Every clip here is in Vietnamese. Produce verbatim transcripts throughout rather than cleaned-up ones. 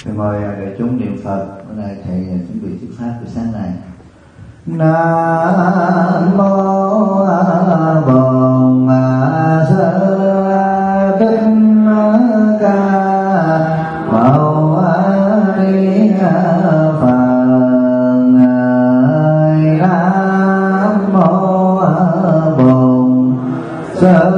Thì mời đại chúng niệm Phật. Bữa nay thầy chuẩn bị thuyết pháp buổi sáng này. Nam mô Bổn Sư Thích Ca Mâu Ni Phật. Nam mô Bổn Sư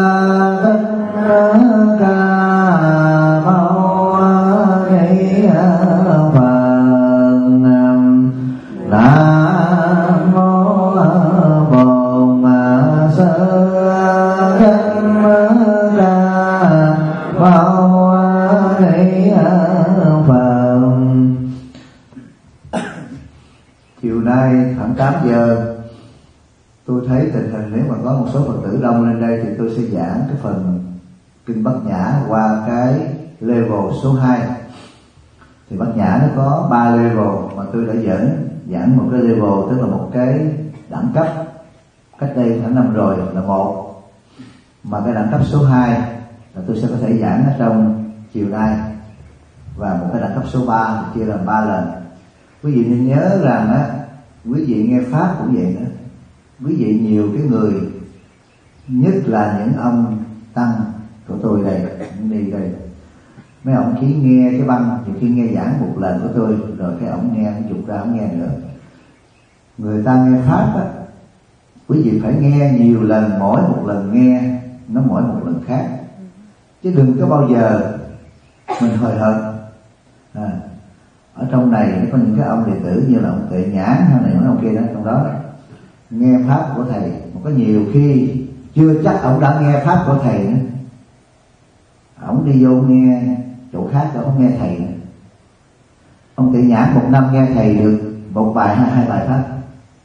tám giờ tôi thấy tình hình nếu mà có một số Phật tử đông lên đây thì tôi sẽ giảng cái phần Kinh Bát Nhã qua cái level số hai. Thì Bát Nhã nó có ba level mà tôi đã dẫn giảng một cái level, tức là một cái đẳng cấp cách đây khoảng năm rồi là một, mà cái đẳng cấp số hai là tôi sẽ có thể giảng ở trong chiều nay, và một cái đẳng cấp số ba thì chia làm ba lần. Quý vị nên nhớ rằng á, quý vị nghe pháp cũng vậy nữa. Quý vị nhiều cái người, nhất là những ông tăng của tôi đây, đi đây, mấy ông chỉ nghe cái băng, nhiều khi nghe giảng một lần của tôi rồi cái ông nghe ông chụp ra ông nghe nữa. Người ta nghe pháp á, quý vị phải nghe nhiều lần, mỗi một lần nghe nó mỗi một lần khác, chứ đừng có bao giờ mình hời hợt. À, ở trong này nó có những cái ông đệ tử như là ông Tuệ Nhãn hay này mấy ông kia đó, trong đó nghe pháp của thầy, mà có nhiều khi chưa chắc ông đã nghe pháp của thầy nữa, ông đi vô nghe chỗ khác rồi không nghe thầy nữa. Ông Tuệ Nhãn một năm nghe thầy được một bài hay hai bài pháp,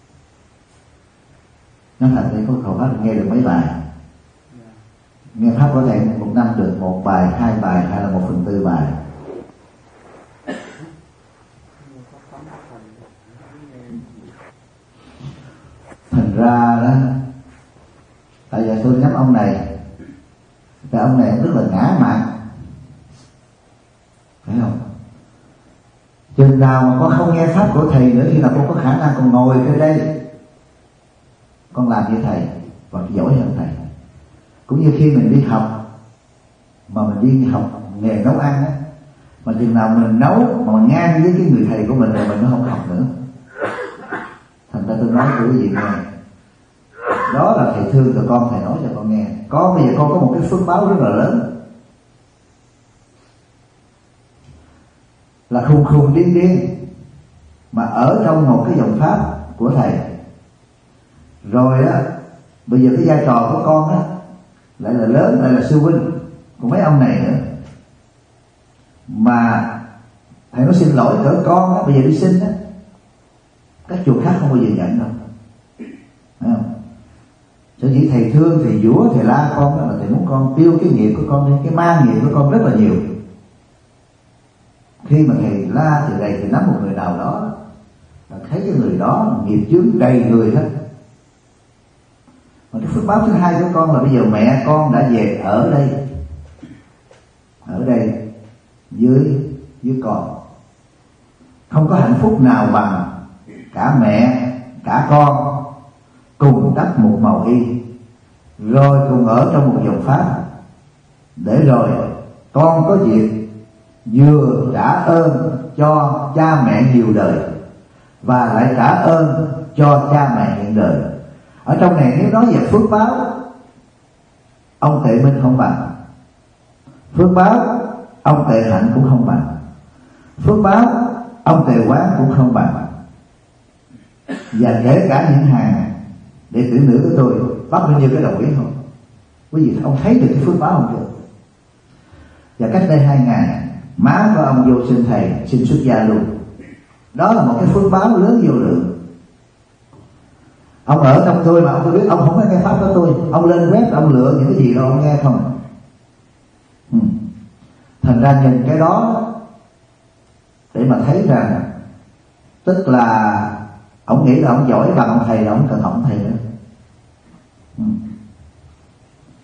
nói thật thì có khẩu pháp nghe được mấy bài. Nghe pháp của thầy một năm được một bài, hai bài hay là một phần tư bài. Thành ra đó, tại giờ tôi nhắm ông này, tại ông này rất là ngã mạn, phải không? Chừng nào mà con không nghe pháp của thầy nữa, khi nào con có khả năng con ngồi ở đây con làm như thầy và giỏi hơn thầy. Cũng như khi mình đi học, mà mình đi học nghề nấu ăn á, mà chừng nào mình nấu mà mình ngang với cái người thầy của mình rồi mình nó không học nữa. Thành ra tôi nói cho quý vị nghe, đó là thầy thương tụi con, thầy nói cho con nghe. Con bây giờ con có một cái phước báo rất là lớn, là khùng khùng điên điên mà ở trong một cái dòng pháp của thầy. Rồi á, bây giờ cái vai trò của con á lại là lớn, lại là sư huynh của mấy ông này nữa. Mà thầy nói xin lỗi cỡ con á, bây giờ đi xin á, các chùa khác không bao giờ nhận đâu, phải không? Sở dĩ thầy thương, thầy vũa, thầy la con đó là thầy muốn con tiêu cái nghiệp của con đi, cái ma nghiệp của con rất là nhiều. Khi mà thầy la thầy đầy, thầy nắm một người nào đó là thấy cái người đó nghiệp chướng đầy người hết. Mà cái phước báo thứ hai của con là bây giờ mẹ con đã về ở đây, ở đây dưới dưới con. Không có hạnh phúc nào bằng cả mẹ cả con cùng đắp một màu y, rồi cùng ở trong một dòng pháp, để rồi con có việc vừa trả ơn cho cha mẹ nhiều đời và lại trả ơn cho cha mẹ hiện đời. Ở trong này nếu nói về phước báo, ông Tệ Minh không bằng. Phước báo ông Tệ Hạnh cũng không bằng. Phước báo ông Tề Quán cũng không bằng. Và kể cả những hàng đệ tử nữ của tôi, bác bao nhiêu cái đồng ý không? Quý vị ông thấy được cái phước báo không chưa? Và cách đây hai ngày, má của ông vô xin thầy, xin xuất gia luôn. Đó là một cái phước báo lớn vô lượng. Ông ở trong tôi mà ông tôi biết ông không có nghe pháp của tôi, ông lên web ông lựa những cái gì đâu ông nghe không. ừ. Thành ra nhìn cái đó để mà thấy rằng, tức là ông nghĩ là ông giỏi bằng ông thầy, là ông cần học thầy nữa. ừ.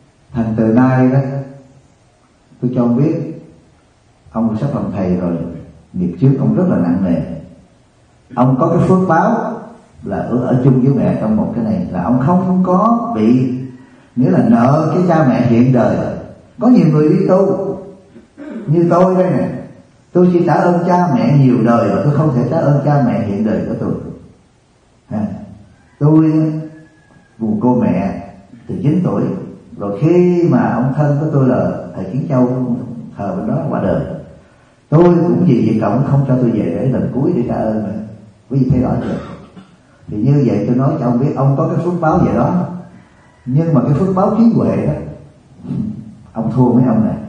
Thành từ nay đó tôi cho ông biết ông sắp làm thầy rồi, nghiệp trước ông rất là nặng nề. Ông có cái phước báo là ở, ở chung với mẹ trong một cái này, là ông không có bị, nghĩa là nợ cái cha mẹ hiện đời. Có nhiều người đi tu như tôi đây nè, tôi chỉ trả ơn cha mẹ nhiều đời và tôi không thể trả ơn cha mẹ hiện đời của tôi. À, tôi cùng cô mẹ từ chín tuổi, rồi khi mà ông thân của tôi là thầy Kiến Châu thờ bên đó qua đời, tôi cũng vì việc cộng không cho tôi về để lần cuối để trả ơn nữa. Quý vị thấy rõ chưa? Thì như vậy tôi nói cho ông biết, ông có cái phước báo vậy đó, nhưng mà cái phước báo trí huệ đó ông thua mấy ông này.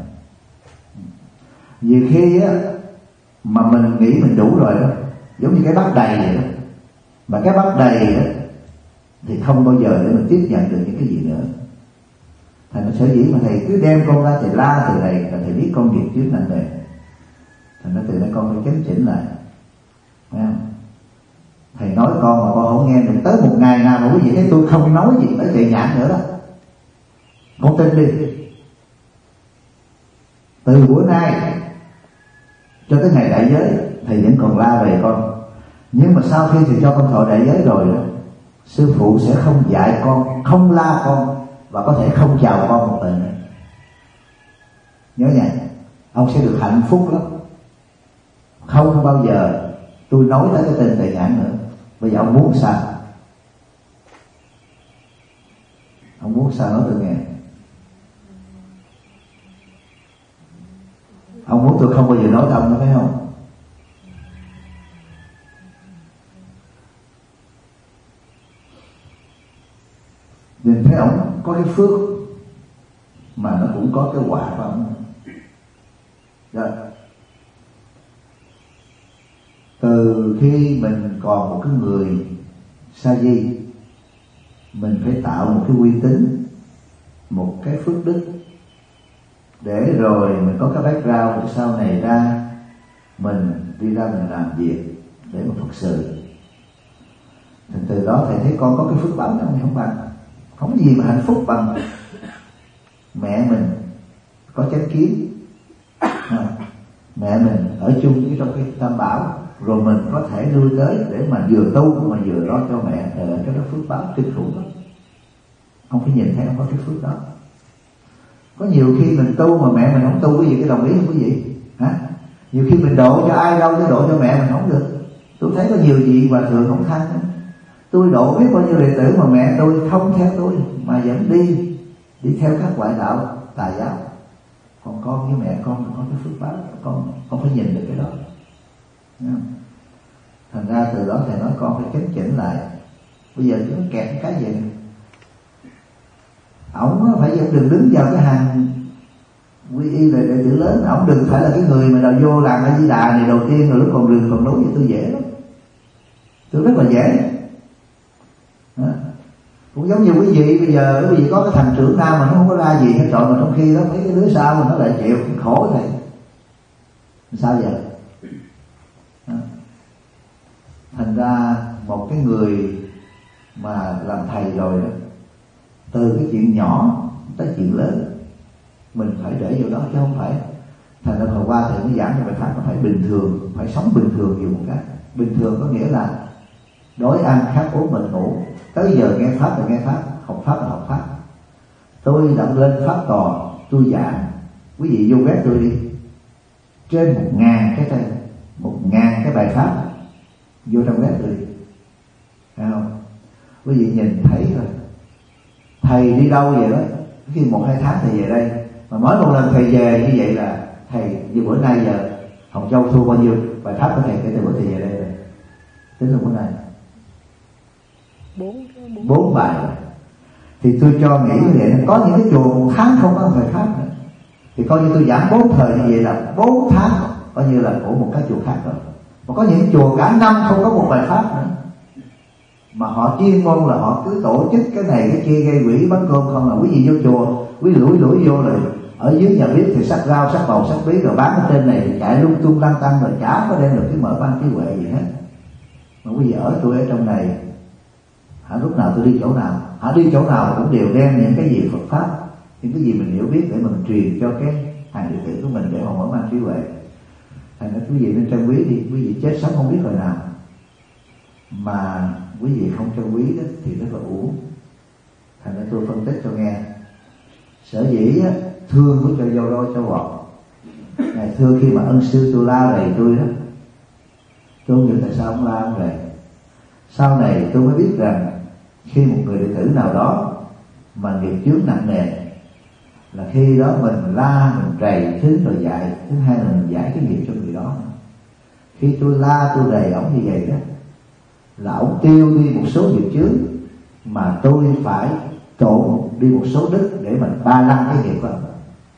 Vì khi á mà mình nghĩ mình đủ rồi đó, giống như cái bát đầy vậy đó, mà cái bát đầy đó thì không bao giờ để mình tiếp nhận được những cái gì nữa. Thành sở dĩ mà thầy cứ đem con ra, thầy la từ này là thầy biết con nghiệp trước nặng nề. Thành ra từ nay con phải chấn chỉnh lại, thấy không? Thầy nói con mà con không nghe được, tới một ngày nào mà quý vị thấy tôi không nói gì phải chạy nhãn nữa đó, con tin đi. Từ bữa nay cho tới ngày đại giới thầy vẫn còn la về con, nhưng mà sau khi thầy cho con thọ đại giới rồi đó, sư phụ sẽ không dạy con, không la con, và có thể không chào con một lần nữa. Nhớ nha, ông sẽ được hạnh phúc lắm. Không bao giờ tôi nói tới cái tên thầy nhãn nữa. Bây giờ ông muốn sao? Ông muốn sao nói tôi nghe? Ông muốn tôi không bao giờ nói với ông, phải không? Nhìn thấy ông có cái phước mà nó cũng có cái quả của ông. Rồi. Từ khi mình còn một cái người sa di, mình phải tạo một cái uy tín, một cái phước đức, để rồi mình có cái background để sau này ra mình đi ra mình làm việc để mà phục sự. Thì từ đó thầy thấy con có cái phước báo không, không bằng, không gì mà hạnh phúc bằng mẹ mình có chánh kiến, mẹ mình ở chung với trong cái tam bảo, rồi mình có thể nuôi tới để mà vừa tu mà vừa lo cho mẹ. Ờ, cái đó phước báo kinh khủng lắm. Ông phải nhìn thấy ông có cái phước đó. Có nhiều khi mình tu mà mẹ mình không tu, quý vị cái đồng ý không quý vị? Hả? Nhiều khi mình độ cho ai đâu chứ độ cho mẹ mình không được. Tôi thấy có nhiều vị hòa thượng không than, tôi độ biết bao nhiêu đệ tử mà mẹ tôi không theo tôi mà vẫn đi đi theo các ngoại đạo tà giáo. Còn con với mẹ con có cái phước báo, con con phải nhìn được cái đó. Thành ra từ đó thầy nói con phải chấn chỉnh lại. Bây giờ nó kẹt cái gì? Ổng phải đừng đứng vào cái hàng quy y là đệ tử lớn. Ổng đừng phải là cái người mà đào vô làm A Di Đà này đầu tiên rồi lúc còn rừng còn núi. Vậy tôi dễ lắm, tôi rất là dễ. Đó. Cũng giống như quý vị bây giờ quý vị có cái thằng trưởng nam mà nó không có ra gì hết trọi, mà trong khi đó mấy cái đứa sau mà nó lại chịu khổ thầy, sao giờ? Đó. Thành ra một cái người mà làm thầy rồi đó, từ cái chuyện nhỏ tới chuyện lớn mình phải để vô đó, chứ không phải. Thành ra hồi qua thầy mới giảng cho bài pháp nó phải bình thường, phải sống bình thường nhiều một cái. Bình thường có nghĩa là đói ăn khát uống mình ngủ, tới giờ nghe pháp là nghe pháp, học pháp là học pháp. Tôi đã lên pháp tòa, tôi giảng, quý vị vô web tôi đi, trên một ngàn cái tên, một ngàn cái bài pháp vô trong web tôi đi, thấy không? Quý vị nhìn thấy rồi, thầy đi đâu vậy đó, khi một hai tháng thầy về đây, mà mỗi một lần thầy về như vậy là thầy như bữa nay giờ Hồng Châu thu bao nhiêu bài pháp của thầy kể từ bữa thầy về đây rồi, tính là bữa nay bốn bốn bài rồi. Thì tôi cho nghĩ như vậy, có những cái chùa một tháng không có bài pháp nữa, thì coi như tôi giảng bốn thời như vậy là bốn tháng coi như là của một cái chùa khác rồi. Mà có những chùa cả năm không có một bài pháp nữa, mà họ chuyên môn là họ cứ tổ chức cái này cái kia gây quỹ bánh cơm không. Là quý vị vô chùa, quý lủi lủi vô rồi ở dưới nhà bếp thì sắc rau sắc bầu sắc bí, rồi bán ở trên này thì chạy lung tung lăng tăng, rồi chả có đem được cái mở ban trí huệ gì hết. Mà quý vị ở tôi ở trong này, hả, lúc nào tôi đi chỗ nào, hả, đi chỗ nào cũng đều đem những cái gì Phật pháp, những cái gì mình hiểu biết để mình truyền cho cái hàng đệ tử của mình để họ mở mang trí huệ. Thầy nói quý vị nên trân quý đi, quý vị chết sống không biết hồi nào, mà quý vị không trân quý đó thì rất là uổng. Thầy nói tôi phân tích cho nghe. Sở dĩ á, thương của cho vô đôi cho vọt. Ngày xưa khi mà ân sư tôi la rầy tôi đó, tôi không hiểu tại sao ông la ông rầy. Sau này tôi mới biết rằng khi một người đệ tử nào đó mà nghiệp chướng nặng nề là khi đó mình la, mình rầy, thứ rồi dạy, thứ hai là mình giải cái nghiệp cho người đó. Khi tôi la, tôi rầy ổng như vậy đó là ổng tiêu đi một số nghiệp chướng mà tôi phải trộn đi một số đức để mình ba lăng cái nghiệp của ông.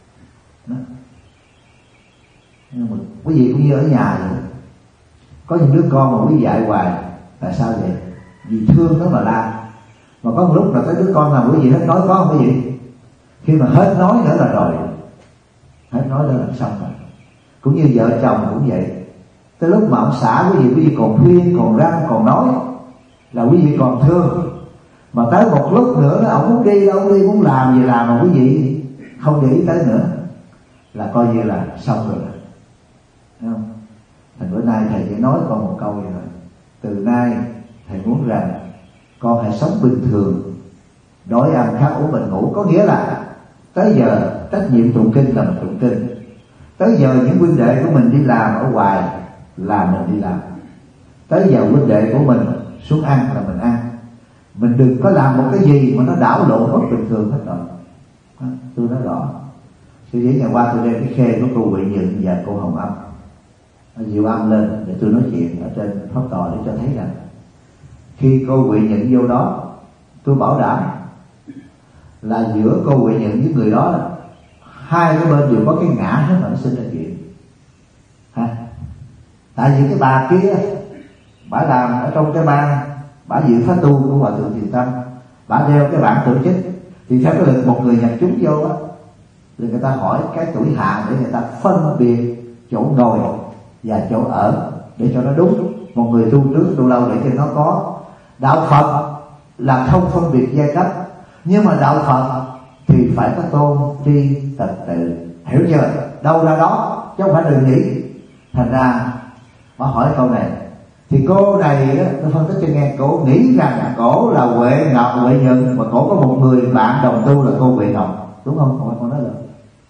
Nhưng mà quý vị cũng như ở nhà vậy, có những đứa con mà quý vị dạy hoài, tại sao vậy? Vì thương nó mà la. Mà có một lúc là cái đứa con nào quý vị hết nói, có không quý vị? Khi mà hết nói nữa là rồi, hết nói nữa là xong rồi. Cũng như vợ chồng cũng vậy, tới lúc mà ông xả quý vị, quý vị còn khuyên, còn răng, còn nói là quý vị còn thương. Mà tới một lúc nữa nó ổng muốn đi đâu đi, muốn làm gì làm mà quý vị không để ý tới nữa là coi như là xong rồi, thấy không? Thành bữa nay thầy chỉ nói con một câu vậy thôi. Từ nay thầy muốn rằng con hãy sống bình thường, đói ăn khát uống mình ngủ. Có nghĩa là tới giờ trách nhiệm tụng kinh là mình tụng kinh, tới giờ những huynh đệ của mình đi làm ở ngoài là mình đi làm, tới giờ huynh đệ của mình xuống ăn là mình ăn. Mình đừng có làm một cái gì mà nó đảo lộn bất bình thường hết rồi. Tôi nói rõ. Sư giấy ngày qua tôi đem cái khe của cô Huệ Nhận và cô Hồng Âm, Diệu Âm lên để tôi nói chuyện ở trên pháp tòa để cho thấy rằng khi cô Huệ Nhận vô đó, tôi bảo đảm là giữa cô Huệ Nhận với người đó hai cái bên đều có cái ngã hết mà nó sinh ra chuyện. Ha? Tại vì cái bà kia bà làm ở trong cái ban, bà dự pháp tu của Hòa Thượng Thiền Tâm, bà đeo cái bản tổ chức, thì theo cái lực một người nhập chúng vô á, thì người ta hỏi cái tuổi hạ để người ta phân biệt chỗ ngồi và chỗ ở để cho nó đúng. Một người tu trước tu lâu để cho nó có. Đạo Phật là không phân biệt giai cấp, nhưng mà đạo Phật thì phải có tôn tri trật tự, hiểu chưa? Đâu ra đó chứ không phải đừng nghĩ. Thành ra bà hỏi câu này thì cô này đó, tôi phân tích cho nghe, cổ nghĩ rằng cổ là Huệ Ngọc, Huệ Nhận, mà cổ có một người bạn đồng tu là cô Huệ Ngọc, đúng không? Không phải con nói là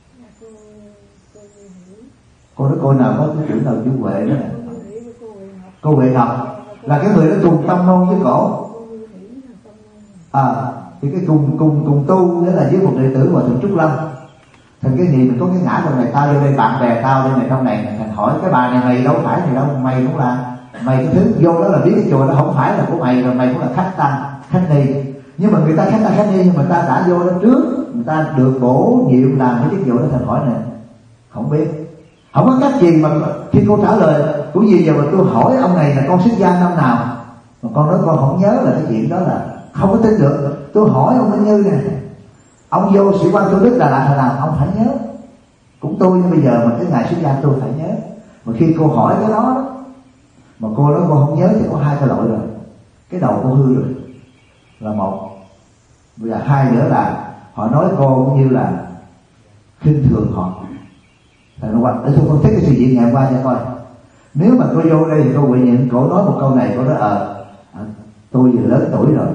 cô nói cô nào có cái chữ nào chữ Huệ đó nè. Cô Huệ Ngọc là cái người đó cùng tâm môn với cổ. À thì cái cùng cùng cùng tu đó là với một đệ tử Hòa Thượng Trúc Lâm. Thành cái gì mình có cái ngã trong này, tao vô đây bạn bè tao đây này trong này, thành hỏi cái bà này mày đâu phải thì đâu, mày cũng là mày cái thứ vô đó là biết cái chùa nó không phải là của mày rồi, mày cũng là khách tăng khách ni. Nhưng mà người ta khách tăng khách ni, nhưng mà ta đã vô đó trước, người ta được bổ nhiệm làm cái chức vụ đó. Thành hỏi nè, không biết, không có cách gì mà khi cô trả lời cũng gì giờ mà tôi hỏi ông này là con xuất gia năm nào mà con nói con không nhớ là cái chuyện đó là không có tin được. Tôi hỏi ông Minh Như nè, ông vô sĩ quan tu đức Đà Lạt hồi nào, ông phải nhớ. Cũng tôi nhưng bây giờ mà cái ngày xuất gia tôi phải nhớ. Mà khi cô hỏi cái đó mà cô nói cô không nhớ thì có hai cái lỗi rồi. Cái đầu cô hư rồi là một, và hai nữa là họ nói cô cũng như là khinh thường họ. Thầy nói để tôi phân tích cái sự việc ngày hôm qua cho coi. Nếu mà cô vô đây thì cô Huệ Nhận, cô nói một câu này, cô nói ờ à, tôi vừa lớn tuổi rồi,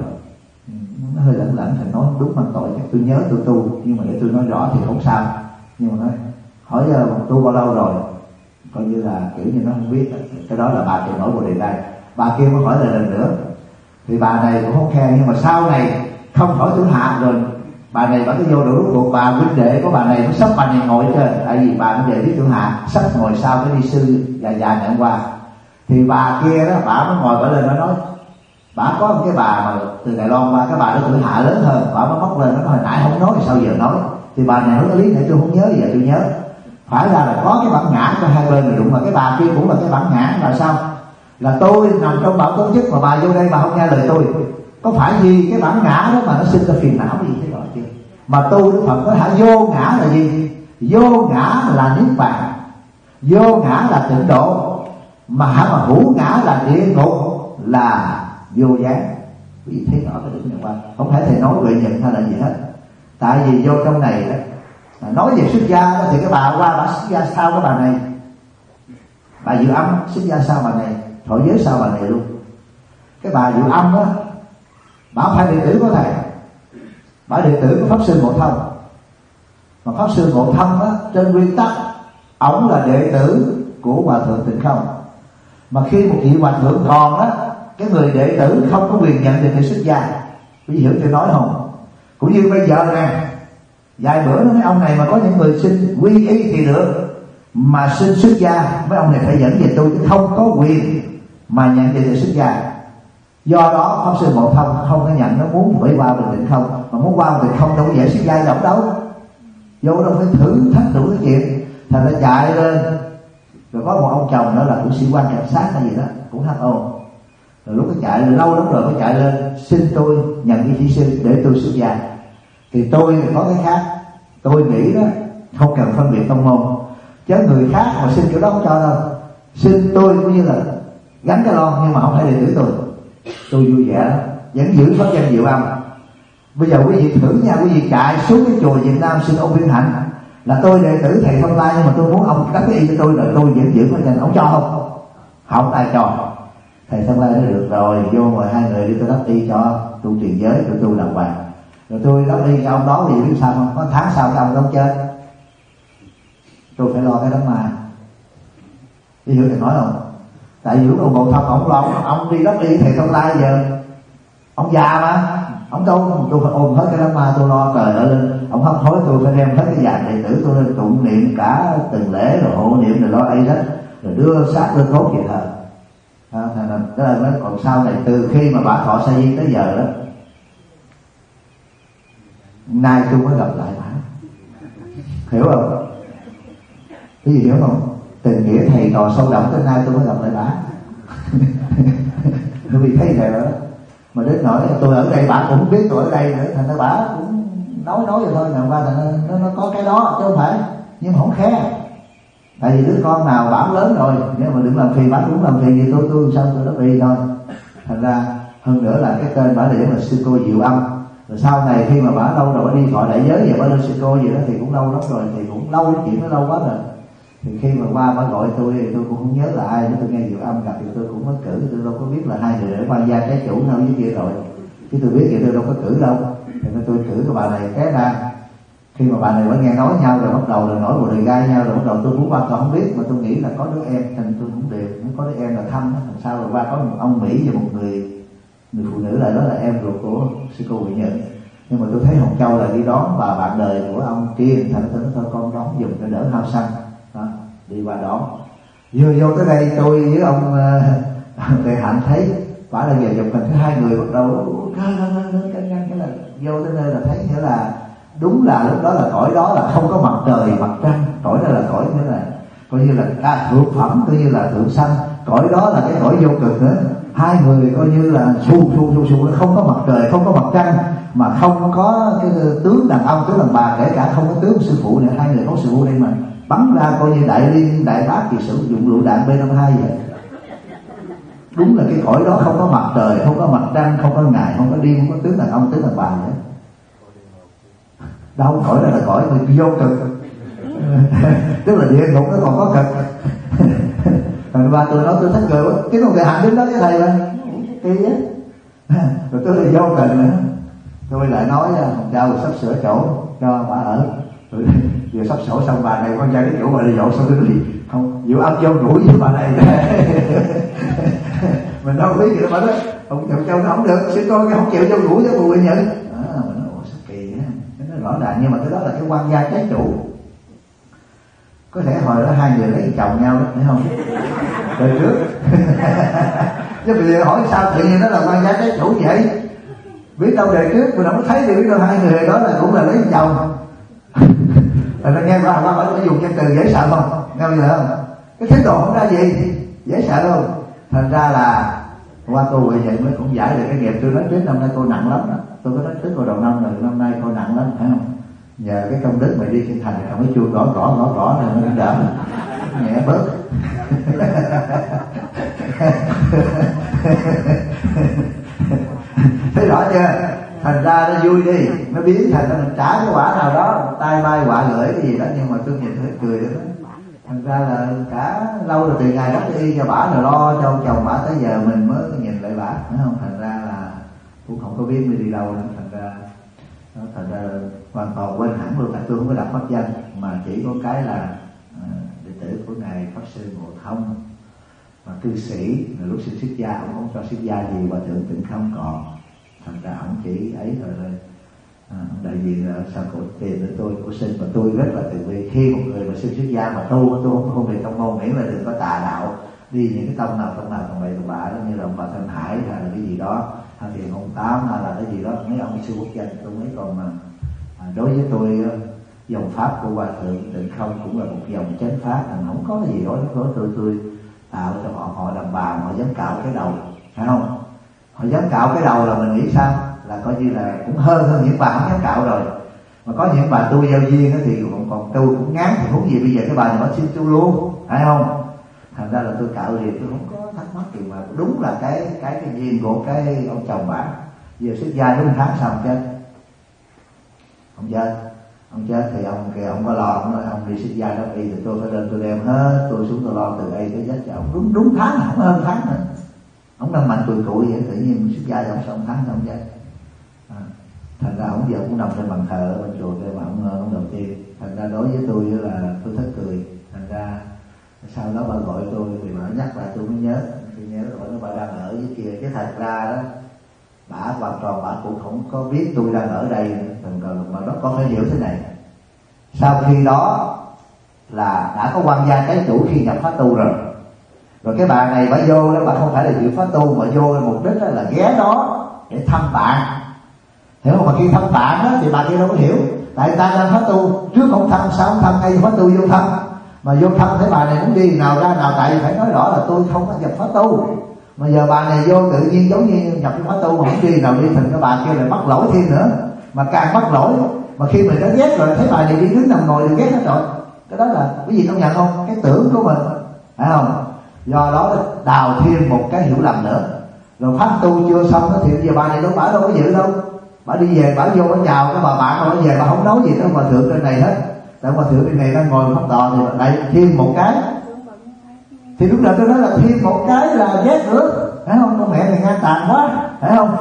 nó hơi lẫn lẫn, thầy nói đúng mang tội, chắc tôi nhớ tôi tu, nhưng mà để tôi nói rõ thì không sao. Nhưng mà nói hỏi giờ tu bao lâu rồi, coi như là kiểu như nó không biết. Cái đó là bà kia nổi bộ đề đây. Bà kia mới hỏi lại lần nữa thì bà này cũng không khen, nhưng mà sau này không hỏi tuổi hạ rồi bà này bà cứ vô đủ cuộc. Bà huynh đệ của bà này nó sắp bà này ngồi trên, tại vì bà huynh đệ biết tuổi hạ sắp ngồi sau cái đi sư dài dài ngày hôm qua. Thì bà kia đó, bà mới ngồi bà lên bà nói, bà có một cái bà mà từ Đài Loan qua, cái bà đó tuổi hạ lớn hơn, bà mới móc lên nó nói hồi nãy không nói thì sao giờ nói. Thì bà này nói cái lý này tôi không nhớ, giờ tôi nhớ. Phải ra là có cái bản ngã cho hai bên mà đụng, mà cái bà kia cũng là cái bản ngã là sao? Là tôi nằm trong bản tố chức mà bà vô đây bà không nghe lời tôi. Có phải vì cái bản ngã đó mà nó sinh ra phiền não gì thế rồi chưa? Mà tôi Đức Phật nói hả, vô ngã là gì? Vô ngã là niết bàn, vô ngã là tịnh độ, mà hả mà hữu ngã là địa ngục, là vô gián. Quý thấy rõ cái điểm này qua. Không phải thầy nói Huệ Nhận hay là gì hết. Tại vì vô trong này đó, nói về xuất gia đó, thì cái bà qua bà xuất gia sau cái bà này bà Diệu Âm xuất gia sau bà này, thọ giới sau bà này luôn. Cái bà Diệu Âm á, bà không phải đệ tử của thầy, bà đệ tử của Pháp Sư Ngộ Thông. Mà Pháp Sư Ngộ Thông á, trên nguyên tắc ổng là đệ tử của Hòa Thượng Tịnh Không. Mà khi một vị Hòa Thượng còn á, cái người đệ tử không có quyền nhận được để xuất gia. Quý vị hiểu tôi nói không? Cũng như bây giờ nè, vài bữa nói ông này mà có những người xin quy y thì được, mà xin xuất gia mấy ông này phải dẫn về tôi, chứ không có quyền mà nhận về để xuất gia. Do đó Pháp Sư Ngộ Thông không có nhận, nó muốn phải qua Bình Tịnh Không, mà muốn qua Bình Tịnh Không đâu có dễ xuất gia đâu đâu, vô đâu phải thử thách đủ cái chuyện. Thành ra chạy lên, rồi có một ông chồng nữa là cũng sĩ quan cảnh sát hay gì đó, cũng hát ô. Rồi lúc nó chạy rồi lâu lắm rồi mới chạy lên xin tôi nhận cái chỉ sư để tôi xuất gia. Thì tôi có cái khác, tôi nghĩ đó không cần phân biệt tông môn, chứ người khác mà xin kiểu đó không cho đâu. Xin tôi cũng như là gánh cái lon, nhưng mà không phải đệ tử tôi. Tôi vui vẻ vẫn giữ pháp danh Diệu Âm. Bây giờ quý vị thử nha, quý vị chạy xuống cái chùa Việt Nam xin ông Viên Hạnh là tôi đệ tử thầy Thông Lai, nhưng mà tôi muốn ông đắp cái y cho tôi là tôi vẫn giữ pháp danh. Ông cho không? Không ai cho. Thầy Thông Lai nói được rồi, vô ngồi hai người đi tôi đắp y cho, tu truyền giới, tôi tu đàng hoàng. Rồi tôi đắp y cho ông đó thì biết sao không? Có tháng sau cái ông đó chết, tôi phải lo cái đám ma. Đi hiểu thầy nói không? Tại vì lúc ông Ngộ Thông ông lo, ông đi đắp y thầy Thông Lai giờ ông già mà, ông đâu tôi phải ôm hết cái đám ma, tôi lo trời ơi lên. Ông hấp hối tôi phải đem hết cái dàn đệ tử tôi lên tụng niệm cả từng lễ rồi hộ niệm rồi lo ấy hết, rồi đưa xác đưa cốt về thờ. Đó là nó còn sau này từ khi mà bà thọ sa di tới giờ đó, nay tôi mới gặp lại bà, hiểu không? Cái gì hiểu không? Tình nghĩa thầy trò sâu đậm tới nay tôi mới gặp lại bà. Tôi bị thấy thầy đó. Mà đến nỗi tôi ở đây bà cũng không biết tôi ở đây nữa, thành ra bà cũng nói nói vậy thôi, nào qua thành nó, nó có cái đó chứ không phải, nhưng mà không khe. Tại vì đứa con nào bả lớn rồi, nếu mà đừng làm phiền bả cũng làm phiền gì tôi tôi sao tôi nó bị thôi. Thành ra hơn nữa là cái tên bả để là sư cô Diệu Âm. Rồi sau này khi mà bả lâu rồi bả đi thọ đại giới vậy, bả lên sư cô gì đó thì cũng lâu lắm rồi, thì cũng lâu cái chuyện nó lâu quá rồi. Thì khi mà qua bả gọi tôi thì tôi cũng không nhớ là ai, tôi nghe Diệu Âm gặp thì tôi cũng mới cử, tôi đâu có biết là hai người để quan gia trái chủ đâu với kia rồi, chứ tôi biết vậy tôi đâu có cử đâu. Thì tôi cử cái bà này cái ra. Khi mà bà này mới nghe nói nhau rồi bắt đầu là nổi một đời gai nhau, rồi bắt đầu tôi muốn qua tôi không biết, mà tôi nghĩ là có đứa em, thành tôi cũng đều có đứa em là thăm, làm sao rồi qua có một ông Mỹ và một người người phụ nữ lại đó là em ruột của sư cô Huệ Nhận. Nhưng mà tôi thấy Hồng Châu là đi đón bà bạn đời của ông kia, thành tôi nói thôi con đón dùng cho đỡ hao xăng đó, đi qua đón. Vừa vô tới đây tôi với ông Thầy Hạnh thấy quả là về dục mình, thứ hai người bắt đầu cái là vô tới nơi là thấy nghĩa là đúng là lúc đó là cõi đó là không có mặt trời mặt trăng, cõi đó là cõi nghĩa là coi như là à, thượng phẩm, coi như là thượng sanh, cõi đó là cái cõi vô cực nữa. Hai người coi như là xu xu xu xu, không có mặt trời, không có mặt trăng, mà không có cái tướng đàn ông tướng đàn bà, kể cả không có tướng sư phụ nữa. Hai người có sư phụ đây mà bắn ra coi như đại liên đại bác thì sử dụng lựu đạn B năm hai vậy. Đúng là cái cõi đó không có mặt trời, không có mặt trăng, không có ngày, không có đêm, không có tướng đàn ông tướng đàn bà nữa. Đâu, cõi đó là cõi vô cực. Tức là địa ngục nó còn có cực. Rồi ba tôi nói tôi thích cười quá, cái con người Hạnh đứng đó với thầy mà kỳ á. Rồi tôi lại vô cực nữa. Tôi lại nói Hồng Châu sắp sửa chỗ cho bà ở. Rồi vừa sắp sổ xong bà này con trai cái chỗ bà đi dỗ, xong tôi nói gì không, Diệu Âm vô ngủ với bà này. Mình đâu biết gì đâu, bà nói Hồng Châu nó không được, sư con không chịu vô ngủ với bà Huệ Nhận. À, mình nói ủa sao kỳ á, nó rõ ràng, nhưng mà cái đó là cái quan gia trái chủ. Có thể hồi đó hai người lấy chồng nhau đó, thấy không? Đời trước. Chứ bây giờ hỏi sao tự nhiên nó là quan gia trái chủ vậy? Biết đâu đời trước mình không có thấy, thì biết đâu hai người đó là cũng là lấy chồng. Rồi nghe qua qua phải dùng cái từ dễ sợ không? Nghe bây giờ không? Cái thái độ không ra gì, dễ sợ đâu. Thành ra là qua cô Huệ Nhận mới cũng giải được cái nghiệp. Tôi nói trước năm nay cô nặng lắm đó. Tôi có nói trước cô đầu năm rồi, năm nay cô nặng lắm, phải không? Nhờ cái công đức mày đi kinh thành cầm cái chuông gõ gõ gõ gõ này nó đỡ nhẹ bớt. Thấy rõ chưa? Thành ra nó vui đi, nó biến thành nó trả cái quả nào đó, tay bay quả gửi cái gì đó, nhưng mà tôi nhìn thấy cười đó. Thành ra là cả lâu rồi từ ngày đó đi cho bả rồi lo cho ông chồng bả tới giờ mình mới nhìn lại bả, phải không? Thành ra là cũng không có biết mình đi đâu nữa. Thành ra thành ra hoàn toàn quên hẳn luôn, tại tôi không có đặt pháp danh mà chỉ có cái là à, đệ tử của ngài Pháp sư Ngộ Thông và cư sĩ. Rồi lúc xin xuất gia ông không cho xuất gia gì, và thượng Tịnh không còn. Thành ra ông chỉ ấy rồi rồi à, đại diện ở sao cổ tiền để tôi cổ sinh, và tôi rất là tự vì khi một người mà xin xuất gia mà tu, tôi không không về tông môn, miễn là đừng có tà đạo đi những cái tông nào tông nào tông bậy tông bạ, như là ông bà Thanh Hải hay là cái gì đó, hay Thiền Ông Tám hay là cái gì đó, mấy ông sư quốc danh tôi mới còn mà à, đối với tôi dòng pháp của Hòa Thượng Tịnh Không cũng là một dòng chánh pháp, mà không có cái gì đó với tôi tôi tạo cho họ họ đàn bà họ dám cạo cái đầu, phải không? Họ dám cạo cái đầu là mình nghĩ sao, là coi như là cũng hơn hơn những bà không dám cạo rồi. Mà có những bà tu giao duyên thì còn còn tu cũng ngán, thì huống gì bây giờ cái bà này nó xin tu luôn, phải không? Thành ra là tôi cạo liền, tôi không có thắc mắc gì, mà đúng là cái cái cái duyên của cái ông chồng bà. Giờ xuất gia đúng tháng sau chết, ông chết ông chết thì ông kìa ông có lo, ông nói ông đi xuất gia đó đi thì tôi phải lên tôi đem hết tôi xuống tôi lo từ đây tới chết cho ông, đúng đúng tháng không hơn tháng nữa. Ông đang mạnh cùi cụi vậy, tự nhiên xuất gia ông xong tháng xong chết. À, thành ra ông giờ cũng nằm trên bàn thờ ở bên chùa kia mà ông ông đầu tiên. Thành ra đối với tôi là tôi thích cười. Thành ra sau đó bà gọi tôi thì bà nhắc lại tôi mới nhớ, tôi nhớ rồi nó bà đang ở dưới kia, chứ thật ra đó bà hoàn toàn bà cũng không có biết tôi đang ở đây. Thành ra mà nó con phải hiểu thế này, sau khi đó là đã có quan gia trái chủ khi nhập pháp tu rồi. Rồi cái bà này bà vô đó, bà không phải là chịu pháp tu mà vô mục đích là ghé đó để thăm bạn, hiểu không? Mà khi thăm bạn đó thì bà kia đâu có hiểu, tại người ta đang pháp tu, trước không thăm sao không thăm, ngay pháp tu vô thăm. Mà vô thăm thấy bà này muốn đi nào ra nào, tại phải nói rõ là tôi không có nhập pháp tu. Mà giờ bà này vô tự nhiên giống như nhập pháp tu mà không đi nào đi, thành cái bà kia lại mắc lỗi thêm nữa, mà càng mắc lỗi. Mà khi mình đã ghét rồi, thấy bà này đi đứng nằm ngồi thì ghét hết rồi. Cái đó là cái gì công nhận không? Cái tưởng của mình, phải không? Do đó đào thêm một cái hiểu lầm nữa. Rồi pháp tu chưa xong đó, thì giờ bà này đâu bà đâu có giữ đâu, bà đi về bà vô bà chào cái bà bạn bà về bà không nói gì tới hòa thượng trên này hết. Tại hòa thượng trên này đang ngồi pháp tọa thì lại thêm một cái, thì lúc nào tôi nói là thêm một cái là ghét nữa, phải không? Con mẹ này ngang tàn quá, phải không?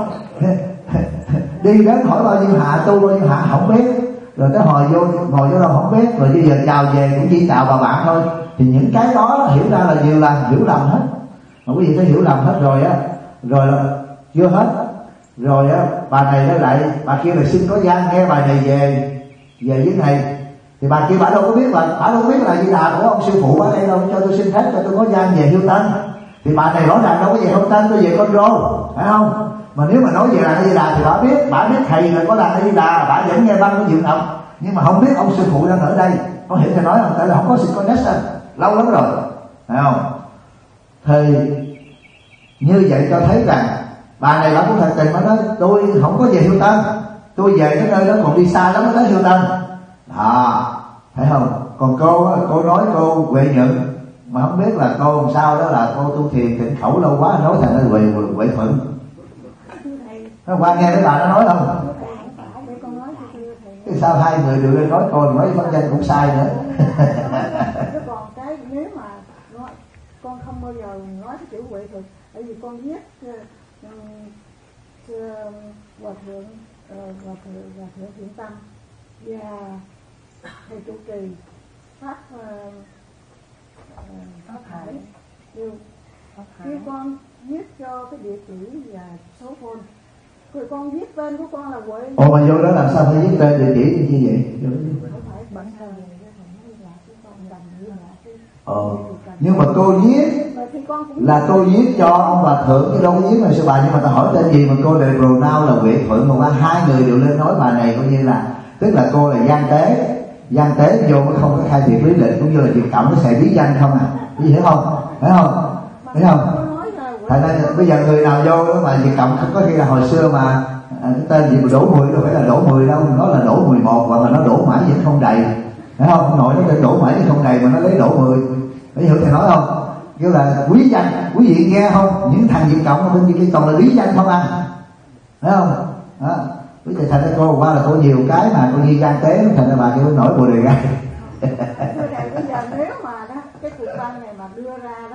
Đi đến hỏi bao nhiêu hạ tu bao nhiêu hạ không biết, rồi tới hồi vô ngồi vô đâu không biết, rồi bây giờ chào về cũng chỉ chào bà bạn thôi. Thì những cái đó hiểu ra là nhiều là hiểu lầm hết. Mà quý vị phải hiểu lầm hết rồi á, rồi chưa hết, rồi á bà này nó lại bà kia là xin có gian nghe bà này về về dưới này, thì bà kia bà đâu có biết, bà bà đâu có biết là Di Đà của ông sư phụ ở đây đâu, cho tôi xin phép cho tôi có gian về Hiếu Tân. Thì bà này rõ ràng đâu có về Hiếu Tân, tôi về Con Rô, phải không? Mà nếu mà nói về là Di Đà thì bà biết, bà biết thầy là có là Di Đà, bà vẫn nghe băng của Diệu Ngọc, nhưng mà không biết ông sư phụ đang ở đây. Có hiểu thầy nói không? Tại là không có sự connection lâu lắm rồi, phải không? Thì như vậy cho thấy rằng bà này bà cũng thật tình mà nói tôi không có về Hiếu Tân, tôi về cái nơi đó còn đi xa lắm mới tới Hiếu Tân. À, thấy không? Còn cô cô nói cô Huệ Nhận mà không biết là cô làm sao, đó là cô tu thiền tịnh khẩu lâu quá nói thành là Huệ Huệ Thuận. Nó qua nghe cái bà nó nói không? Cái sao hai người đều lên nói cô nói pháp danh cũng sai nữa. Còn cái nếu mà nói, con không bao giờ nói cái chữ Huệ Thuận, bởi vì con viết hòa thượng hòa thượng hòa thượng Thiện Tâm và thầy trụ trì pháp pháp Hải đều. Khi con viết cho cái địa chỉ và số phone, rồi con viết tên của con là Huệ. Ồ mà vô đó làm sao phải viết tên địa chỉ như vậy? Không phải bản thân Ờ, nhưng mà cô viết là cô viết cho ông bà thượng chứ đâu có viết là sư bà. Nhưng mà ta hỏi tên gì mà cô lại pronoun là Huệ Thuận, mà qua hai người đều lên nói bà này coi như là, tức là cô là gian tế, gian tế vô mới không có khai thiệt lý lịch, cũng như là việc cộng nó sẽ bí danh không à, quý vị hiểu không? Phải không? Thấy không? Thành ra bây giờ người nào vô đó mà việc cộng không có khi là hồi xưa mà à, cái tên gì mà Đỗ Mười đâu phải là Đỗ Mười đâu, nó là Đỗ mười một, hoặc là nó Đỗ mãi vẫn không đầy, phải không? Ông nội nó tên Đỗ mãi vẫn không đầy mà nó lấy Đỗ Mười, phải hiểu thầy nói không? Kêu là quý danh, quý vị nghe không? Những thằng việc cộng bên kia toàn là lý danh không à, phải không? Đó. Quý thầy thành ra cô qua là cô nhiều cái mà cô như gian tế, thành ra bà kêu nổi bồ đề gai. Bây giờ nếu mà đó văn này mà đưa ra đó,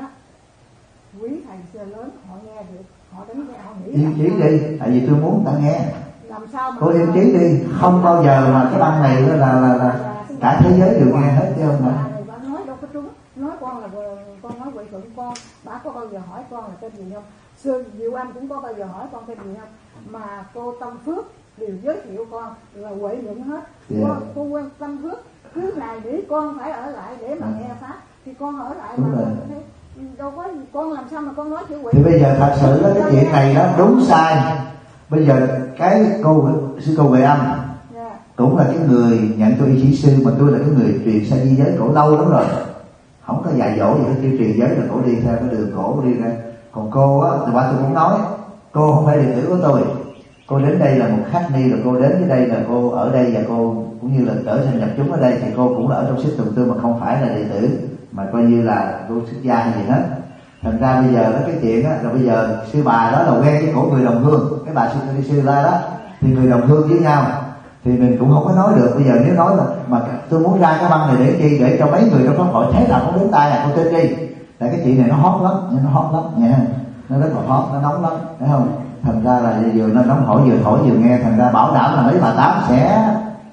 quý thầy xưa lớn họ nghe được, họ đánh nghe, họ nghĩ yên chí đi, tại vì tôi muốn ta nghe. Làm sao mà cô yên chí đi, không bao giờ mà cái băng này là là, là, là cả thế giới đều nghe hết chứ không hả? Nói đâu có trúng, nói con là con nói quậy thuận con, bà có bao giờ hỏi con là tên gì không? Xưa Diệu Anh cũng có bao giờ hỏi con tên gì không? Mà cô Tâm Phước đều giới thiệu con là quậy luận hết. Yeah. Cô, cô quan Tâm Phước cứ này để con phải ở lại để mà nghe pháp thì con ở lại. Đúng mà rồi. Đâu có con làm sao mà con nói chữ quậy. Thì bây giờ thật sự đó, cái chuyện này đó đúng sai. Bây giờ cái cô sư cô Huệ Âm yeah. cũng là cái người nhận tôi y sĩ sư, mà tôi là cái người truyền sang di giới cổ lâu lắm rồi, không có dạy dỗ gì hết, kêu truyền giới là cổ đi theo cái đường cổ đi ra. Còn cô á, thì qua tôi cũng nói, cô không phải đệ tử của tôi, cô đến đây là một khách ni, rồi cô đến với đây là cô ở đây và cô cũng như là trở thành nhập chúng ở đây, thì cô cũng là ở trong xích tuần tư mà không phải là đệ tử, mà coi như là cô xuất gia hay gì hết. Thành ra bây giờ đó cái chuyện á, là bây giờ sư bà đó là quen với cổ người đồng hương, cái bà sư đi sư la đó, thì người đồng hương với nhau thì mình cũng không có nói được. Bây giờ nếu nói là mà tôi muốn ra cái băng này để chi, để cho mấy người trong pháp hội thế nào cũng đến tay là cô tên đi, là cái chuyện này nó hot lắm, nó hot lắm nha, nó rất là hot, nó nóng lắm, thấy không? Thành ra là vừa nó nóng hổi vừa thổi vừa nghe, thành ra bảo đảm là mấy bà tám sẽ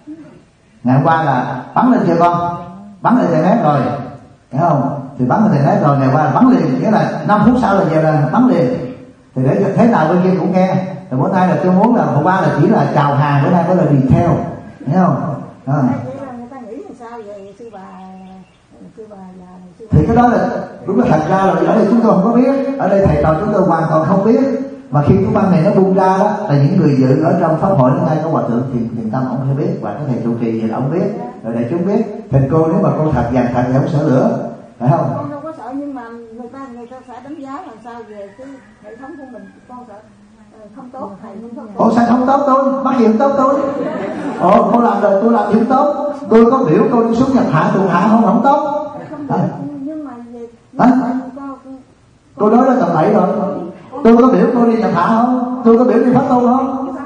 ngày hôm qua là bắn lên chưa con, bắn lên internet rồi, thấy không? Thì bắn lên internet rồi, ngày qua bắn liền, nghĩa là năm phút sau là giờ là bắn liền, thì để thế nào bên kia cũng nghe. Rồi bữa nay là tôi muốn là hôm qua là chỉ là chào hàng, bữa nay có là detail, thấy không? À. Người ta nghĩ làm sao vậy sư bà, sư bà là sư bà. Thì cái đó là đúng là thật ra là ở đây chúng tôi không có biết, ở đây thầy trò chúng tôi hoàn toàn không biết. Mà khi cái băng này nó bung ra đó, là những người dự ở trong pháp hội nó ngay có hòa thượng thiền thiền tâm ông sẽ biết, và cái thầy trụ trì gì là ông biết, rồi đại chúng biết. Thành cô nếu mà cô thật vàng thật thì không sợ lửa, phải không? Con đâu có sợ, nhưng mà người ta người ta sẽ đánh giá làm sao về cái hệ thống của mình. Con sợ không tốt, thầy không tốt. Ồ sao không tốt tôi? Bắt gì không tốt tôi? Ồ cô làm rồi tôi làm gì không tốt? Tôi có biểu cô đi xuống nhập hạ tụ hạ không không tốt? Không được, nhưng mà về cô nói là tầm bậy rồi. Tôi có biểu cô đi nhập hạ không? Tôi có biểu đi pháp tu không?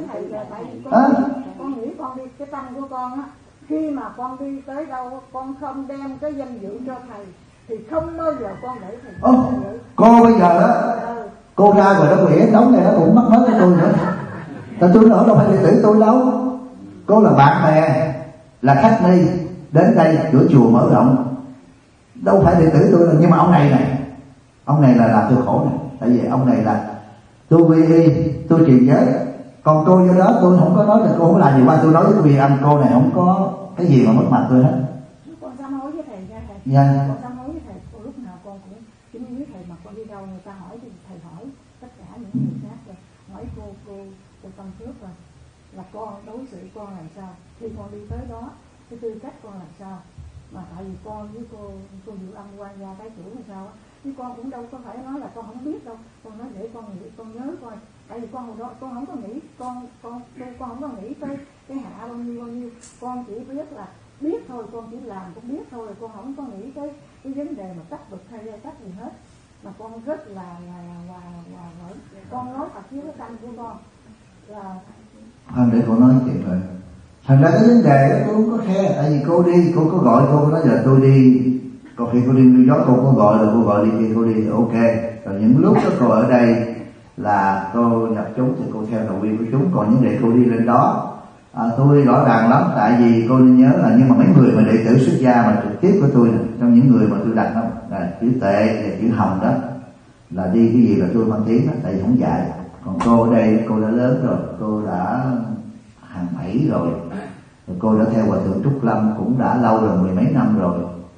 À? Con nghĩ con đi, cái tâm của con á, khi mà con đi tới đâu con không đem cái danh dự cho thầy thì không bao giờ con để thầy. Ô, cô bây giờ á, cô ra rồi đó quỷ đóng này nó cũng mắc mất với tôi nữa. Tại tôi nữa đâu phải đệ tử tôi đâu. Cô là bạn bè, là khách ni đến đây cửa chùa mở rộng, đâu phải đệ tử tôi đâu. Nhưng mà ông này này, ông này là làm tôi khổ này. Tại vì ông này là tôi quy y, tôi truyền giới, còn cô vô đó tôi không có nói là cô không làm gì qua. Tôi nói với quý vị anh, cô này không có cái gì mà mất mặt tôi hết. Con sám hối với thầy nha thầy. Dạ. Con sám hối với thầy, con lúc nào con cũng kính với thầy, mà con đi đâu người ta hỏi thì thầy hỏi tất cả những người khác rồi, hỏi cô cô cô Tâm Phước rồi là con đối xử con làm sao, khi con đi tới đó cái tư cách con làm sao. Mà tại vì con với cô cô Diệu Âm quan gia cái chủ làm sao á, chứ con cũng đâu có phải nói là con không biết đâu. Con nói để con nghĩ, con nhớ coi, tại vì con hồi đó con không có nghĩ, con con con, con không có nghĩ tới cái hạ bao nhiêu bao nhiêu, con chỉ biết là biết thôi, con chỉ làm cũng biết thôi, con không có nghĩ tới cái vấn đề mà tách bực hay tách gì hết. Mà con rất là là là là, là con nói thật với cái tâm của con là không, để cô nói chuyện rồi. Thành ra cái vấn đề đó tôi không có khe, tại vì cô đi, cô có gọi cô nói giờ tôi đi, có khi cô đi New York cô có gọi là cô gọi đi thì cô đi thì ok. Rồi những lúc đó cô ở đây là cô nhập chúng thì cô theo nội quy của chúng, còn những đệ cô đi lên đó à, tôi rõ ràng lắm. Tại vì cô nên nhớ là nhưng mà mấy người mà đệ tử xuất gia mà trực tiếp của tôi này, trong những người mà tôi đặt đó, là chữ tệ và chữ hồng đó là đi cái gì là tôi mang tiếng đó, tại vì không dạy. Còn cô ở đây cô đã lớn rồi, cô đã hàng bảy rồi, rồi cô đã theo hòa thượng Trúc Lâm cũng đã lâu rồi, mười mấy năm rồi,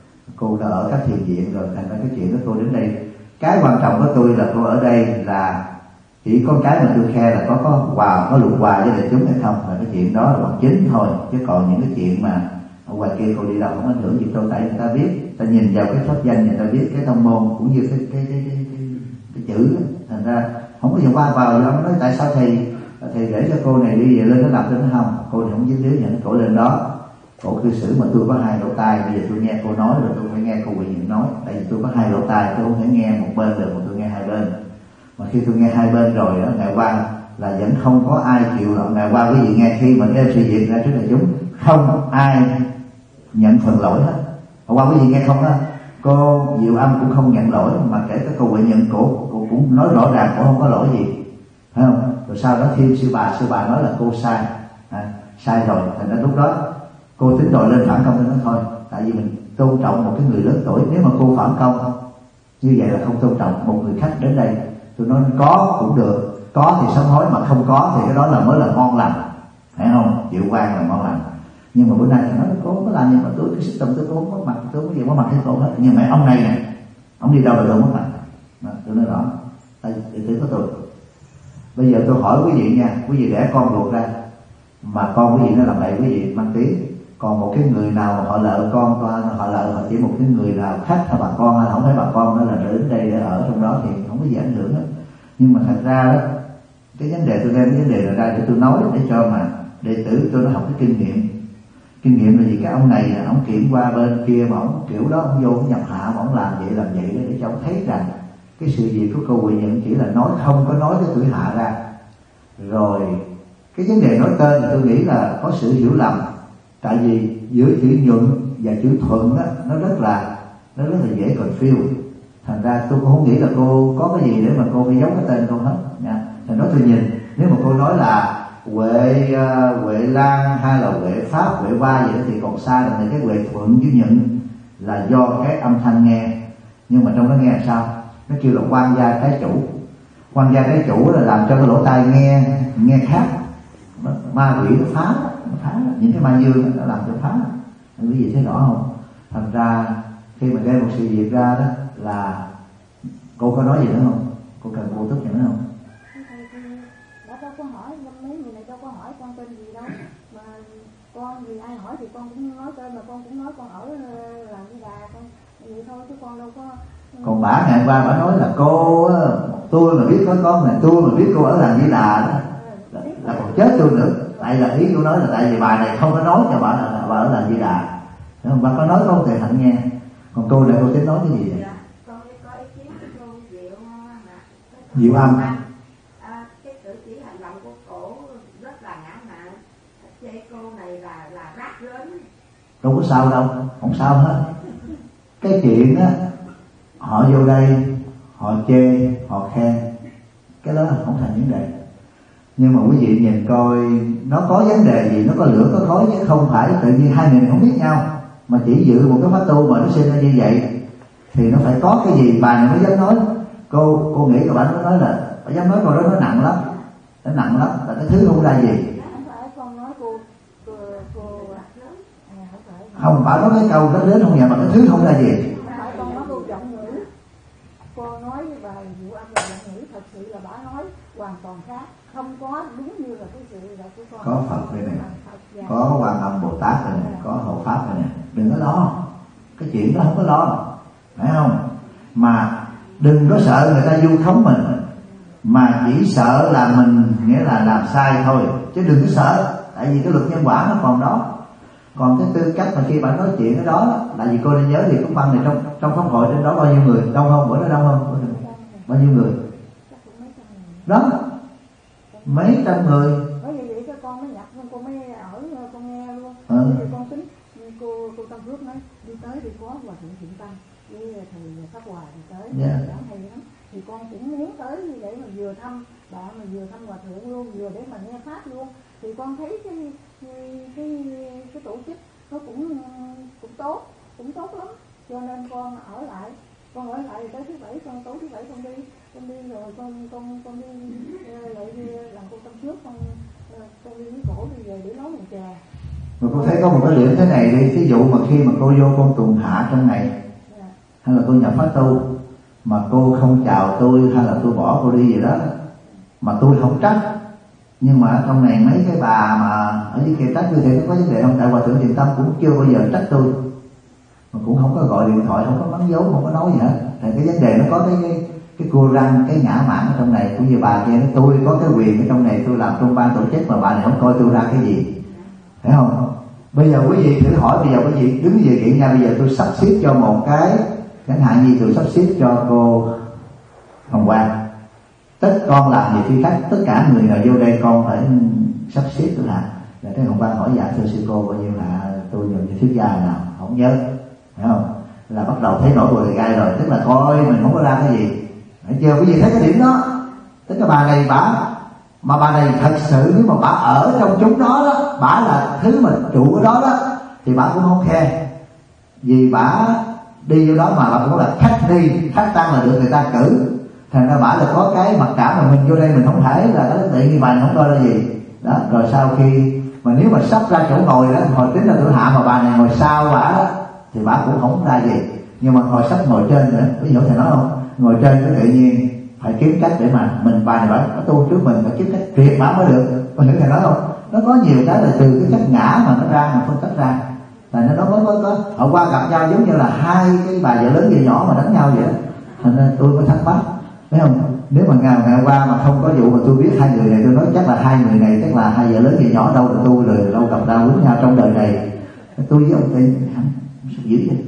cô đã ở các thiền viện rồi. Thành ra cái chuyện đó cô đến đây, cái quan trọng của tôi là cô ở đây là chỉ có cái mà tôi khe là có có quà, có luận quà với đại chúng hay không, là cái chuyện đó là quan chính thôi. Chứ còn những cái chuyện mà ở ngoài kia cô đi đâu không ảnh hưởng gì tôi, tại người ta biết, ta nhìn vào cái pháp danh người ta biết cái tông môn cũng như cái cái cái cái, cái, cái chữ đó. Thành ra không có gì qua vào đâu. Nói tại sao thầy thầy để cho cô này đi về lên nó lập lên nó không, cô thì không dính líu nhận cổ lên đó. Cổ cư xử mà tôi có hai lỗ tai, bây giờ tôi nghe cô nói rồi tôi phải nghe cô Huệ Nhận nói, tại vì tôi có hai lỗ tai, tôi không thể nghe một bên được mà tôi nghe hai bên. Mà khi tôi nghe hai bên rồi đó, ngày qua là vẫn không có ai chịu lòng. Ngày qua quý vị nghe khi mà đem sự việc ra trước đại chúng, không ai nhận phần lỗi hết. Hôm qua quý vị nghe không đó, Cô Diệu Âm cũng không nhận lỗi, mà kể cả cô Huệ Nhận cô, cô cũng nói rõ ràng cô không có lỗi gì, phải không? Rồi sau đó thêm sư bà, sư bà nói là cô sai, à, sai rồi. Thành ra lúc đó cô tính đòi lên phản công, nên nói thôi, tại vì mình tôn trọng một cái người lớn tuổi, nếu mà cô phản công như vậy là không tôn trọng một người khách đến đây. Tôi nói có cũng được, có thì sám hối, mà không có thì cái đó là mới là ngon lành, phải không? Chịu quan là ngon lành. Nhưng mà bữa nay thì nói cô không có làm gì mà tôi cái system tôi không mất mặt, tôi không có gì mất mặt với cô hết. Nhưng mà ông này nè, ông đi đâu là tôi mất mặt. Đó, tôi nói rõ, đây đệ tử có tôi. Bây giờ tôi hỏi quý vị nha, quý vị đẻ con ruột ra mà con quý vị nó làm bậy, quý vị mang tiếng. Còn một cái người nào mà họ lợ con, họ lợ họ chỉ một cái người nào khách hay bà con hay không thấy bà con đó là đến đây để ở trong đó thì không có gì ảnh hưởng hết. Nhưng mà thật ra đó, cái vấn đề tôi đem cái vấn đề này ra để tôi nói, để cho mà đệ tử tôi nó học cái kinh nghiệm. Kinh nghiệm là gì? Cái ông này là ông kiểm qua bên kia mà ông kiểu đó, ông vô ông nhập hạ mà ông làm vậy làm vậy để cho ông thấy rằng cái sự việc của cô Huệ Nhận chỉ là nói, không có nói cái tuổi hạ ra. Rồi cái vấn đề nói tên thì tôi nghĩ là có sự hiểu lầm, tại vì giữa chữ nhuận và chữ thuận đó, nó rất là nó rất là dễ confuse. Thành ra tôi cũng không nghĩ là cô có cái gì để mà cô phải giấu cái tên cô hết nha. Thành đó tôi nhìn, nếu mà cô nói là Huệ uh, Huệ Lan hay là Huệ Pháp, Huệ Ba vậy thì còn sai, là cái Huệ Thuận với Nhận là do cái âm thanh nghe. Nhưng mà trong đó nghe là sao? Nó kêu là quan gia trái chủ. Quan gia trái chủ là làm cho cái lỗ tai nghe nghe khác. Ma quỷ nó phá, nó phá những cái ma dương nó làm cho phá. Quý vị thấy rõ không? Thành ra khi mà gây một sự việc ra đó là cô có nói gì nữa không? Cô cần cô tức gì nữa không? Đã đâu có hỏi, mấy người này đâu có hỏi con tên gì đâu. Mà con vì ai hỏi thì con cũng nói tên, mà con cũng nói con ở làm cái đà con vậy thôi, chứ con đâu có. Còn bả ngày qua bả nói là cô, tôi mà biết có con này, tôi mà biết cô ở làng Di Đà đó là, là còn chết tôi nữa. Tại là ý tôi nói là tại vì bà này không có nói cho bà là bà ở làng Di Đà, bà có nói có thể hạnh nghe. Còn cô này cô tính nói cái gì vậy? Con có ý kiến của cô Diệu Diệu Âm. À, cái cử chỉ hành động của cổ rất là ngã mạn, chê cô này là là rác rến. Đâu có sao đâu, không sao hết. Cái chuyện á, họ vô đây họ chê họ khen, cái đó là không thành vấn đề. Nhưng mà quý vị nhìn coi nó có vấn đề gì, nó có lửa có khói, chứ không phải tự nhiên hai người không biết nhau mà chỉ dự một cái pháp tu mà nó sinh ra như vậy thì nó phải có cái gì bà này mới dám nói. Cô cô nghĩ các bạn nó nói là bà dám nói câu đó nó nặng lắm, nó nặng lắm, là cái thứ không ra gì. Không phải nói cái câu rất lớn không nhà mà cái thứ không ra gì. Con nói cô giọng ngữ, cô nói với bà Diệu Âm là giọng ngữ, thật sự là bà nói hoàn toàn khác, không có đúng như là cái sự là của con. Có Phật đây này, có Quan Âm Bồ Tát đây này, có Hộ Pháp đây này, đừng có lo, cái chuyện đó không có lo, phải không? Mà đừng có sợ người ta vu khống mình, mà chỉ sợ là mình nghĩa là làm sai thôi, chứ đừng có sợ, tại vì cái luật nhân quả nó còn đó. Còn cái tư cách mà khi bạn nói chuyện cái đó, tại vì cô nên nhớ thì cũng văn này trong trong pháp hội trên đó bao nhiêu người, đông không? Bữa đó đông không? Bao nhiêu người? Đó, mấy trăm người. Bởi vì vậy cho con mới nhập, con mới ở, con nghe luôn. Ừ. Thì con tính cô cô Tâm Phước nói đi tới thì có Hòa Thượng Thiện Tâm với thầy Pháp Hòa thì tới, yeah. Đó hay lắm. Thì con cũng muốn tới như để mà vừa thăm bạn, mà vừa thăm Hòa Thượng luôn, vừa để mà nghe pháp luôn. Thì con thấy cái cái cái tổ chức nó cũng cũng tốt, cũng tốt lắm. Cho nên con ở lại, con ở lại tới thứ bảy, con tối thứ bảy con đi, con đi rồi con con con đi lại đi làm cô Tâm Phước, con con đi với cổ đi về để nói một trà. Mà cô thấy có một cái điểm thế này đi, ví dụ mà khi mà cô vô con tuần hạ trong ngày, yeah. hay là cô nhập pháp tu mà cô không chào tôi hay là tôi bỏ cô đi gì đó, mà tôi không trách, nhưng mà ở trong này mấy cái bà mà ở dưới kia trách như thế nó có vấn đề không? Tại Hòa Thượng Thiện Tâm cũng chưa bao giờ trách tôi, mà cũng không có gọi điện thoại, không có bắn dấu, không có nói gì hết. Tại cái vấn đề nó có cái cái, cái cua răng, cái ngã mạn ở trong này, cũng như bà kia nói tôi có cái quyền ở trong này, tôi làm trong ban tổ chức mà bà này không coi tôi ra cái gì, phải không? Bây giờ quý vị thử hỏi, bây giờ quý vị đứng về kiện nha, bây giờ tôi sắp xếp cho một cái, chẳng hạn như tôi sắp xếp cho cô Hồng Quang, tất con làm gì phi khách, tất cả người nào vô đây con phải sắp xếp tôi làm. Là cái Hồng Quang hỏi dạ thưa sư cô bao nhiêu là tôi nhận như thuyết gia nào không nhớ, phải không? là bắt đầu thấy nổi bồ đề gai rồi, tức là coi mình không có ra cái gì. Thấy chưa? Quý vị thấy cái điểm đó, tức là bà này bả, mà bà này thật sự nếu mà bả ở trong chúng đó đó, bả là thứ mà trụ ở đó đó, thì bả cũng không khe, vì bả đi vô đó mà bả cũng là khách đi, khách tăng là được người ta cử, thành ra bả là có cái mặc cảm mà mình vô đây mình không thể là cái tự nhiên bà này không coi là gì đó. Rồi sau khi mà nếu mà sắp ra chỗ ngồi đó, hồi tính là tôi hạ mà bà này ngồi sau bả đó thì bả cũng không ra gì, nhưng mà hồi sắp ngồi trên nữa, ví dụ thầy nói không, ngồi trên cái tự nhiên phải kiếm cách để mà mình bà này bả tu trước mình phải kiếm cách triệt bả mới được. Có hiểu thầy nói không? Nó có nhiều cái là từ cái chất ngã mà nó ra mà phân tách ra, là nó nó có có có họ qua gặp nhau giống như là hai cái bà vợ lớn vợ nhỏ mà đánh nhau vậy đó. Thành ra tôi mới thắc mắc, thấy không? Nếu mà ngày ngày qua mà không có vụ mà tôi biết hai người này, tôi nói chắc là hai người này chắc là hai vợ lớn vợ nhỏ, đâu là tu rồi đâu gặp đau quýnh nhau trong đời này. Tôi với ông Tị sao dữ vậy?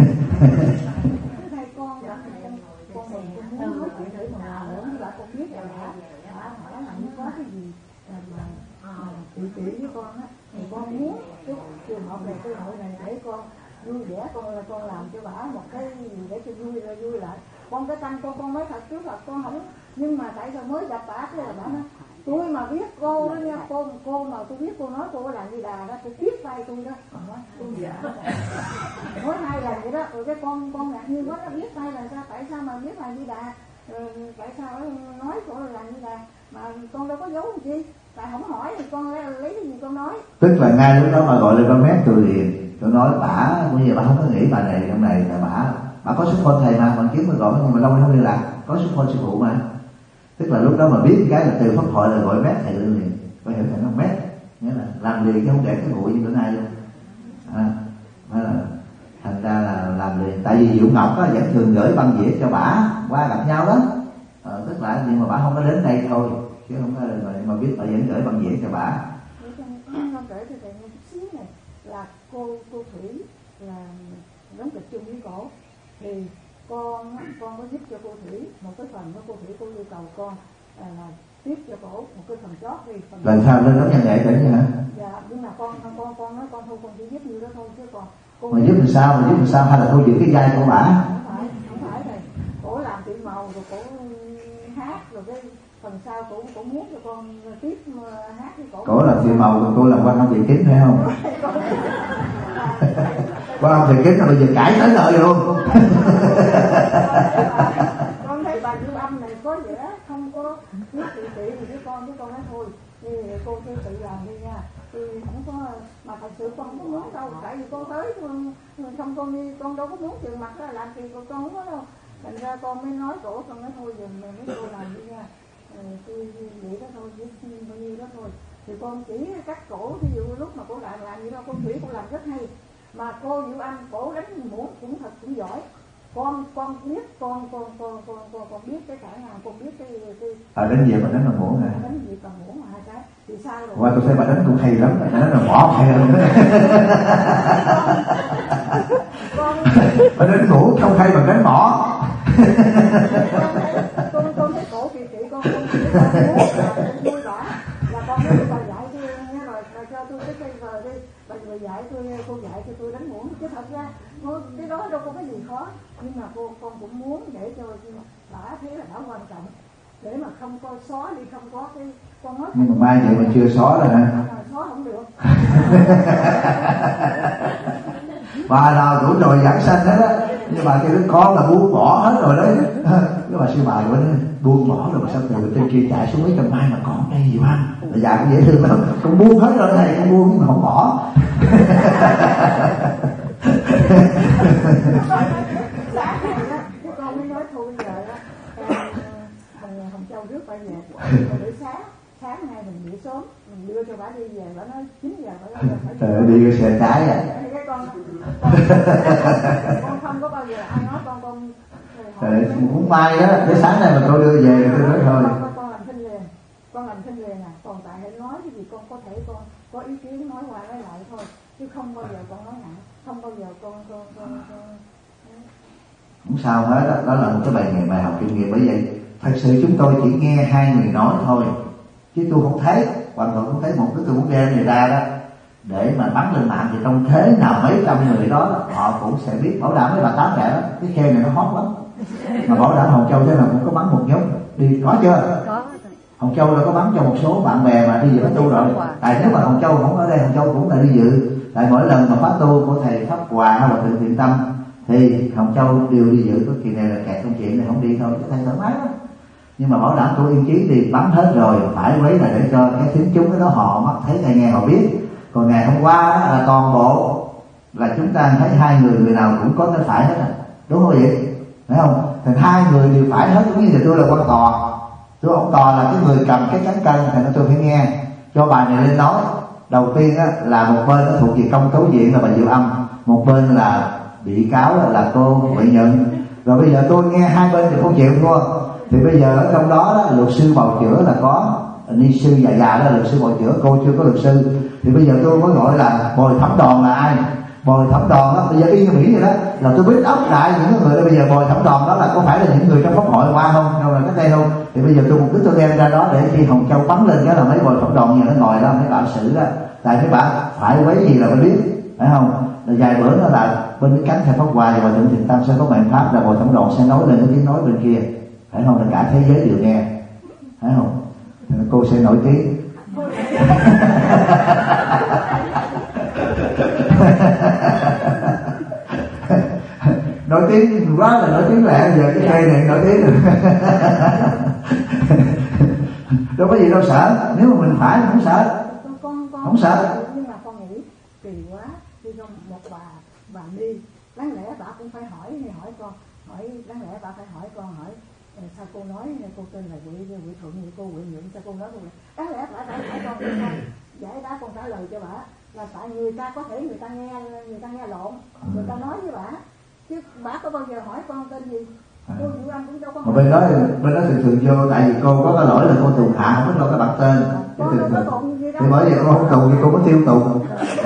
Chị chị với con á, thì con muốn cái trường hợp này, cái hội này để con vui vẻ, con là con làm cho bả một cái gì để cho vui là vui lại. Con cái tâm con con nói thật trước là con không, nhưng mà tại sao mới gặp bả thế là bả nói tôi mà biết cô đó nha, cô cô mà tôi biết cô nói cô làm gì đà đó, tôi biết tay tôi đó. Nói tôi dạ. Nói hai lần vậy đó, rồi cái con con ngạc nhiên quá, nó biết tay là sao, tại sao mà biết làm gì đà, rồi tại sao nói cô làm gì đà mà con đâu có giấu gì chi. Tại không hỏi thì con lấy, lấy cái gì con nói. Tức là ngay lúc đó mà gọi lên con mét tôi liền, tôi nói bả bây giờ bả không có nghĩ bà này trong này là bả bả có số phone thầy mà bạn kiếm mới gọi, nhưng mà lâu không liên lạc, có số phone sư phụ mà. Tức là lúc đó mà biết cái là từ pháp hội là gọi mét thầy lên liền, có hiểu thầy nói mét nghĩa là làm liền chứ không để cái vụ như bữa nay luôn. À, là thành ra là làm liền, tại vì Diệu Ngọc á vẫn thường gửi băng dĩa cho bả qua gặp nhau đó. Ờ, tức là nhưng mà bả không có đến đây thôi, chứ không có mà, mà biết bà vẫn gửi bằng dĩa cho bả. Con kể cho thầy nghe chút xíu này là cô cô Thủy là đóng kịch chung với cổ, thì con con có giúp cho cô Thủy một cái phần, của cô Thủy cô yêu cầu con là, là tiếp cho cổ một cái phần chót đi. Phần lần sau lên đó nhân nghệ tới hả? Dạ, nhưng mà con con con nói con thôi con chỉ giúp như đó thôi chứ còn. Cô mà giúp làm sao mà giúp làm sao hay là cô giữ cái vai của bả? Không phải, không phải này, cổ làm tiệm màu rồi cổ hát rồi cái phần sau cổ cổ muốn cho con tiếp hát với cổ. Cổ là tiệm màu còn cô làm quan ông thầy kính phải không? Quan ông thầy kính là bây giờ cãi tới lời luôn. Con thấy bà Diệu Âm này có vẻ không có biết tự trị gì với con, với con nói thôi thì cô tôi tự làm đi nha, tôi không có, mà thật sự con không có muốn đâu, tại vì con tới không con đi con đâu có muốn trường mặt ra làm gì con không có đâu, thành ra con mới nói cổ, con nói thôi dùm mấy cô làm đi nha, tôi vậy đó thôi, với bao nhiêu đó thôi, thì con chỉ cắt cổ, ví dụ lúc mà cô làm làm gì đâu, con Thủy cô làm rất hay, mà cô Diệu Âm cổ đánh muỗng cũng thật cũng giỏi. Con con biết con con con con con con biết cái khả năng, con biết cái cái à, đánh gì mà đánh bằng muỗng hả? Đánh gì bằng muỗng mà hai cái thì sao rồi? Qua tôi thấy bà đánh cũng hay lắm, bà đánh là mỏ hay hơn. Bà đánh muỗng không hay bằng đánh mỏ. Con con thấy cổ kỳ kỳ con con biết con muốn là vui vẻ là con nói bà dạy tôi nghe rồi cho tôi cái cây vờ đi, bà vừa dạy tôi cô dạy cho tôi đánh muỗng, chứ thật ra cái đó đâu có cái gì khó, nhưng mà cô con cũng muốn để cho bả thấy là đã quan trọng, để mà không coi xóa đi, không có cái con nói. Nhưng mà mai vậy mà chưa xóa rồi hả? Xóa không được. Bà nào cũng rồi giảng sanh hết á, nhưng mà cái đứa con là buông bỏ hết rồi đấy. Cái bà sư bà của nó buông bỏ rồi mà sao từ trên kia chạy xuống mấy trăm mai mà còn đây gì anh? Là già cũng dễ thương lắm, con buông hết rồi thầy, con buông nhưng mà không bỏ. Con mới nói thôi giờ đó, thằng Hồng Châu rước bà về, buổi sáng sáng nay mình nghỉ sớm, mình đưa cho bà đi về, bà nói chín giờ bà nói phải đi cái xe trái à. Cái con, con không có bao giờ ai nói con con Trời, cũng may đó, tới sáng nay mà tôi đưa về tôi nói thôi. Con, con làm thinh liền, con làm thinh liền à, còn tại hãy nói cái gì con có thể con có ý kiến nói qua nói lại thôi, chứ không bao giờ con nói nặng, không bao giờ con con con, con... Không sao hết đó, đó là một cái bài nghề bài học kinh nghiệm. Bởi vậy thật sự chúng tôi chỉ nghe hai người nói thôi, chứ tôi không thấy, hoàn toàn không thấy một cái tôi muốn đem người ra đó. để mà bắn lên mạng, thì trong thế nào mấy trăm người đó họ cũng sẽ biết. Bảo đảm mấy bà tám mẹ đó, cái khe này nó hot lắm, mà Bảo đảm Hồng Châu thế nào cũng có bắn một nhóm đi, có chưa? Có. Hồng Châu là có bắn cho một số bạn bè mà đi dự tu rồi. Tại nếu mà Hồng Châu không ở đây, Hồng Châu cũng là đi dự. Tại mỗi lần mà khóa tu của thầy Pháp Hòa hay là Thượng Thiện Tâm thì Hồng Châu đều đi dự. Có kỳ này là kẹt công chuyện này không đi thôi, cái thầy thoải mái lắm. Nhưng mà Bảo đảm tu Yên Chí thì bắn hết rồi, phải quấy là để cho cái thính chúng cái đó họ mắt thấy ngày nghe họ biết. Còn ngày hôm qua là toàn bộ là chúng ta thấy hai người người nào cũng có cái phải hết, đúng không vậy? Phải không? Thì hai người đều phải hết, giống như là tôi là quan tòa. Tôi ông tòa là cái người cầm cái cán cân, thì tôi phải nghe cho bài này lên nói. Đầu tiên á, là một bên nó thuộc về công tố viện là bà Diệu Âm, một bên là bị cáo là, là cô Huệ Nhận. Rồi bây giờ tôi nghe hai bên thì không chịu thua. Thì bây giờ ở trong đó, đó luật sư bào chữa là có ni sư già già đó, luật sư bào chữa, cô chưa có luật sư. Thì bây giờ tôi mới gọi là bồi thẩm đoàn là ai? Bồi thẩm đoàn đó, bây giờ y như Mỹ vậy đó, là tôi biết ốc lại những người đó. Bây giờ bồi thẩm đoàn đó là có phải là những người trong pháp hội qua không, đâu là cái đây không? Thì bây giờ tôi mục đích tôi đem ra đó để khi Hồng Châu bắn lên cái là mấy bồi thẩm đoàn giờ nó ngồi đó mấy đạo sử đó, tại mấy bạn phải quấy gì là phải biết, phải không? Là vài bữa đó là bên cái cánh thầy Pháp Hòa và Thượng Thiện Tâm sẽ có biện pháp là bồi thẩm đoàn sẽ nói lên cái tiếng nói bên kia, phải không? Là cả thế giới đều nghe, phải không? Thì cô sẽ nổi tiếng. Nổi tiếng quá là nổi tiếng lẹ, giờ cái cây này nổi tiếng rồi. Đâu có gì đâu sợ, nếu mà mình phải không sợ, con, con, không sợ. Nhưng mà con nghĩ kỳ quá, khi con một bà bà đi, đáng lẽ bà cũng phải hỏi hay hỏi con, hỏi đáng lẽ bà phải hỏi con hỏi sao cô nói cô tên là Huệ Huệ Thuận, như cô Huệ Nhuận, sao cô nói cô này, đáng lẽ bà phải hỏi con để con giải đáp, con trả lời cho bà. Là tại người ta có thể người ta nghe người ta nghe lộn, người ta nói với bà, chứ bà có bao giờ hỏi con tên gì? À. Cô Diệu Âm cũng đâu có hỏi. Bên đó bên đó thường thường vô, tại vì cô có cái lỗi là cô tù hạ không biết lo cái bản tên. Cô thường thường. có tụng gì đâu. Thì bởi vì cô không tù thì cô có tiêu tù.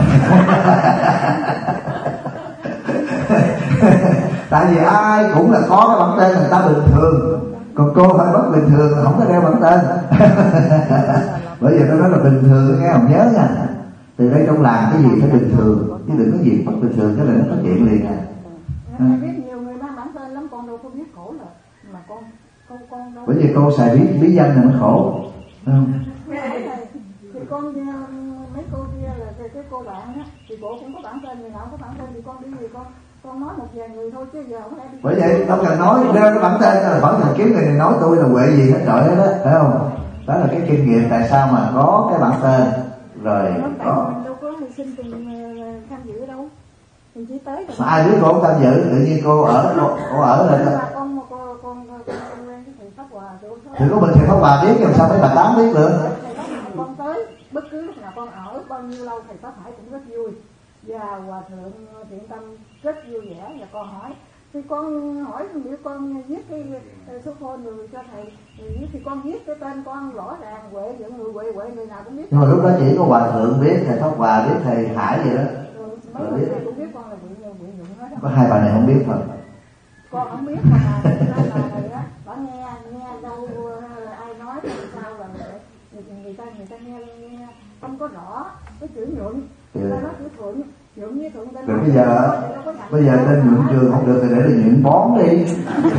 Tại vì ai cũng là có cái bản tên người ta bình thường, còn cô phải bất bình thường, không có đeo bản tên. Bởi vì nó nói là bình thường, nghe không nhớ nha. Từ đây trong làng cái gì phải bình thường, chứ đừng có gì bất bình thường, cái là nó có chuyện liền à. Em biết nhiều người mang bản tên lắm, con đâu có biết khổ là mà con con con đâu. Bởi vì cô xài bí bí danh là nó khổ, không? Thì con mấy cô kia là cái, cái cô bạn á, thì cô cũng có bản tên, người nào có bản tên thì con đi gì con con nói một vài người thôi chứ giờ không lẽ đi. Bởi vậy đâu cần nói đeo cái bản tên là khỏi cần kiếm người này nói tôi là Huệ gì hết trời hết đó, phải không? Đó là cái kinh nghiệm tại sao mà có cái bản tên rồi có. Mình đâu có xin từng tham dự đâu, mình chỉ tới. Mà ai biết cô không tham dự, tự nhiên cô ở cô, cô ở là con con con con quen cái thầy Pháp Hòa rồi. Thì có mình thầy Pháp Hòa biết, làm sao mấy bà tám biết được? Con tới bất cứ lúc nào con ở bao nhiêu lâu thầy Pháp Hải cũng rất vui, và Hòa Thượng Thiện Tâm rất vui vẻ, và con hỏi thì con hỏi nếu con viết cái số phone rồi cho thầy viết thì con viết cái tên con rõ ràng Huệ những người Huệ Huệ người nào cũng biết. Nhưng mà lúc đó chỉ có Hòa Thượng biết, thầy Pháp Hòa biết, thầy Hải vậy đó. Rồi, mấy người này cũng biết con là Huệ Huệ Nhuận hết đó. Có hai bà này không biết thôi. Con không biết mà bà này á, bà nghe nghe đâu ai nói thì sao là người, người ta người ta nghe, nghe không có rõ cái chữ Nhuận, người ta nói chữ Thuận. Rồi bây giờ bây giờ tên Nhuận Trường không được thì để là Nhuận Bón đi.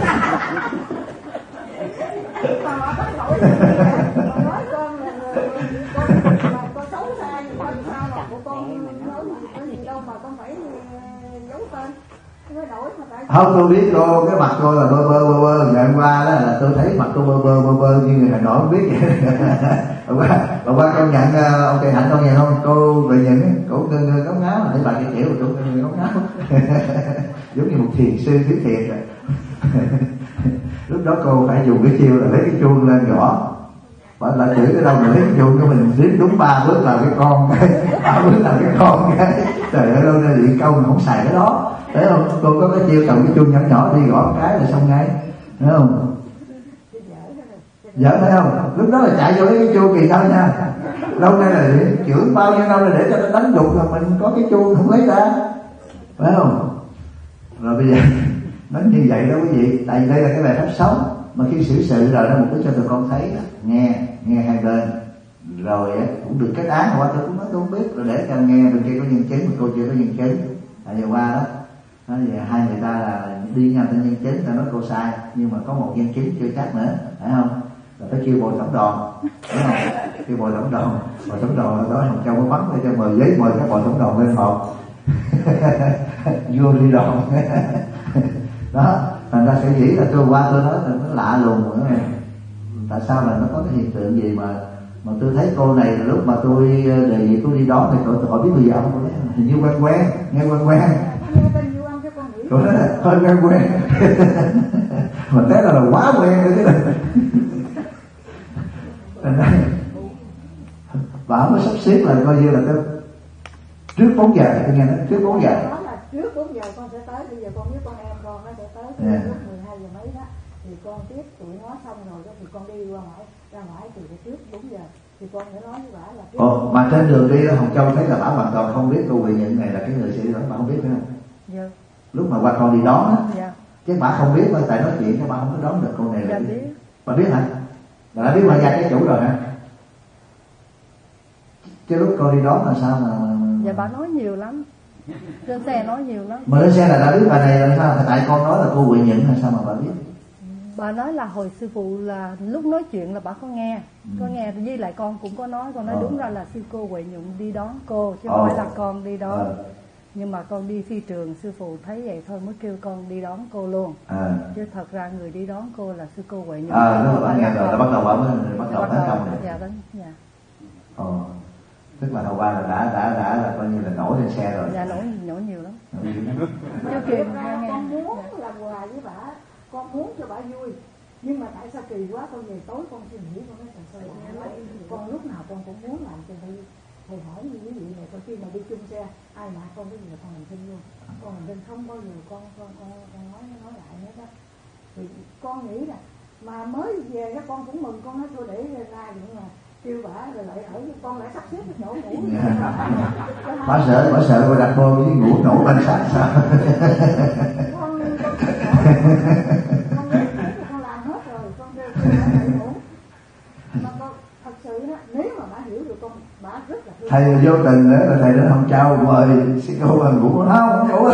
Không, tôi biết cô, cái mặt cô là bơ bơ bơ bơ. Ngày hôm qua đó là tôi thấy mặt cô bơ bơ bơ bơ như người Hà Nội không biết vậy. Hôm qua, hôm qua công nhận ông Cây Hạnh công nhận không? Cô về nhận cổ ngơ ngơ ngáo ngáo, thấy bà cái kiểu cổ ngơ ngơ ngáo ngáo. Giống như một thiền sư thuyết thiền rồi. Lúc đó cô phải dùng cái chiêu là lấy cái chuông lên gõ. Bà lại chửi cái đâu mà lấy cái chuông của mình đếm đúng ba bước là cái con cái, ba bước là cái con cái. Trời ơi, đâu ra luyện câu mà không xài cái đó. Thấy không? Cô có cái chiêu cầm cái chuông nhỏ nhỏ đi gõ cái là xong ngay, thấy không? Giỡn thấy không? Lúc đó là chạy vô lấy cái chuông kỳ sao nha. Lâu nay là chửi bao nhiêu năm là để cho nó đánh đục là mình có cái chuông không lấy ra, phải không? Rồi bây giờ nói như vậy đó quý vị, tại vì đây là cái bài pháp sống mà khi xử sự rồi đó, một cái cho tụi con thấy là nghe nghe hai bên rồi cũng được kết án. Qua tôi cũng nói tôi không biết, rồi để cho nghe bên kia có nhân chứng mà cô chưa có nhân chứng. Tại vừa qua đó nói về hai người ta là đi nhau tên nhân chứng, ta nói cô sai nhưng mà có một nhân chứng chưa chắc nữa, phải không? Rồi phải kêu bồi thẩm đoàn, đúng không? Kêu bồi thẩm đoàn, bồi thẩm đoàn đó Hồng Châu có bắn để cho mời ghế mời các bồi thẩm đoàn lên một vua đi đoàn đó. Thành ra sẽ nghĩ là tôi qua tôi nói là nó lạ lùng nữa. Tại sao là nó có cái hiện tượng gì mà mà tôi thấy cô này lúc mà tôi đề nghị tôi đi đón thì tôi hỏi biết bây giờ ông cô nói hình như quen quen, nghe quen quen. Cô nói là hơi quen quen mà thế là, là quá quen rồi chứ là bà không có sắp xếp là coi như là cái trước bốn giờ, tôi nghe nói trước bốn giờ. Đó là trước bốn giờ con sẽ tới, bây giờ con với con em con nó sẽ tới yeah. Lúc mười hai giờ mấy đó thì con tiếp tụi nó xong rồi đó thì con đi qua ngoài ra ngoài từ trước bốn giờ thì con sẽ nói với bà là trước. Ồ, mà trên đường đi đó Hồng Châu thấy là bà hoàn toàn không biết cô Huệ Nhận này là cái người sẽ đi đón, bà không biết phải không? Dạ. Lúc mà qua con đi đón á, dạ. chứ bà không biết, tại nói chuyện các bà không có đón được cô này là dạ, biết. biết. Bà biết hả? Bà đã biết bà gia cái chủ rồi hả? Chứ lúc con đi đón là sao mà... Dạ bà nói nhiều lắm, trên xe nói nhiều lắm. Mà lên xe là đã biết bà này là sao? Tại con nói là cô Huệ Nhận là sao mà bà biết? Bà nói là hồi sư phụ là lúc nói chuyện là bà có nghe, ừ. có nghe với lại con cũng có nói, con nói ờ. đúng ra là sư cô Huệ Nhuận đi đón cô chứ không ờ. phải là con đi đón. Ờ. Nhưng mà con đi phi trường, sư phụ thấy vậy thôi mới kêu con đi đón cô luôn. À. Chứ thật ra người đi đón cô là sư cô Huệ Nhuận. À, lúc mà nghe rồi là bắt đầu bà mới bắt đầu tấn công này. Dạ đúng, dạ. Ồ. Tức là hôm qua là đã đã đã là coi như là nổi trên xe rồi. Dạ nổi nổi nhiều lắm. Chưa kịp ra con muốn làm quà với bà, con muốn cho bà vui. Nhưng mà tại sao kỳ quá con về tối con suy nghĩ con nói trời ơi, con lúc nào con cũng muốn làm cho thầy thầy hỏi như quý vị này, coi khi mà đi chung xe ai mà con cái gì là con làm thinh luôn, con làm thinh không bao giờ con con con, con nói nói lại hết đó. Thì con nghĩ là mà mới về đó con cũng mừng, con nói tôi để ra nhưng mà kêu bả rồi lại ở con lại sắp xếp cái chỗ ngủ. Bà sợ bà sợ bà đặt bô với ngủ nổ bên sạch sao? Con con con làm hết rồi, con kêu con lại ngủ. Mà con thật sự đó, nếu mà bả hiểu được con, bả rất là thương. Thầy vô tình nữa là thầy đến Hồng Châu mời sư cô mà ngủ không không ngủ.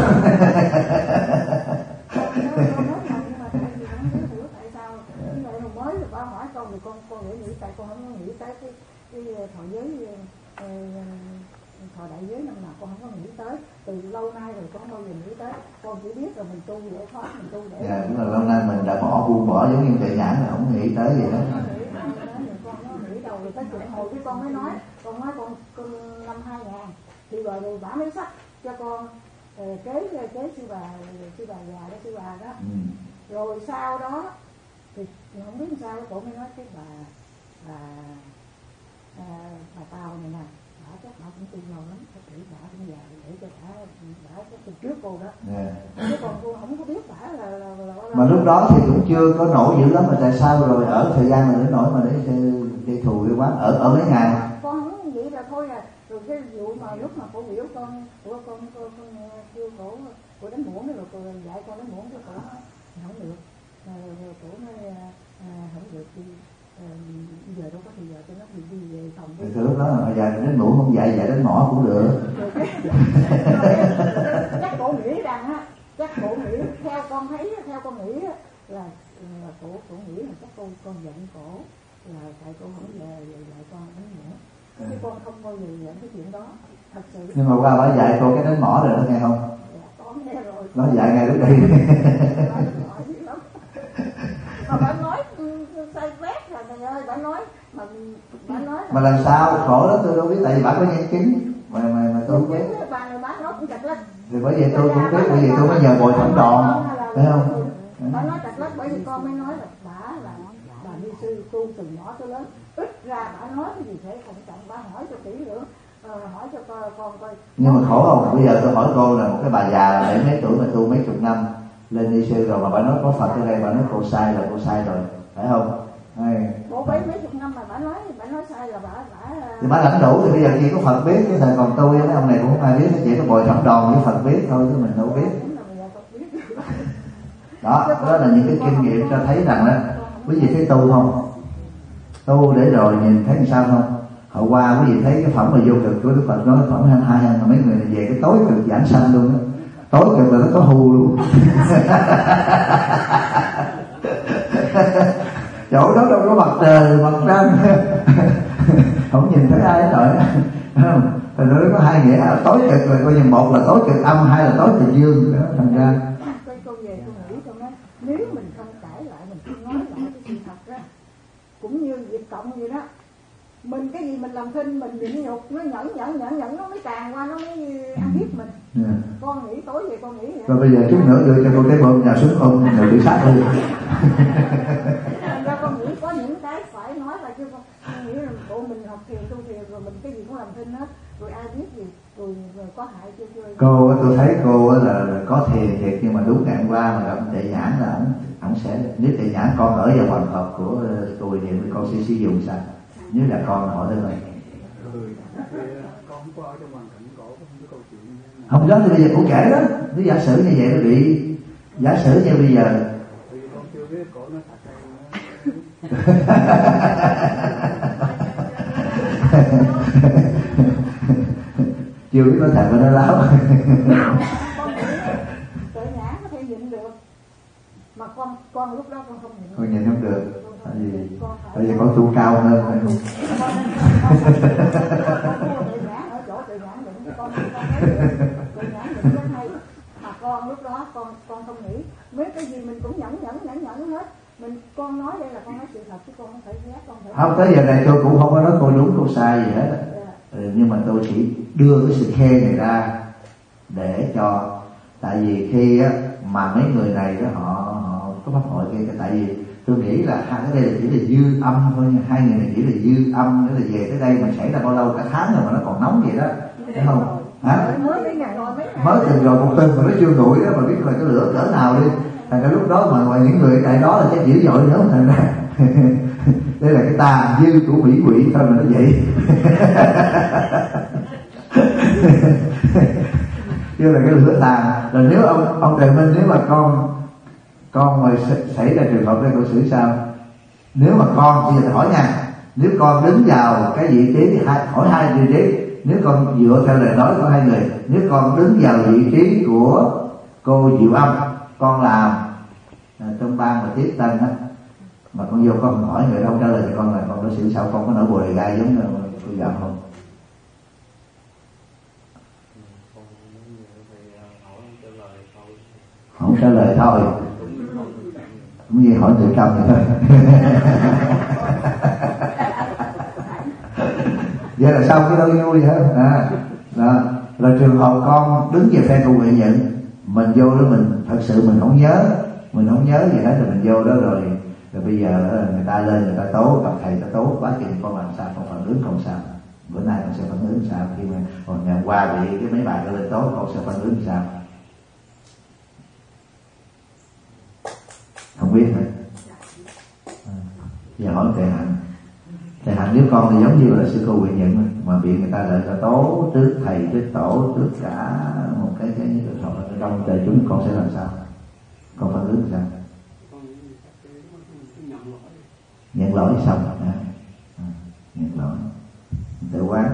Con thì con con nghĩ nghĩ tại con không có nghĩ tới cái cái thọ giới thọ đại giới năm nào con không có nghĩ tới, từ lâu nay rồi con không bao giờ nghĩ tới, con chỉ biết là mình tu để thoát, mình tu để. Dạ đúng là lâu nay mình đã bỏ buông bỏ giống như chạy nhãn là không nghĩ tới gì đó. Con nó nghĩ đầu rồi tới chuyện hồi với con mới nói, con nói con, con năm hai ngàn thì rồi rồi bả mới sách cho con kế kế sư bà sư bà già đó sư bà đó. Ừ. Rồi sau đó thì không biết sao cổ mới nói cái bà bà à, bà Tàu này nè, bà chắc bà cũng tin lâu lắm, có thể bà cũng già để cho bà bà có từ trước cô đó. Yeah. Chứ còn cô không có biết bà là, là, là, là mà lúc đó thì cũng chưa có nổi dữ lắm, mà tại sao rồi ở thời gian mà đến nổi mà để gây thù yêu quá ở ở mấy ngày mà. Con không nghĩ là thôi à, rồi cái vụ mà lúc mà cổ biểu con của con con con kêu cổ cổ đánh muỗng rồi cô dạy con đánh muỗng cho cổ không được. Rồi cổ nói à, không được đi à, giờ đâu có thì giờ cho nó đi đi về phòng đi. Thì lúc đó là dạy đến ngủ không dạy dạy đến mỏ cũng được. Chắc cổ nghĩ rằng á, chắc cổ nghĩ theo con thấy theo con nghĩ là là cổ cổ nghĩ là chắc con con giận cổ là tại cô không về dạy con đánh muỗng. Chứ con không bao giờ giận cái chuyện đó thật sự. Nhưng mà qua bà dạy cô cái đánh mỏ rồi đó nghe không? Dạ, con nghe rồi. Nó dạy ngay lúc đi. Mà bà nói say quét là thầy ơi, bà nói mà bà nói mà làm sao khổ lắm tôi đâu biết, tại vì bà có nhân chứng mà mà mà tôi không biết. Bà này bà nói cũng chặt lắm. Thì bởi vì tôi cũng biết, bởi vì tôi có nhờ bồi thẩm đoàn, thấy không? Bà nói chặt lắm bởi vì con mới nói là bà là bà ni sư tu từ nhỏ tới lớn, ít ra bà nói cái gì thế không trọng, bà hỏi cho kỹ lưỡng. Ờ, hỏi cho con, con coi. Nhưng mà khổ không? Bây giờ tôi hỏi cô là một cái bà già là bảy mấy tuổi mà tu mấy chục năm lên đi sư rồi mà bà nói có Phật ở đây, bà nói cô sai là cô sai rồi, phải không? Hay. Bộ bảy mấy chục năm mà bà nói bà nói sai là bà bà thì bà lãnh đủ thì bây giờ chỉ có Phật biết, cái thời còn tôi mấy ông này cũng không ai biết, chỉ có bồi thẩm đoàn với Phật biết thôi chứ mình đâu biết. Đó, đó là những cái kinh nghiệm cho thấy rằng đó, quý vị thấy tu không? Tu để rồi nhìn thấy làm sao không? Hồi qua quý vị thấy cái phẩm mà vô cực của Đức Phật nói phẩm hai hai hai mấy người này về cái tối cực giảng sanh luôn á, tối cực là nó có hù luôn. Chỗ đó đâu có mặt trời mặt trăng, không nhìn thấy ai hết rồi. Thành ra nó có hai nghĩa, tối cực là coi như một là tối cực âm, hai là tối cực dương đó. Thành ra cái câu về tôi nghĩ trong đó, nếu mình không cãi lại, mình không nói lại cái sự thật đó, cũng như Việt Cộng vậy đó, mình cái gì mình làm thinh, mình nhịn nhục, nó nhẫn nhẫn nhẫn nhẫn nó mới tràn qua, nó mới ăn hiếp mình. Yeah. Con nghĩ tối về con nghĩ vậy. Rồi bây giờ chút nữa đưa cho con cái bơm nhà súng không người bị sát luôn. Ra con nghĩ có những cái phải nói lại chứ con, con nghĩ là bộ mình học thiền tu thiền rồi mình cái gì cũng làm thinh hết, rồi ai biết gì, rồi, rồi có hại chưa chưa. Cô tôi thấy cô là, là có thiền thiệt, nhưng mà đúng ngày hôm qua mà gặp Tệ Nhãn là ổng ổng sẽ, nếu Tệ Nhãn con ở vào hoàng hợp của cô Huệ Niệm thì con sẽ sử dụng sao? Nếu là con hỏi thế này. Không đó thì bây giờ cũng kể đó, nếu giả sử như vậy nó bị, giả sử như bây giờ chưa biết nói thật mà nói láo. Tự nhãn có thể nhịn được, mà con con lúc đó con không nhịn. Con nhịn không được, tại vì bây giờ con tu cao hơn. Tự nhãn ở chỗ tự nhãn nhịn, con con thấy tự nhãn nhịn rất hay, mà con lúc đó con con không nghĩ mấy cái gì mình cũng nhẫn nhẫn nhẫn nhẫn hết. Mình con nói đây là con nói sự thật chứ con không phải ghét, con phải không. Tới giờ này tôi cũng không có nói cô đúng cô sai gì hết. Yeah. Ừ, nhưng mà tôi chỉ đưa cái sự khen này ra để cho, tại vì khi á, mà mấy người này đó họ, họ có pháp hội kia, tại vì tôi nghĩ là hai cái đây là chỉ là dư âm thôi nha, hai người này chỉ là dư âm, nữa là về tới đây mà xảy ra bao lâu cả tháng rồi mà nó còn nóng vậy đó, thấy không? Hả? Mới từng rồi một tuần mà nó chưa nguội đó, mà biết là cái lửa cỡ nào đi. Thành ra lúc đó mà ngoài những người tại đó là chắc dữ dội nữa. Thành ra đây là cái tà dư của mỹ quỷ thôi mà nó vậy. Chứ là cái lửa tàn. Rồi nếu ông ông Trần Minh, nếu mà con con mà xảy ra trường hợp đây cậu xử sao? Nếu mà con, bây giờ hỏi nha, nếu con đứng vào cái vị trí, hai, hỏi hai vị trí, nếu con dựa theo lời nói của hai người, nếu con đứng vào vị trí của cô Diệu Âm, con làm à, trong ban và tiếp tân á, mà con vô con hỏi người đâu trả lời thì con là con đối xử sao? Con có nở bồ đề gai giống như cô Diệu Âm không? Không trả lời thôi, cũng như hỏi tự cầm vậy thôi. Vậy là xong cái đâu vui hết à, đó. Là trường hợp con đứng về phe cô Huệ Nhận, mình vô đó mình thật sự mình không nhớ, mình không nhớ gì hết, rồi mình vô đó rồi rồi bây giờ người ta lên người ta tố, gặp thầy ta tố quá trình, con làm sao, con phản ứng không sao, bữa nay con sẽ phản ứng sao, khi mà còn ngày qua bị cái mấy bài ta lên tố con sẽ phản ứng sao, không biết nữa. À, giờ hỏi Thầy Hạnh, Thầy Hạnh nếu con thì giống như là sư cô Huệ Nhận mà bị người ta lại ta tố trước thầy trước tổ trước cả một cái cái rồi đông trời chúng, con sẽ làm sao, con phản ứng sao? Nhận lỗi xong à, à, nhận lỗi tự quán.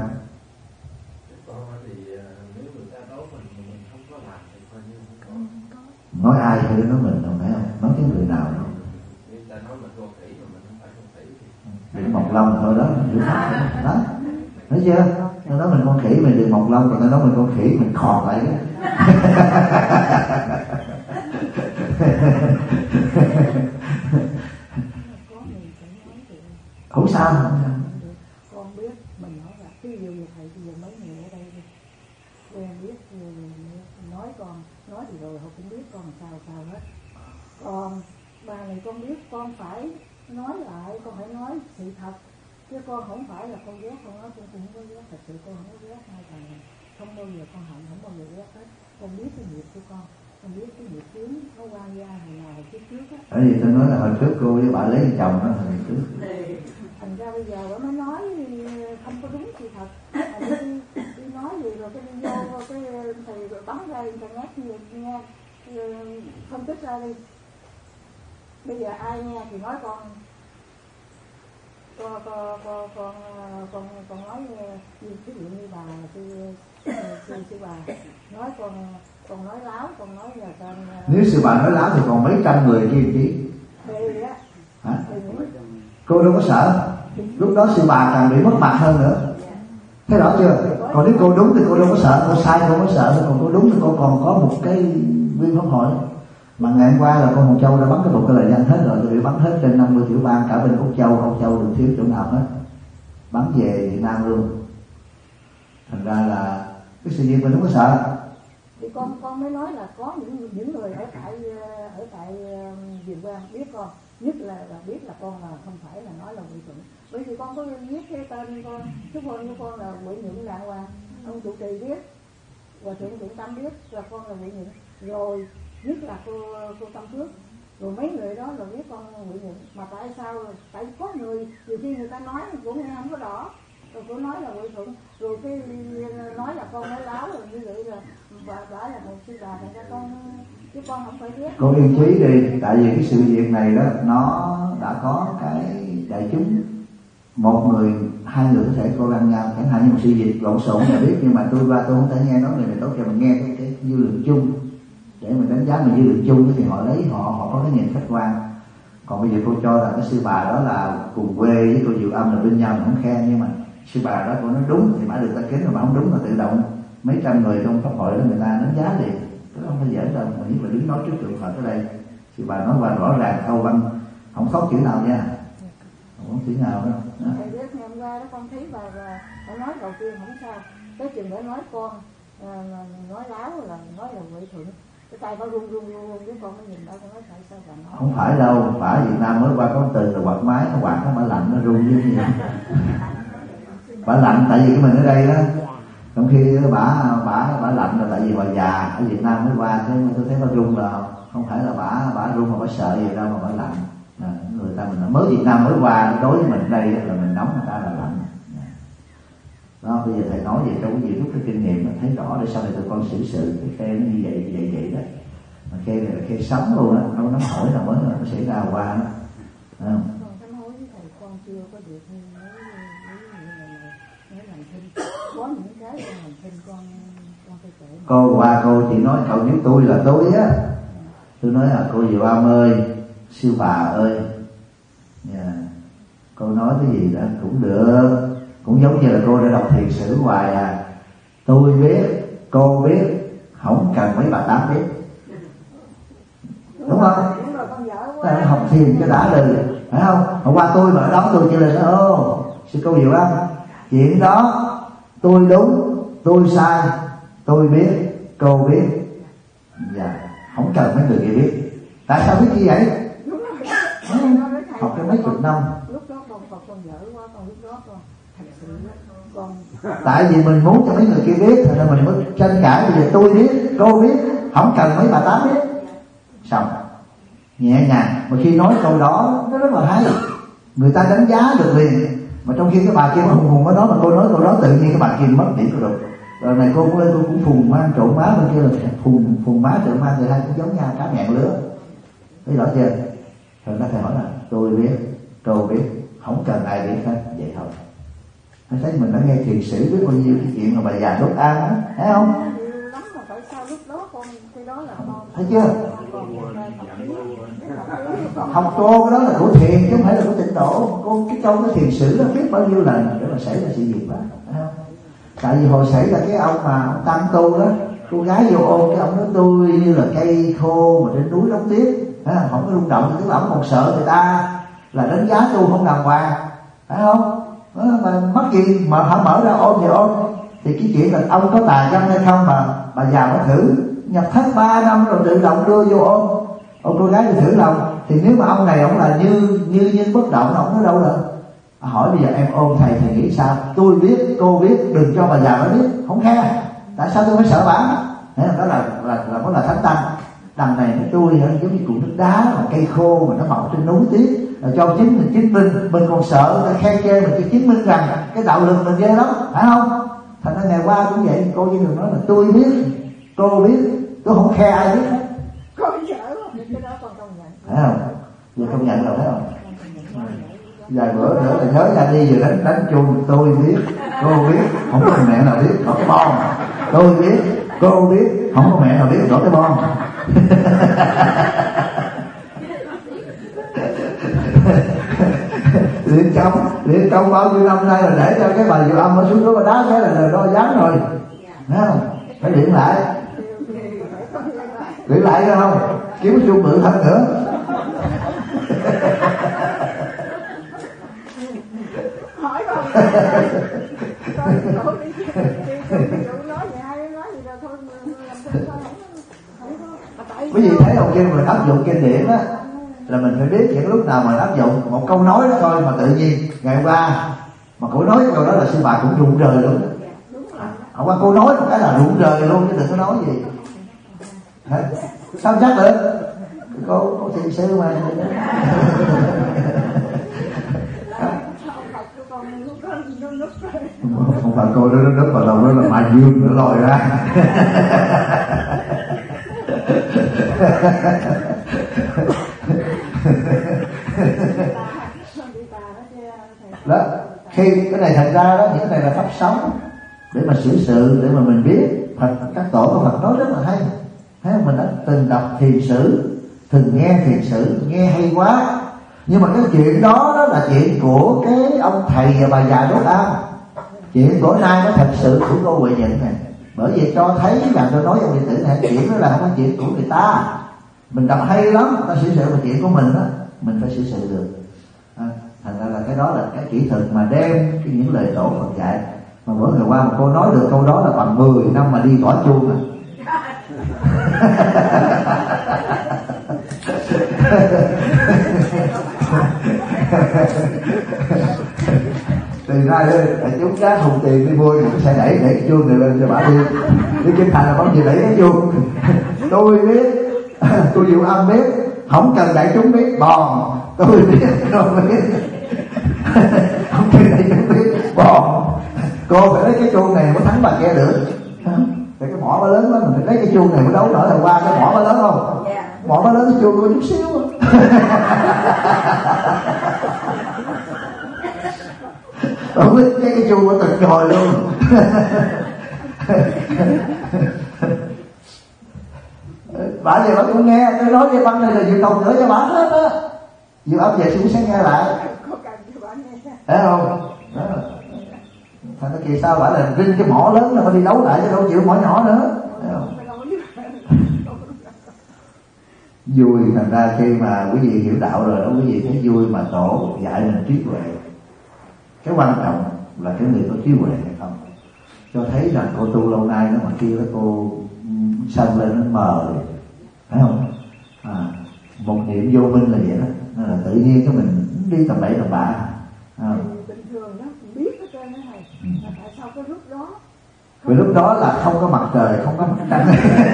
Nói ai thì nói mình không phải không, nói cái người nào đâu. Đừng mọc lông thôi đó, đừng đó, thấy chưa? Nó nói mình con khỉ, mình đừng mọc lông, còn nó nói mình con khỉ, mình khò lại đó. Không sao, không sao. Con biết, mình nói là ví dụ như thầy bây giờ mấy người ở đây đi, quen biết nói con, nói thì rồi họ cũng biết con sao sao hết. Còn bà này con biết con phải nói lại, con phải nói sự thật, chứ con không phải là con ghét, con nói con cũng không có ghét, thật sự con không có ghét hai thằng này, không bao giờ con hận, không bao giờ ghét hết. Con biết cái nghiệp của con, con biết cái nghiệp chướng nó qua ra hồi nào hồi trước trước á. Ở gì tôi nói là hồi trước cô với bà lấy chồng đó hồi trước. Thành ra bây giờ bà mới nói không có đúng sự thật. Đi, đi nói gì rồi cái đi vô cái thầy bấm ra internet nghe, phân tích ra đi. Bây giờ ai nghe thì nói con con con con con con con nói như ví dụ như bà sư sư sư bà nói con con nói láo, con nói là con nếu sư bà nói láo thì còn mấy trăm người kia chị thì á hả? Cô đâu có sợ, lúc đó sư bà càng bị mất mặt hơn nữa, thấy rõ chưa? Còn nếu cô đúng thì cô đâu có sợ, cô sai cô có sợ, còn cô đúng thì cô còn có một cái viên pháp hội. Mà ngày hôm qua là con Hồng Châu đã bắn cái một cái lời danh hết rồi, tôi bị bắn hết trên năm mươi tiểu bang cả bên Úc Châu, Âu Châu đừng thiếu chỗ nào hết, bắn về Việt Nam luôn. Thành ra là cái sự việc mình không có sợ. Thì con con mới nói là có những những người ở tại ở tại Việt Nam biết con, nhất là, là biết là con là không phải là nói là Nguyễn Thuận, bởi vì con có viết cái tên con, chú con của con là Nguyễn Nhuận Đàng Hoàng, ông trụ trì biết, và thượng thượng Tâm biết là con là Nguyễn Nhuận, rồi nhất là cô cô Tâm Phước, rồi mấy người đó là biết con Nguyễn Nhuận. Mà tại sao? Tại có người nhiều khi người ta nói cũng nghe không có rõ, rồi cô nói là Nguyễn Thuận, rồi cái nói là con nói láo, rồi như vậy là bà bà là một sư bà, thành ra con chứ con không phải biết. Cô yên trí đi, tại vì cái sự việc này đó nó đã có cái đại chúng, một người hai người có thể cô lăng nhau, chẳng hạn như một sự việc lộn xộn là biết, nhưng mà tôi qua tôi không thể nghe nói người này tốt cho mình nghe cái, cái dư luận chung để mình đánh giá mình dư luận chung thì họ lấy họ họ có cái nhìn khách quan. Còn bây giờ cô cho là cái sư bà đó là cùng quê với cô Diệu Âm là bên nhau mình không khen, nhưng mà sư bà đó cô nói đúng thì mãi được ta kính, mà không đúng là tự động mấy trăm người trong pháp hội đó người ta đánh giá liền, cái đó không phải dễ đâu. Mà nhất là đứng nói trước tượng Phật ở đây, sư bà nói qua rõ ràng câu văn không khóc chữ nào nha, không có chữ nào đâu. Thầy biết ngày hôm qua đó con thấy bà bà nói đầu tiên không sao, tới chừng đã nói con à, nói láo là nói là Nguyễn Thuận, cái tay nó run run run run, với con mới nhìn đó con nói tại sao bà nói. Không phải đâu, phải Việt Nam mới qua có từ là quạt máy, nó quạt nó bả lạnh nó run như vậy. Bả lạnh tại vì cái mình ở đây đó, trong khi bả bả bả lạnh là tại vì bà già ở Việt Nam mới qua, chứ tôi thấy nó run là không phải là bả bả run mà bả sợ gì đâu mà bả lạnh. À, người ta mình mới Việt Nam mới qua, đối với mình ở đây là mình nóng, người ta là lạnh. Đó, bây giờ thầy nói về trong cái gì rút cái kinh nghiệm mình thấy rõ để sau này tụi con xử sự cái khe nó như vậy vậy vậy đó. Mà khe này là khe sống luôn á, đâu nắm hỏi nào mới là nó xảy ra qua đó. À. Con sám hối với thầy con chưa có được như mấy mấy làm thinh, có những cái con làm thinh con con phải kể. Cô qua cô chỉ nói cậu với tôi là tôi á, tôi nói là cô Diệu Âm ơi, sư bà ơi, yeah. Cô nói cái gì đó cũng được, cũng giống như là cô đã đọc thiền sử hoài à, tôi biết, cô biết, không cần mấy bà tám biết, đúng không? Ta học thiền cho đã đời, phải không? Hôm qua tôi mà ở đó tôi chỉ là ô sư cô Diệu Âm, chuyện đó tôi đúng, tôi sai, tôi biết, cô biết, dạ, không cần mấy người kia biết. Tại sao biết như vậy? Học cho mấy chục năm. Lúc đó con Phật con dở quá, con lúc đó con thật sự con. Tại vì mình muốn cho mấy người kia biết, thành ra mình mới tranh cãi. Bây giờ tôi biết, cô biết, không cần mấy bà tám biết, xong nhẹ nhàng. Mà khi nói câu đó nó rất là hay, người ta đánh giá được liền. Mà trong khi cái bà kia hùng hùng có nói, mà cô nói câu đó tự nhiên cái bà kia mất điểm của được. Rồi này cô ơi, tôi cũng phùng má trộn má bên kia là phùng phùng má trộn má, người hai cũng giống nhau, cá ngàn lứa, thấy rõ chưa? Rồi nó thầy hỏi là tôi biết, cô biết, không cần ai biết hết, vậy thôi. Thấy thấy mình đã nghe thiền sử biết bao nhiêu cái chuyện mà bà già đốt ăn á, thấy không? Lắm mà tại sao lúc đó con cái đó là con thấy chưa? Không, cô cái đó là của thiền chứ không phải là của tịnh độ. Cô cái câu cái thiền sử nó biết bao nhiêu lần để mà xảy ra sự việc đó, thấy không? Tại vì hồi xảy ra cái ông mà ông tăng tu đó, cô gái vô ôm cái ông nói tôi như là cây khô mà trên núi đóng tuyết, không có rung động, tức là ông còn sợ người ta là đánh giá tu không đàng hoàng, phải không? Đó, mà mất gì mà họ mở ra ôm thì ôm. Thì cái chuyện là ông có tà dâm hay không mà bà già mới thử nhập thất ba năm rồi tự động đưa vô ôm ông cô gái thì thử lòng. Thì nếu mà ông này ông là như như như bất động, ông nói đâu là hỏi bây giờ em ôm thầy thì nghĩ sao? Tôi biết, cô biết, đừng cho bà già nó biết, không khe. Tại sao tôi phải sợ bà? Đó là là là có là thánh tăng. Đằng này nó tôi giống như cục nước đá mà cây khô mà nó mọc trên núi tuyết, là cho chính mình chứng minh, mình còn sợ người ta khen chê mình cho chứng minh rằng cái đạo lực mình ghê lắm, phải không? Thành ra ngày qua cũng vậy, cô với người nói là tôi biết, cô biết, tôi không khe ai biết hết. Con sợ cái đó con công nhận. Phải không? Giờ công nhận rồi, phải không? vài bữa nữa là nhớ ra đi vừa đánh đánh chuông. Tôi biết, cô biết, không có mẹ nào biết có cái bom. Tôi biết, cô biết, không có mẹ nào biết có cái bom. Luyện công, luyện công bao nhiêu năm nay là để cho cái bài diệu âm nó xuống đó đá cái là đo dáng rồi, thấy không? Phải luyện lại, luyện lại ra không? Kiếm chuông bự hơn nữa. Hỏi con con nói gì hay nói gì rồi thôi làm sao không. Quý vị thấy không, khi mình áp dụng kinh điển á là mình phải biết những lúc nào mà áp dụng một câu nói đó thôi mà tự nhiên ngày hôm qua mà cô nói cái câu đó là sư bà cũng rụng rời luôn. Hôm qua cô nói một cái là rụng rời luôn chứ đừng có nói gì. Hả? Sao chắc được? Cô cô thiền sư mà. Không phải cô đó nó đứt vào lòng đó là mà dương nó lòi ra. Đó, khi cái này thành ra đó, những cái này là pháp sống để mà xử sự, để mà mình biết. Phật, các tổ của Phật nói rất là hay. Thấy không? Mình đã từng đọc thiền sử, từng nghe thiền sử, nghe hay quá. Nhưng mà cái chuyện đó đó là chuyện của cái ông thầy và bà già Đốt Am. Chuyện của nay nó thật sự của cô Huệ Nhận này. Bởi vì cho thấy rằng tôi nói trong điện tử này, chuyện đó là không phải chuyện của người ta. Mình đọc hay lắm, ta xử sự là chuyện của mình đó, mình phải xử sự được. À, thành ra là cái đó là cái kỹ thuật mà đem cái những lời tổ Phật dạy. Mà bữa ngày qua mà cô nói được câu đó là bằng mười năm mà đi gõ chuông à. Từ ra đây chúng giá thùng tiền đi mua những cái xe đẩy để cái chuông này lên cho bà đi. Đi kinh thành là không chịu đẩy cái chuông. Tôi biết, tôi Diệu Âm biết, không cần dạy chúng biết, bòn. Tôi biết, tôi biết. Không cần dạy chúng biết, bòn. Cô phải lấy cái chuông này mới thắng bà kia được. Thì cái mỏ bà lớn lắm, mình phải lấy cái chuông này mới đấu nổi. Là qua cái mỏ bà lớn không? Mỏ bà lớn cái chuông có chút xíu. Không biết cái, cái chuông của từng hồi luôn. Bà gì bà cũng nghe, tôi nói với băng này là Diệu Tùng nữa cho bà hết á. Diệu Âm về xuống sẽ nghe lại. Thấy không? Đó. Thành ra kỳ sao bà là rinh cái mỏ lớn là phải đi đấu lại chứ đâu chịu mỏ nhỏ nữa. Thấy không? Vui, thành ra khi mà quý vị hiểu đạo rồi đó, quý vị thấy vui mà tổ dạy mình trí huệ. Cái quan trọng là cái người có trí huệ hay không. Cho thấy rằng cô tu lâu nay nó mà kia đó cô sân lên nó mờ rồi. Thấy không? À, một niệm vô minh là vậy đó. Nên là tự nhiên cái mình đi tầm bậy tầm bạ. À. Bình thường đó, mình biết hết trơn đó này. Ừ. Mà tại sao cái lúc đó? Vì lúc đó là không có mặt trời, không có mặt trăng.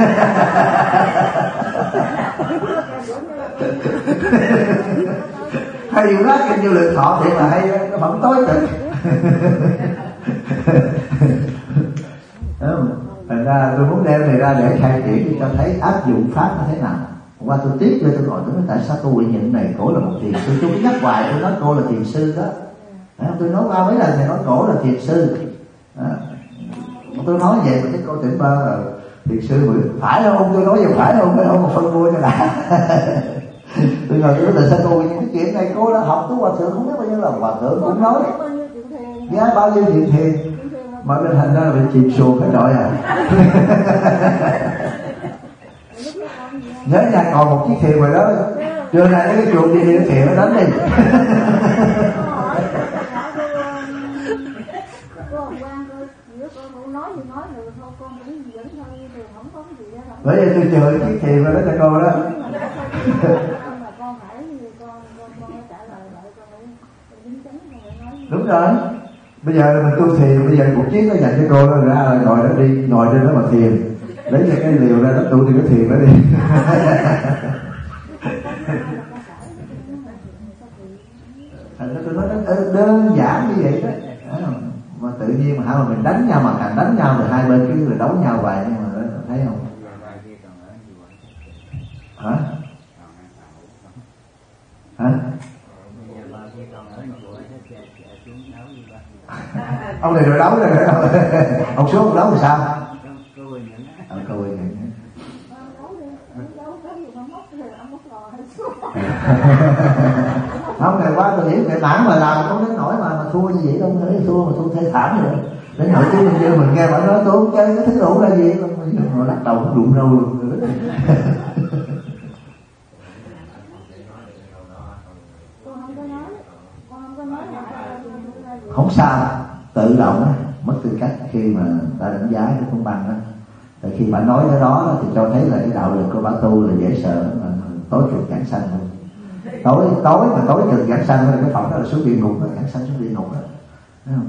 Hay dù đó kinh vô lượng thọ thì là hay nó vẫn tối cực. Thành ra tôi muốn đem này ra để khai triển cho thấy áp dụng pháp như thế nào. Hôm qua tôi tiếp cho tôi hỏi tôi nói tại sao cô Huệ Nhận này cổ là một thiền sư. Tôi cứ nhắc hoài tôi nói cô là thiền sư đó. Tôi nói qua mấy lần thì nói cổ là thiền sư. À, tôi nói vậy mà cái cô tỉnh bơ là thiền sư mà phải không? Tôi nói vậy phải không? Phải không? Mà phân mua cho đã. Tôi ngồi tôi nói tại sao cô những cái chuyện này cô đã học của hòa thượng không biết bao nhiêu là hòa thượng cũng nói giá bao nhiêu chuyện thiền mà bên thành ra là bị chìm xuồng hết rồi à. Nhớ nhà còn một chiếc thuyền rồi đó, trưa nay cái chuồng đi đi thuyền nó đánh đi. Bởi vì tôi chờ chiếc thuyền rồi đó cho cô đó. Đúng rồi. Bây giờ mình tu thiền, bây giờ cuộc chiến nó dành cho cô đó, ra là ngồi đó đi, ngồi trên đó mà thiền, lấy ra cái liều ra đó tu thì cái thiền đó đi. Thành ra tôi nói nó đơn giản như vậy đó. Mà tự nhiên mà hai mà mình đánh nhau, mà càng đánh nhau thì hai bên cứ là đấu nhau hoài, nhưng mà thấy không? Hả? Hả? Ông này rồi đấu rồi đó. Ông xuống ông đấu thì sao? Ông câu nhận. Không, ngày qua tôi hiểu cái bản mà làm không đến nổi mà mà thua như vậy đâu, thấy thua mà thua thê thảm vậy. Đến nỗi chứ mình chưa mình nghe bạn nói tôi không chơi cái thứ đủ là gì, mà lắc đầu cũng đụng đâu luôn. Không sao, tự động mất tư cách khi mà ta đánh giá cái công bằng đó. Tại khi bạn nói cái đó thì cho thấy là cái đạo lực của bạn tu là dễ sợ, mà tối cực giảng sanh luôn. Tối tối mà tối cực giảng sanh là cái phẩm đó là xuống địa ngục đó, giảng sanh xuống địa ngục đó, thấy không?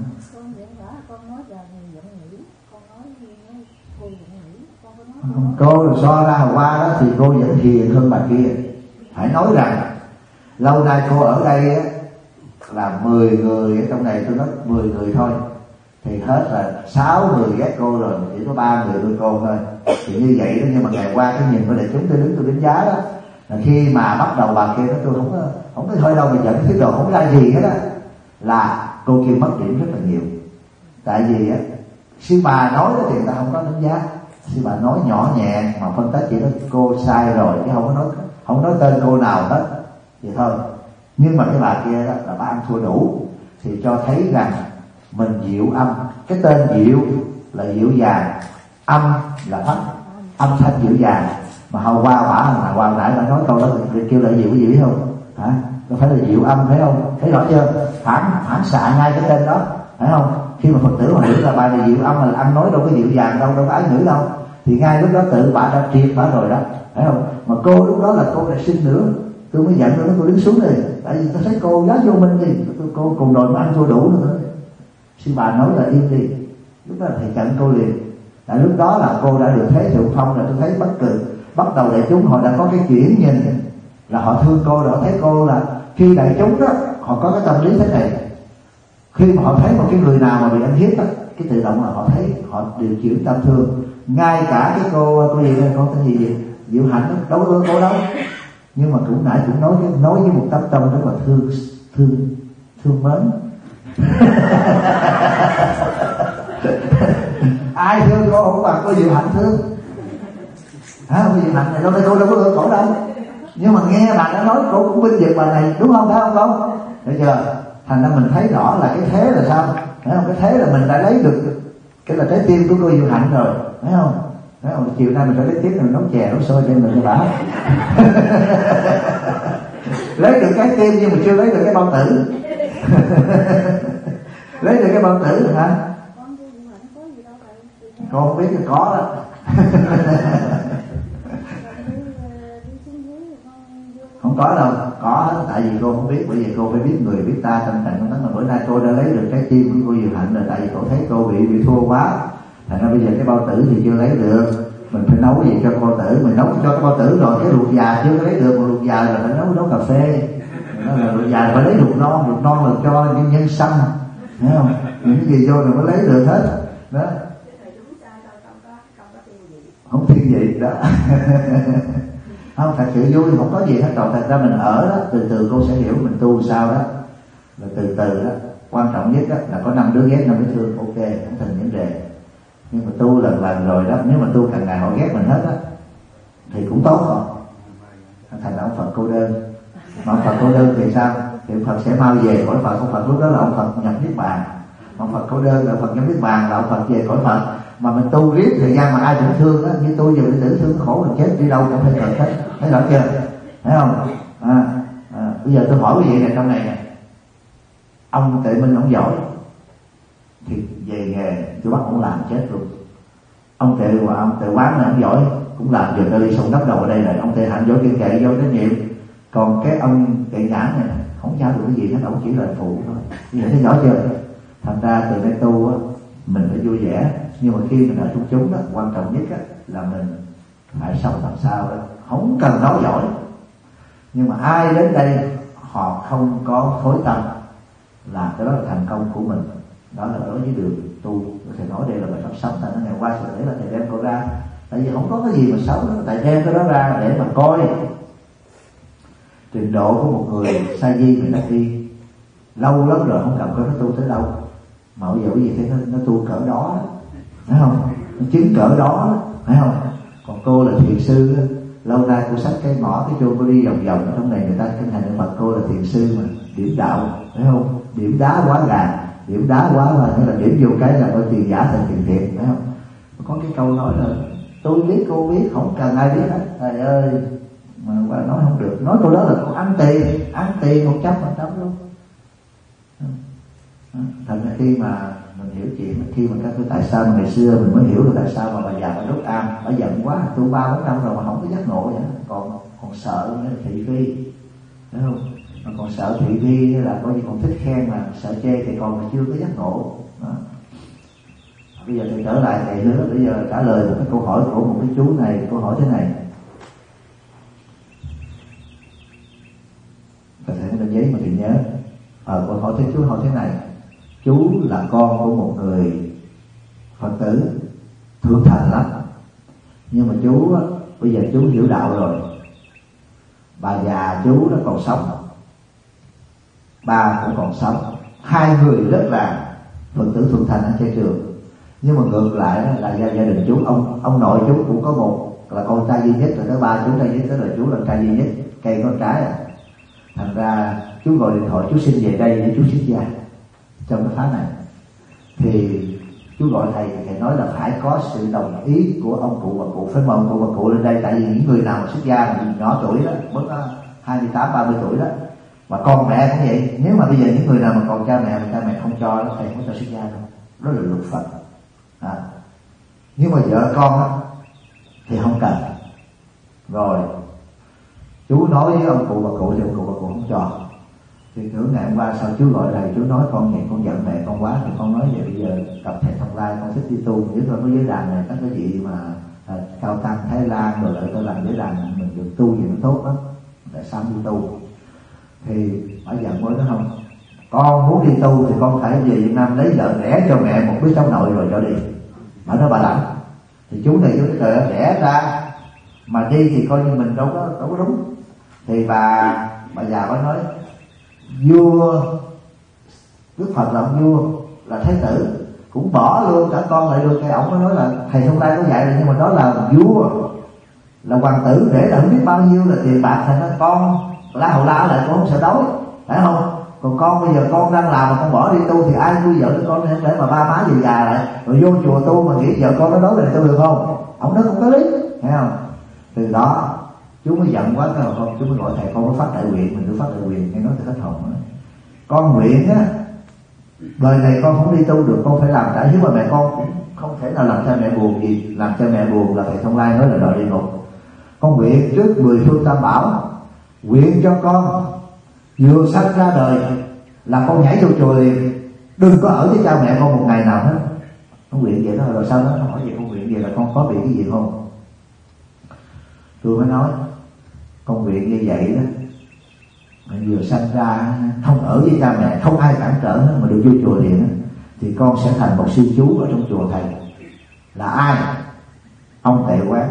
Cô so ra hồi qua đó thì cô vẫn hiền hơn bà kia. Phải nói rằng lâu nay cô ở đây á, là mười người ở trong này, tôi nói mười người thôi thì hết là sáu người ghét cô rồi, chỉ có ba người nuôi cô thôi. Thì như vậy đó, nhưng mà ngày qua cái nhìn của đại chúng tôi đứng tôi đánh giá đó là khi mà bắt đầu bà kia nói tôi không có không có thôi đâu mà giận cái đồ không ra gì hết á, là cô kia mất điểm rất là nhiều. Tại vì á sư bà nói đó thì người ta không có đánh giá, sư bà nói nhỏ nhẹ mà phân tích chỉ nói cô sai rồi chứ không có nói không nói tên cô nào hết vậy thôi. Nhưng mà cái bà kia đó là bà ăn thua đủ, thì cho thấy rằng mình diệu âm, cái tên diệu là dịu dàng, âm là thấp, âm thanh dịu dàng. Mà hôm qua bả mà qua nãy bà nói câu đó thì kêu là dịu dịu không hả? Có phải là dịu âm thấy không? Thấy rõ chưa? Phản phản xạ ngay cái tên đó, phải không? Khi mà Phật tử mà hiểu là bài này dịu âm là âm nói đâu có dịu dàng đâu, đâu có ái ngữ đâu, thì ngay lúc đó tự bà đã triệt bà rồi đó, phải không? Mà cô lúc đó là cô đã sinh nữa, tôi mới giận nữa, tôi đứng xuống đi, tại vì tôi thấy cô giá vô minh đi, tôi cô cùng đòi mà ăn thua đủ nữa. Sư bà nói là im đi, lúc đó thầy chặn cô liền. Tại lúc đó là cô đã được thế thượng phong, là tôi thấy bất cứ bắt đầu đại chúng họ đã có cái chuyển nhìn, là họ thương cô, rồi họ thấy cô là khi đại chúng đó họ có cái tâm lý thế này, khi mà họ thấy một cái người nào mà bị ăn hiếp đó, cái tự động là họ thấy họ điều chuyển tâm thương. Ngay cả cái cô cô gì đây, cô tên gì vậy, Diệu Hạnh đó, đấu đấu đấu đấu nhưng mà cũng nãy cũng nói nói với một tấm tâm rất là thương thương thương mến. Ai thương cô không bằng cô Diệu Hạnh thương hả? Cô Diệu Hạnh này đâu đây cô đâu có ưa cổ đâu, nhưng mà nghe bà đã nói cô cũng vinh dự bà này, đúng không? Phải không không? Bây giờ thành ra mình thấy rõ là cái thế là sao, phải không? Cái thế là mình đã lấy được cái là trái tim của cô Diệu Hạnh rồi, phải không? Phải không? Chiều nay mình phải lấy tiếp mình nấu chè nấu xôi đem mình cho bà. Lấy được cái tim nhưng mà chưa lấy được cái bao tử. Lấy được cái bao tử hả? Con không biết là có đó. Không có đâu, có, tại vì cô không biết, bởi vì cô phải biết người biết ta tâm trạng tâm tánh. Mà bữa nay cô đã lấy được trái tim của cô Diệu Hạnh rồi, tại vì cô thấy cô bị bị thua quá, thành ra bây giờ cái bao tử thì chưa lấy được, mình phải nấu gì cho bao tử, mình nấu cho cái bao tử rồi cái ruột già chưa lấy được, mà ruột già là phải nấu nấu cà phê, đó là ruột già phải lấy ruột non, ruột non là cho nhân nhân sâm, thấy không? Những cái gì vô rồi mới lấy được hết đó. Không thiên vị đó. Không, thật sự vui, không có gì hết rồi. Thật ra mình ở đó, từ từ cô sẽ hiểu mình tu sao đó, là từ từ đó. Quan trọng nhất đó là có năm đứa ghét năm đứa thương, ok, không thành vấn đề. Nhưng mà tu lần lần rồi đó, nếu mà tu càng ngày họ ghét mình hết đó thì cũng tốt không? Thành là ông Phật cô đơn. Mà ông Phật cô đơn thì sao? Thì ông Phật sẽ mau về cõi Phật. Ông Phật lúc đó là ông Phật nhập niết bàn. Ông Phật cô đơn là ông Phật nhập niết bàn, là ông Phật về cõi Phật. Mà mình tu riết thời gian mà ai cũng thương á, như tôi giờ bị tử thương khổ mình chết đi đâu cũng phải cần hết, thấy rõ chưa? Thấy không? À, à, bây giờ tôi hỏi quý vị này trong này nè, ông Tuệ Minh ông giỏi thì về nghề tôi bắt ông làm chết luôn. Ông Tuệ và ông Tuệ Quán này ông giỏi cũng làm, giờ tôi đi sông đắp đầu ở đây này. Ông Tuệ Hạnh giỏi kiên kệ, giỏi trách nhiệm, còn cái ông Tuệ Nhãn này không giao được cái gì hết, ông chỉ là phụ thôi. Như vậy thấy rõ chưa? Thành ra từ đây tu á, mình phải vui vẻ, nhưng mà khi mình ở trong chúng đó, quan trọng nhất á, là mình phải sống làm sao đó, không cần nói giỏi, nhưng mà ai đến đây họ không có phối tâm là cái đó là thành công của mình. Đó là đối với đường tu. Thầy nói đây là bài pháp sống, tại nó ngày qua sẽ để là thầy đem cô ra, tại vì không có cái gì mà xấu đó, thầy đem cái đó ra để mà coi trình độ của một người sa di người đắc đi lâu lắm rồi không gặp coi nó tu tới đâu, mà bây giờ cái gì thấy nó, nó tu cỡ đó, phải không? Nó chứng cỡ đó, phải không? Còn cô là thiền sư, lâu nay cô xách cái mỏ cái chôn cô đi vòng vòng trong này, người ta kinh hành niệm Phật, cô là thiền sư mà điểm đạo, phải không? Điểm đá quá gà, điểm đá quá là nghĩa là điểm vô cái là coi tiền giả thành tiền thiệt, phải không? Có cái câu nói là tôi biết cô biết, không cần ai biết hết. Trời ơi, mà qua nói không được, nói câu đó là cô ăn tiền, ăn tiền một trăm phần trăm luôn. Thành ra khi mà mình hiểu chuyện, khi mà các tôi tại sao mà ngày xưa mình mới hiểu được tại sao mà bà già bà đốt am, bà giận quá, tôi ba bốn năm rồi mà không có giác ngộ vậy, còn còn sợ nữa là thị phi, đúng không? Mà còn sợ thị phi là coi như còn thích khen, mà sợ chê thì còn mà chưa có giác ngộ. Đó. Bây giờ thì trở lại thầy nữa, bây giờ trả lời một cái câu hỏi của một cái chú này, câu hỏi thế này. Thầy có lên giấy mà thầy nhớ. Ờ, câu hỏi thế chú hỏi thế này. Chú là con của một người Phật tử thượng thành lắm, nhưng mà chú bây giờ chú hiểu đạo rồi, bà già chú nó còn sống, ba cũng còn sống, hai người rất là Phật tử thượng thành ở trên trường. Nhưng mà ngược lại là gia, gia đình chú, ông ông nội chú cũng có một là con trai duy nhất, rồi tới ba chú trai duy nhất, tới là chú là trai duy nhất, cây con trái à. Thành ra chú gọi điện thoại chú xin về đây để chú xuất gia trong cái phá này. Thì chú gọi thầy, thầy nói là phải có sự đồng ý của ông cụ và cụ, phải mời ông cụ và cụ lên đây. Tại vì những người nào mà xuất gia mà nhỏ tuổi đó, mới có hai mươi tám, ba mươi tuổi đó, mà con mẹ cũng vậy. Nếu mà bây giờ những người nào mà còn cha mẹ mà cha mẹ không cho, thầy không cho xuất gia đâu, đó là luật Phật à. Nhưng mà vợ con á thì không cần. Rồi chú nói với ông cụ bà cụ thì ông cụ bà cụ không cho. Thì nửa ngày hôm qua sau chú gọi thầy, chú nói con vậy, con giận mẹ con quá, thì con nói vậy bây giờ gặp thầy Thông Lai, con thích đi tu, nếu thôi có giới đàn này các cái vị mà à, cao tăng Thái Lan rồi lại tôi làm giới đàn mình được tu gì nó tốt lắm, tại sao đi tu? Thì bà giận mới nói không, con muốn đi tu thì con phải về Việt Nam lấy vợ đẻ cho mẹ một đứa cháu nội rồi cho đi. Bà nói bà lãnh. Thì chú này chú nói trời ơi, đẻ ra mà đi thì coi như mình đâu có đâu có đúng. Thì bà bà già mới nói vua Đức Phật làm vua là thái tử cũng bỏ luôn cả con lại luôn. Cái ổng mới nói là thầy Thông Lai có dạy rồi, nhưng mà đó là vua là hoàng tử, để là không biết bao nhiêu là tiền bạc, thành ra con la hầu la lại cũng không sợ đói, phải không? Còn con bây giờ con đang làm mà con bỏ đi tu thì ai nuôi vợ con nên để mà ba má về già lại rồi vô chùa tu mà nghĩ vợ con nó đói là tu được không? Ông nói không có lý, thấy không? Từ đó chú mới giận quá, cái không, chú mới gọi thầy, con có phát đại nguyện, mình cứ phát đại nguyện, nghe nói từ hết hồn nữa. Con nguyện á, đời này con không đi tu được, con phải làm trả hiếu mà mẹ con cũng không thể nào làm cha mẹ buồn gì, làm cha mẹ buồn là thầy Thông Lai nói là đòi đi ngục. Con nguyện trước mười phương tam bảo, nguyện cho con vừa sanh ra đời là con nhảy vô chùa liền, đừng có ở với cha mẹ con một ngày nào hết. Con nguyện vậy đó. Rồi sau đó nó hỏi vậy, con nguyện vậy là con có bị cái gì không? Tôi mới nói con nguyện như vậy đó, mình vừa sanh ra không ở với cha mẹ, không ai cản trở nữa, mà được vô chùa liền, thì con sẽ thành một sư chú ở trong chùa thầy. Là ai? Ông Tệ Quán.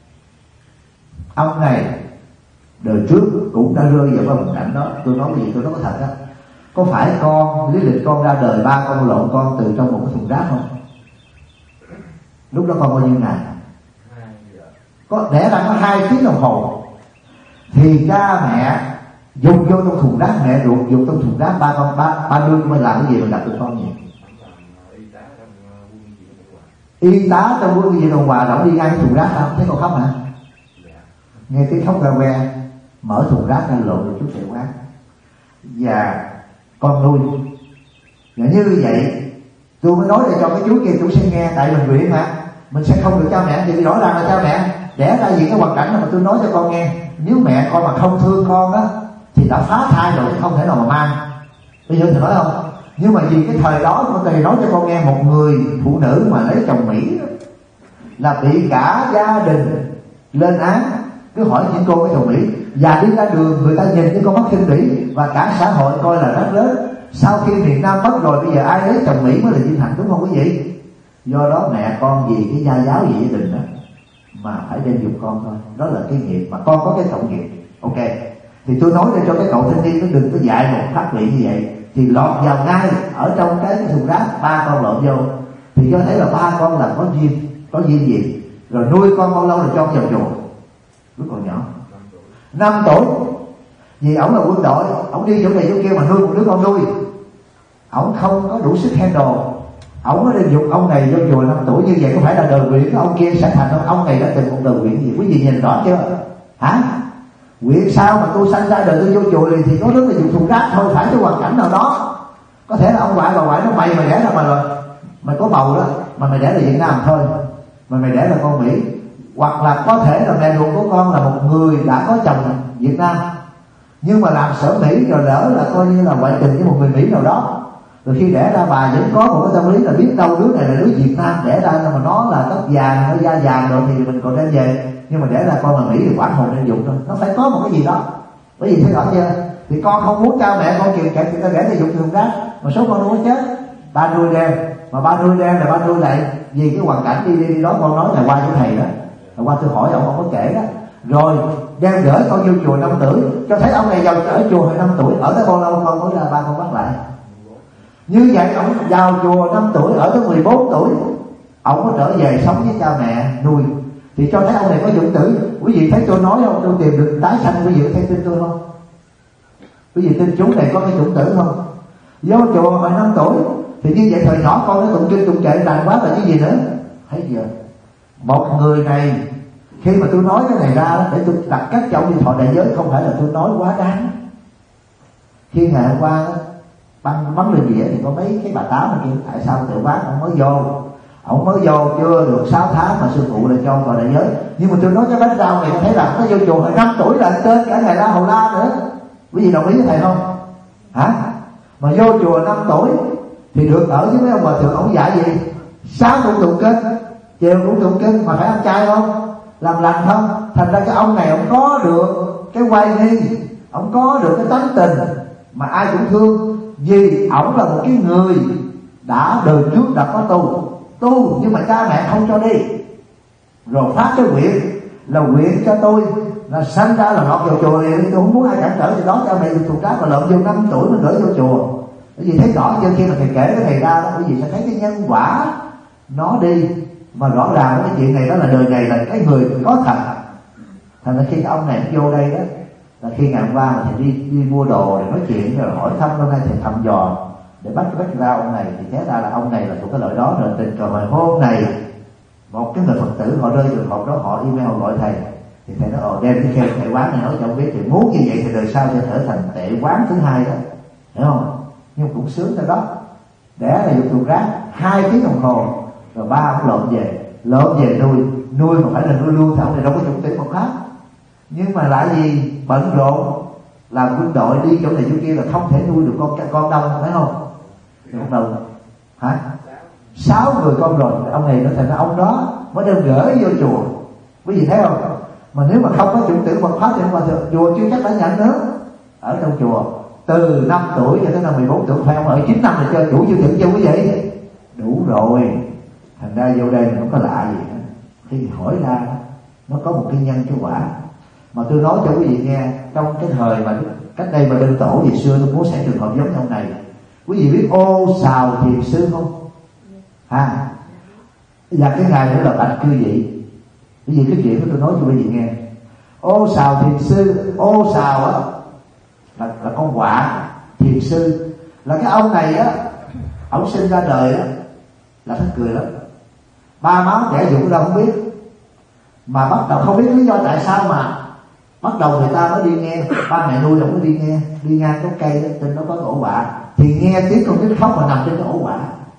Ông này đời trước cũng đã rơi vào cái hoàn cảnh đó. Tôi nói cái gì tôi nói có thật á. Có phải con lý lịch con ra đời ba con lộn con từ trong một cái thùng rác không? Lúc đó con bao nhiêu ngày? Có đẻ ra có hai tiếng đồng hồ. Thì cha mẹ dùng vô trong thùng rác, mẹ ruột dùng trong thùng rác, ba con ba ba đứa mới làm cái gì mà gặp được con gì? Y tá trong quân gì Đồng Hòa, đóng đi ngay cái thùng rác đâu, thấy con khóc hả? Nghe tiếng khóc ra que, mở thùng rác ra lộ được chút Tệ Quán và con nuôi. Và như vậy tôi mới nói để cho cái chú kia chú sẽ nghe, tại mình nguyện mà mình sẽ không được cha mẹ, thì rõ ràng là cha mẹ đẻ ra gì cái hoàn cảnh mà tôi nói cho con nghe. Nếu mẹ con mà không thương con á thì đã phá thai rồi, không thể nào mà mang. Bây giờ thì nói không, nhưng mà vì cái thời đó tôi thầy nói cho con nghe, một người phụ nữ mà lấy chồng Mỹ đó, là bị cả gia đình lên án. Cứ hỏi những cô cái chồng Mỹ và đi ra đường người ta nhìn với con mắt khinh bỉ, và cả xã hội coi là rất lớn. Sau khi miền Nam mất rồi, bây giờ ai lấy chồng Mỹ mới là vinh hạnh, đúng không quý vị? Do đó mẹ con vì cái gia giáo gì gia đình đó mà phải đem dùng con thôi. Đó là cái nghiệp mà con có cái cộng nghiệp. Ok, thì tôi nói để cho cái cậu thanh niên nó đừng có dạy một pháp vị như vậy. thì lọt vào ngay ở trong cái thùng rác, ba con lọt vô thì cho thấy là ba con là có duyên, có duyên gì. Rồi nuôi con bao lâu là cho vào chùa lúc còn nhỏ, năm tuổi. Vì ổng là quân đội, ổng đi chỗ này chỗ kia mà nuôi một đứa con nuôi, ổng không có đủ sức handle, ổng mới đi dục ông này vô chùa năm tuổi. Như vậy có phải là đời nguyện của ông kia sẽ thành không? Ông này đã từng một đời nguyện gì, quý vị nhìn rõ chưa hả? Nguyện sao mà tôi sanh ra đời tôi vô chùa liền thì có đứa là dùng thùng rác thôi, phải cái hoàn cảnh nào đó. Có thể là ông ngoại bà ngoại nó mày mày đẻ ra mà rồi mày có bầu đó mà mày đẻ là Việt Nam thôi, mà mày đẻ là con Mỹ, hoặc là có thể là mẹ ruột của con là một người đã có chồng Việt Nam nhưng mà làm sở Mỹ rồi lỡ là coi như là ngoại tình với một người Mỹ nào đó, rồi khi đẻ ra bà vẫn có một cái tâm lý là biết đâu đứa này là đứa Việt Nam đẻ ra mà nó là tóc vàng, nó da vàng rồi thì mình còn đem về, nhưng mà đẻ ra con là Mỹ thì quản hồn nên dụng thôi. Nó phải có một cái gì đó, bởi vì thấy rõ chưa? Thì con không muốn cha mẹ con kiềm kẹp thì ta để cho dụng thùng rác, mà số con đâu có chết, ba nuôi đem, mà ba nuôi đem là ba nuôi lại vì cái hoàn cảnh đi đi, đi đó. Con nói là qua với thầy đó, là qua tôi hỏi ông, ông có kể đó, rồi đem gửi con vô chùa năm tuổi, cho thấy ông này vào ở chùa hồi năm tuổi, ở tới bao lâu con nói là ba con bắt lại. Như vậy ông vào chùa năm tuổi, ở tới mười bốn tuổi ông có trở về sống với cha mẹ nuôi, thì cho thấy ông này có dụng tử. Quý vị thấy tôi nói không? Tôi tìm được tái sanh, quý vị thấy tin tôi không? Quý vị tin chú này có cái dụng tử không? Vô chùa hồi năm tuổi thì như vậy thời nhỏ con nó tụng kinh tụng kệ đàn quá là cái gì nữa. Thấy giờ một người này khi mà tôi nói cái này ra để tôi đặt các cháu đi thọ đại giới, không phải là tôi nói quá đáng. Khi ngày hôm qua băng bắn lên dĩa thì có mấy cái bà tám mà kêu tại sao tự quán ông mới vô, ông mới vô chưa được sáu tháng mà sư phụ lại cho thọ đại giới. Nhưng mà tôi nói cái bánh rau này thấy là nó vô chùa hồi năm tuổi là tên cả ngày La Hầu La nữa. Quý vị đồng ý với thầy không hả? Mà vô chùa năm tuổi thì được ở với mấy ông hòa thượng, ông dạy gì? Sáng cũng tụng kinh, chiều cũng tụng kinh, mà phải ăn chay không? Làm lành không? Thành ra cái ông này ông có được cái quay nghi, ông có được cái tánh tình mà ai cũng thương, vì ổng là một cái người đã đời trước đã có tu tu nhưng mà cha mẹ không cho đi, rồi phát cái nguyện là nguyện cho tôi là sanh ra là lọt vào chùa liền, tôi không muốn ai cản trở. Thì đó cha mẹ dùng thùng rác mà lộn vô năm tuổi mới gửi vô chùa. Bởi vì thấy rõ chưa, khi mà thầy kể cái thầy ra đó, quý vị sẽ thấy cái nhân quả nó đi, mà rõ ràng cái chuyện này đó là đời này là cái người có thật. Thành ra khi cái ông này vô đây đó là khi ngày hôm qua mà thầy đi đi mua đồ để nói chuyện rồi hỏi thăm hôm nay thầy thăm dò để bắt cái bắt ra ông này, thì thế ra là ông này là thuộc cái loại đó rồi. Tình cờ hồi hôm này một cái người Phật tử họ rơi trường hợp đó, họ email họ gọi thầy, thì thầy nói ồ đem cái kêu thầy quán này nói cho ông biết, thì muốn như vậy thì đời sau sẽ trở thành tệ quán thứ hai đó, hiểu không? Nhưng cũng sướng theo đó, đẻ là dùng thùng rác hai tiếng đồng hồ, rồi ba ông lộn về lộn về nuôi nuôi mà phải là nuôi luôn, thì ông này đâu có dụng tử một khác. Nhưng mà lại gì bận rộn làm quân đội đi chỗ này chỗ kia là không thể nuôi được con con đông, phải không? Thì bắt đầu hả sáu người con rồi, ông này nó thành ra ông đó mới đem gửi vô chùa. Quý vị thấy không? Mà nếu mà không có chủng tử Phật pháp thì mà chùa chưa chắc đã nhận nữa. Ở trong chùa từ năm tuổi cho tới năm mười bốn tuổi, phải ông ở chín năm là chơi đủ chưa chuẩn chưa quý vị? Đủ rồi. Thành ra vô đây không có lạ gì hết. Khi hỏi ra nó có một cái nhân cái quả. Mà tôi nói cho quý vị nghe, trong cái thời mà cách đây mà đơn tổ gì xưa tôi muốn xảy trường hợp giống như ông này. Quý vị biết Ô Sào Thiền Sư không? À, và cái ngày nữa là bạch cư vị. Cái gì cái chuyện của tôi nói cho quý vị nghe. Ô Sào Thiền Sư, Ô Sào á là, là con quạ, Thiền Sư là cái ông này á, ông sinh ra đời á là thất cười lắm. Ba má trẻ dụng đâu không biết, mà bắt đầu không biết lý do tại sao mà bắt đầu người ta mới đi nghe, ba mẹ nuôi đâu có đi nghe, đi ngang cái cây đó, trên đó có ổ quạ thì nghe tiếng con nít khóc mà nằm trên cái ổ quạ.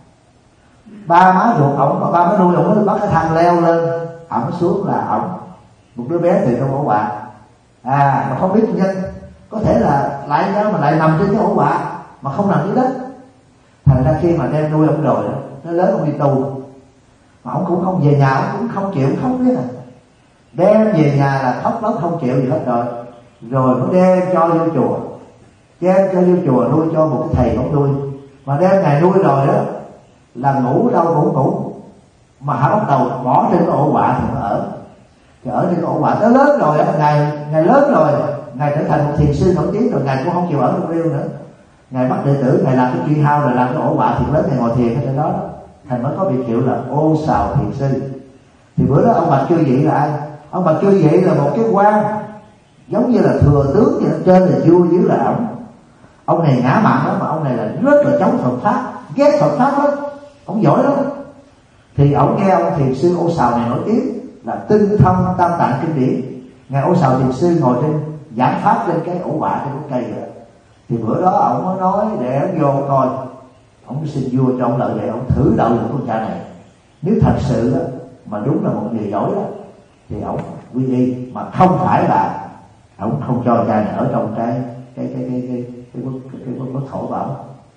Ba má ruột ổng, ba má nuôi ổng mới bắt cái thang leo lên, ổng xuống là ổng một đứa bé thì trong ổ quạ, à mà không biết nhân, có thể là lại đó mà lại nằm trên cái ổ quạ mà không nằm dưới đất. Thành ra khi mà đem nuôi ổng rồi đó, nó lớn ông đi tu mà ổng cũng không về nhà, ổng cũng không chịu khóc biết à, đem về nhà là khóc lóc không chịu gì hết rồi, rồi mới đem cho vô chùa, đem cho vô chùa nuôi cho một cái thầy ổng nuôi, mà đem ngày nuôi rồi đó là ngủ đâu cũng ngủ, mà hả bắt đầu bỏ trên cái ổ quạ thì nó ở, thì ở trên cái ổ quạ tới lớn rồi, ngày ngày lớn rồi, ngày trở thành một thiền sư nổi tiếng rồi, ngày cũng không chịu ở trong riêu nữa, Ngài bắt đệ tử, Ngài làm cái tree house, rồi làm cái ổ bạ thiệt lớn, Ngài ngồi thiền ở trên đó, Thầy mới có biệt hiệu là Ô Sào Thiền Sư. Thì bữa đó ông Bạch Chư Vị là ai? Ông Bạch Chư Vị là một cái quan giống như là thừa tướng vậy, trên là vua, dưới là ổng. Ông này ngã mạn lắm, mà ông này là rất là chống Phật pháp, ghét Phật pháp lắm, ông giỏi lắm. Thì ông nghe ông thiền sư Ô Sào này nổi tiếng là tinh thông Tam Tạng kinh điển. Ngài Ô Sào thiền sư ngồi trên giảng pháp lên cái ổ bạ trên cái cây rồi. Thì bữa đó ông mới nói để ông vô coi, ông xin vua cho ông lợi để ông thử đậu được con cha này. Nếu thật sự đó, mà đúng là một người giỏi đó, thì ông quy y, mà không phải là ông không cho cha này ở trong cái cái cái cái cái cái quốc cái, cái, cái, cái thổ bảo.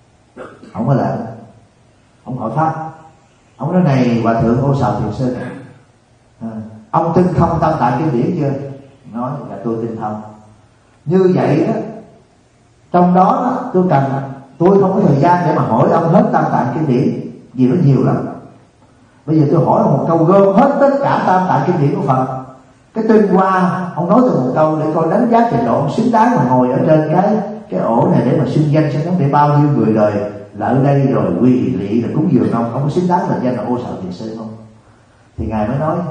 Ông mới làm, ông hỏi pháp. Ông nói này hòa thượng Ô Sào thiền sư, à, ông tinh thông Tam Tạng kinh điển chưa? Nói là tôi tinh thông. Như vậy đó, trong đó, đó tôi cần, tôi không có thời gian để mà hỏi ông hết Tam Tạng kinh điển, vì nó nhiều lắm. Bây giờ tôi hỏi ông một câu gom hết tất cả Tam Tạng kinh điển của Phật, cái tinh hoa ông nói tôi một câu để coi đánh giá trình độ ông xứng đáng mà ngồi ở trên cái cái ổ này để mà xưng danh xưng để bao nhiêu người đời là ở đây rồi quy lị rồi cúng dường ông, ông có xứng đáng là danh là Ô Sào thiền sư không? Thì Ngài mới nói,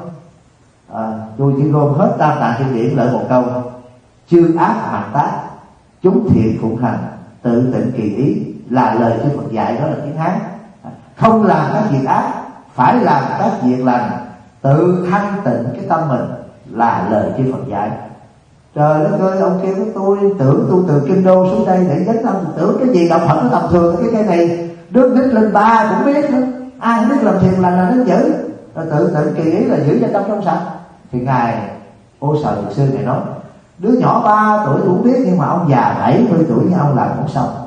à, tôi chỉ gom hết Tam Tạng kinh điển lại một câu: chư ác hoạt tác, chúng thiện phụng hành, tự tịnh kỳ ý, là lời chư Phật dạy. Đó là tiếng Hán. Không làm các việc ác, phải làm các việc lành, tự thanh tịnh cái tâm mình, là lời chư Phật dạy. Trời đất ơi, ông kêu tôi tưởng tôi từ kinh đô xuống đây để dấn thân, tưởng cái gì đạo Phật nó tầm thường. Cái cây này đứt đứt lên ba cũng biết nữa, ai không biết làm thiền lành là nó giữ, rồi tự tự kỳ ý là giữ cho tâm trong sạch. Thì Ngài Ô Sào thiền sư này nói, đứa nhỏ ba tuổi cũng biết, nhưng mà ông già bảy mươi tuổi như ông làm không xong.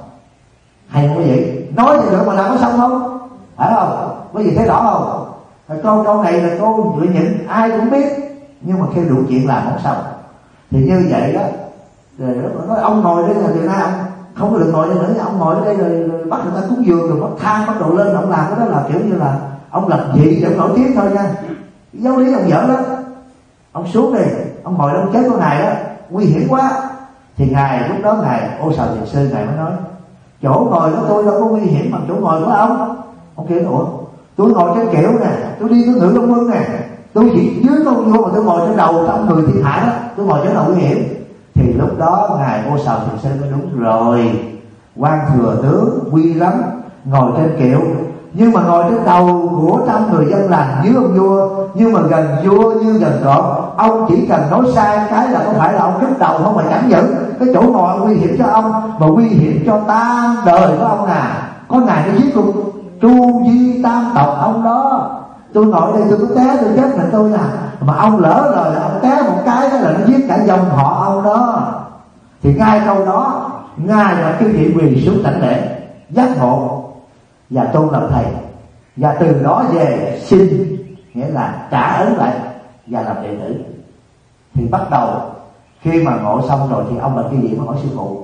Hay không quý vị? Nói thì được mà làm có xong không? Phải không? Quý vị thấy rõ không? Câu câu này là câu nhịn nhịn ai cũng biết, nhưng mà khi đủ chuyện làm không xong. Thì như vậy đó, rồi nói ông ngồi đây là từ nay ông không có được ngồi đây nữa, ông ngồi ở đây rồi, rồi bắt người ta cúng dường rồi bắt thang bắt đồ lên, ông làm cái đó là kiểu như là ông lập dị để ông nổi tiếng thôi nha. Giáo lý ông dở lắm. Ông xuống đi, ông ngồi đó ông chết của Ngài đó, nguy hiểm quá. Thì Ngài lúc đó Ngài Ô Sào thiền sư Ngài mới nói, chỗ ngồi của tôi đâu có nguy hiểm bằng chỗ ngồi của ông. Ông kêu ủa, tôi ngồi trên kiểu nè, tôi đi với Ngự Long Quân nè, tôi chỉ dưới con vua mà tôi ngồi trên đầu trong người thiên hạ đó, tôi ngồi chỗ nào nguy hiểm. Thì lúc đó Ngài Ô Sào thiền sư mới đúng rồi, quan thừa tướng quy lắm, ngồi trên kiệu nhưng mà ngồi trên đầu của trăm người dân lành dưới ông vua, nhưng mà gần vua như gần cọp. Ông chỉ cần nói sai cái là có phải là ông đứt đầu không mà chẳng những cái chỗ ngồi nguy hiểm cho ông mà nguy hiểm cho ta đời của ông nè. Có Ngài nó giết cùng tru di tam tộc ông đó. Tôi ngồi đây tôi có té tôi chết là tôi nè, mà ông lỡ rồi ông té một cái đó là nó giết cả dòng họ ông đó. Thì ngay câu đó Ngài là cái vị quỳ xuống đảnh lễ giác ngộ và tôn làm thầy, và từ đó về xin, nghĩa là trả ơn lại và làm đệ tử. Thì bắt đầu khi mà ngộ xong rồi thì ông là cái gì mà hỏi sư phụ,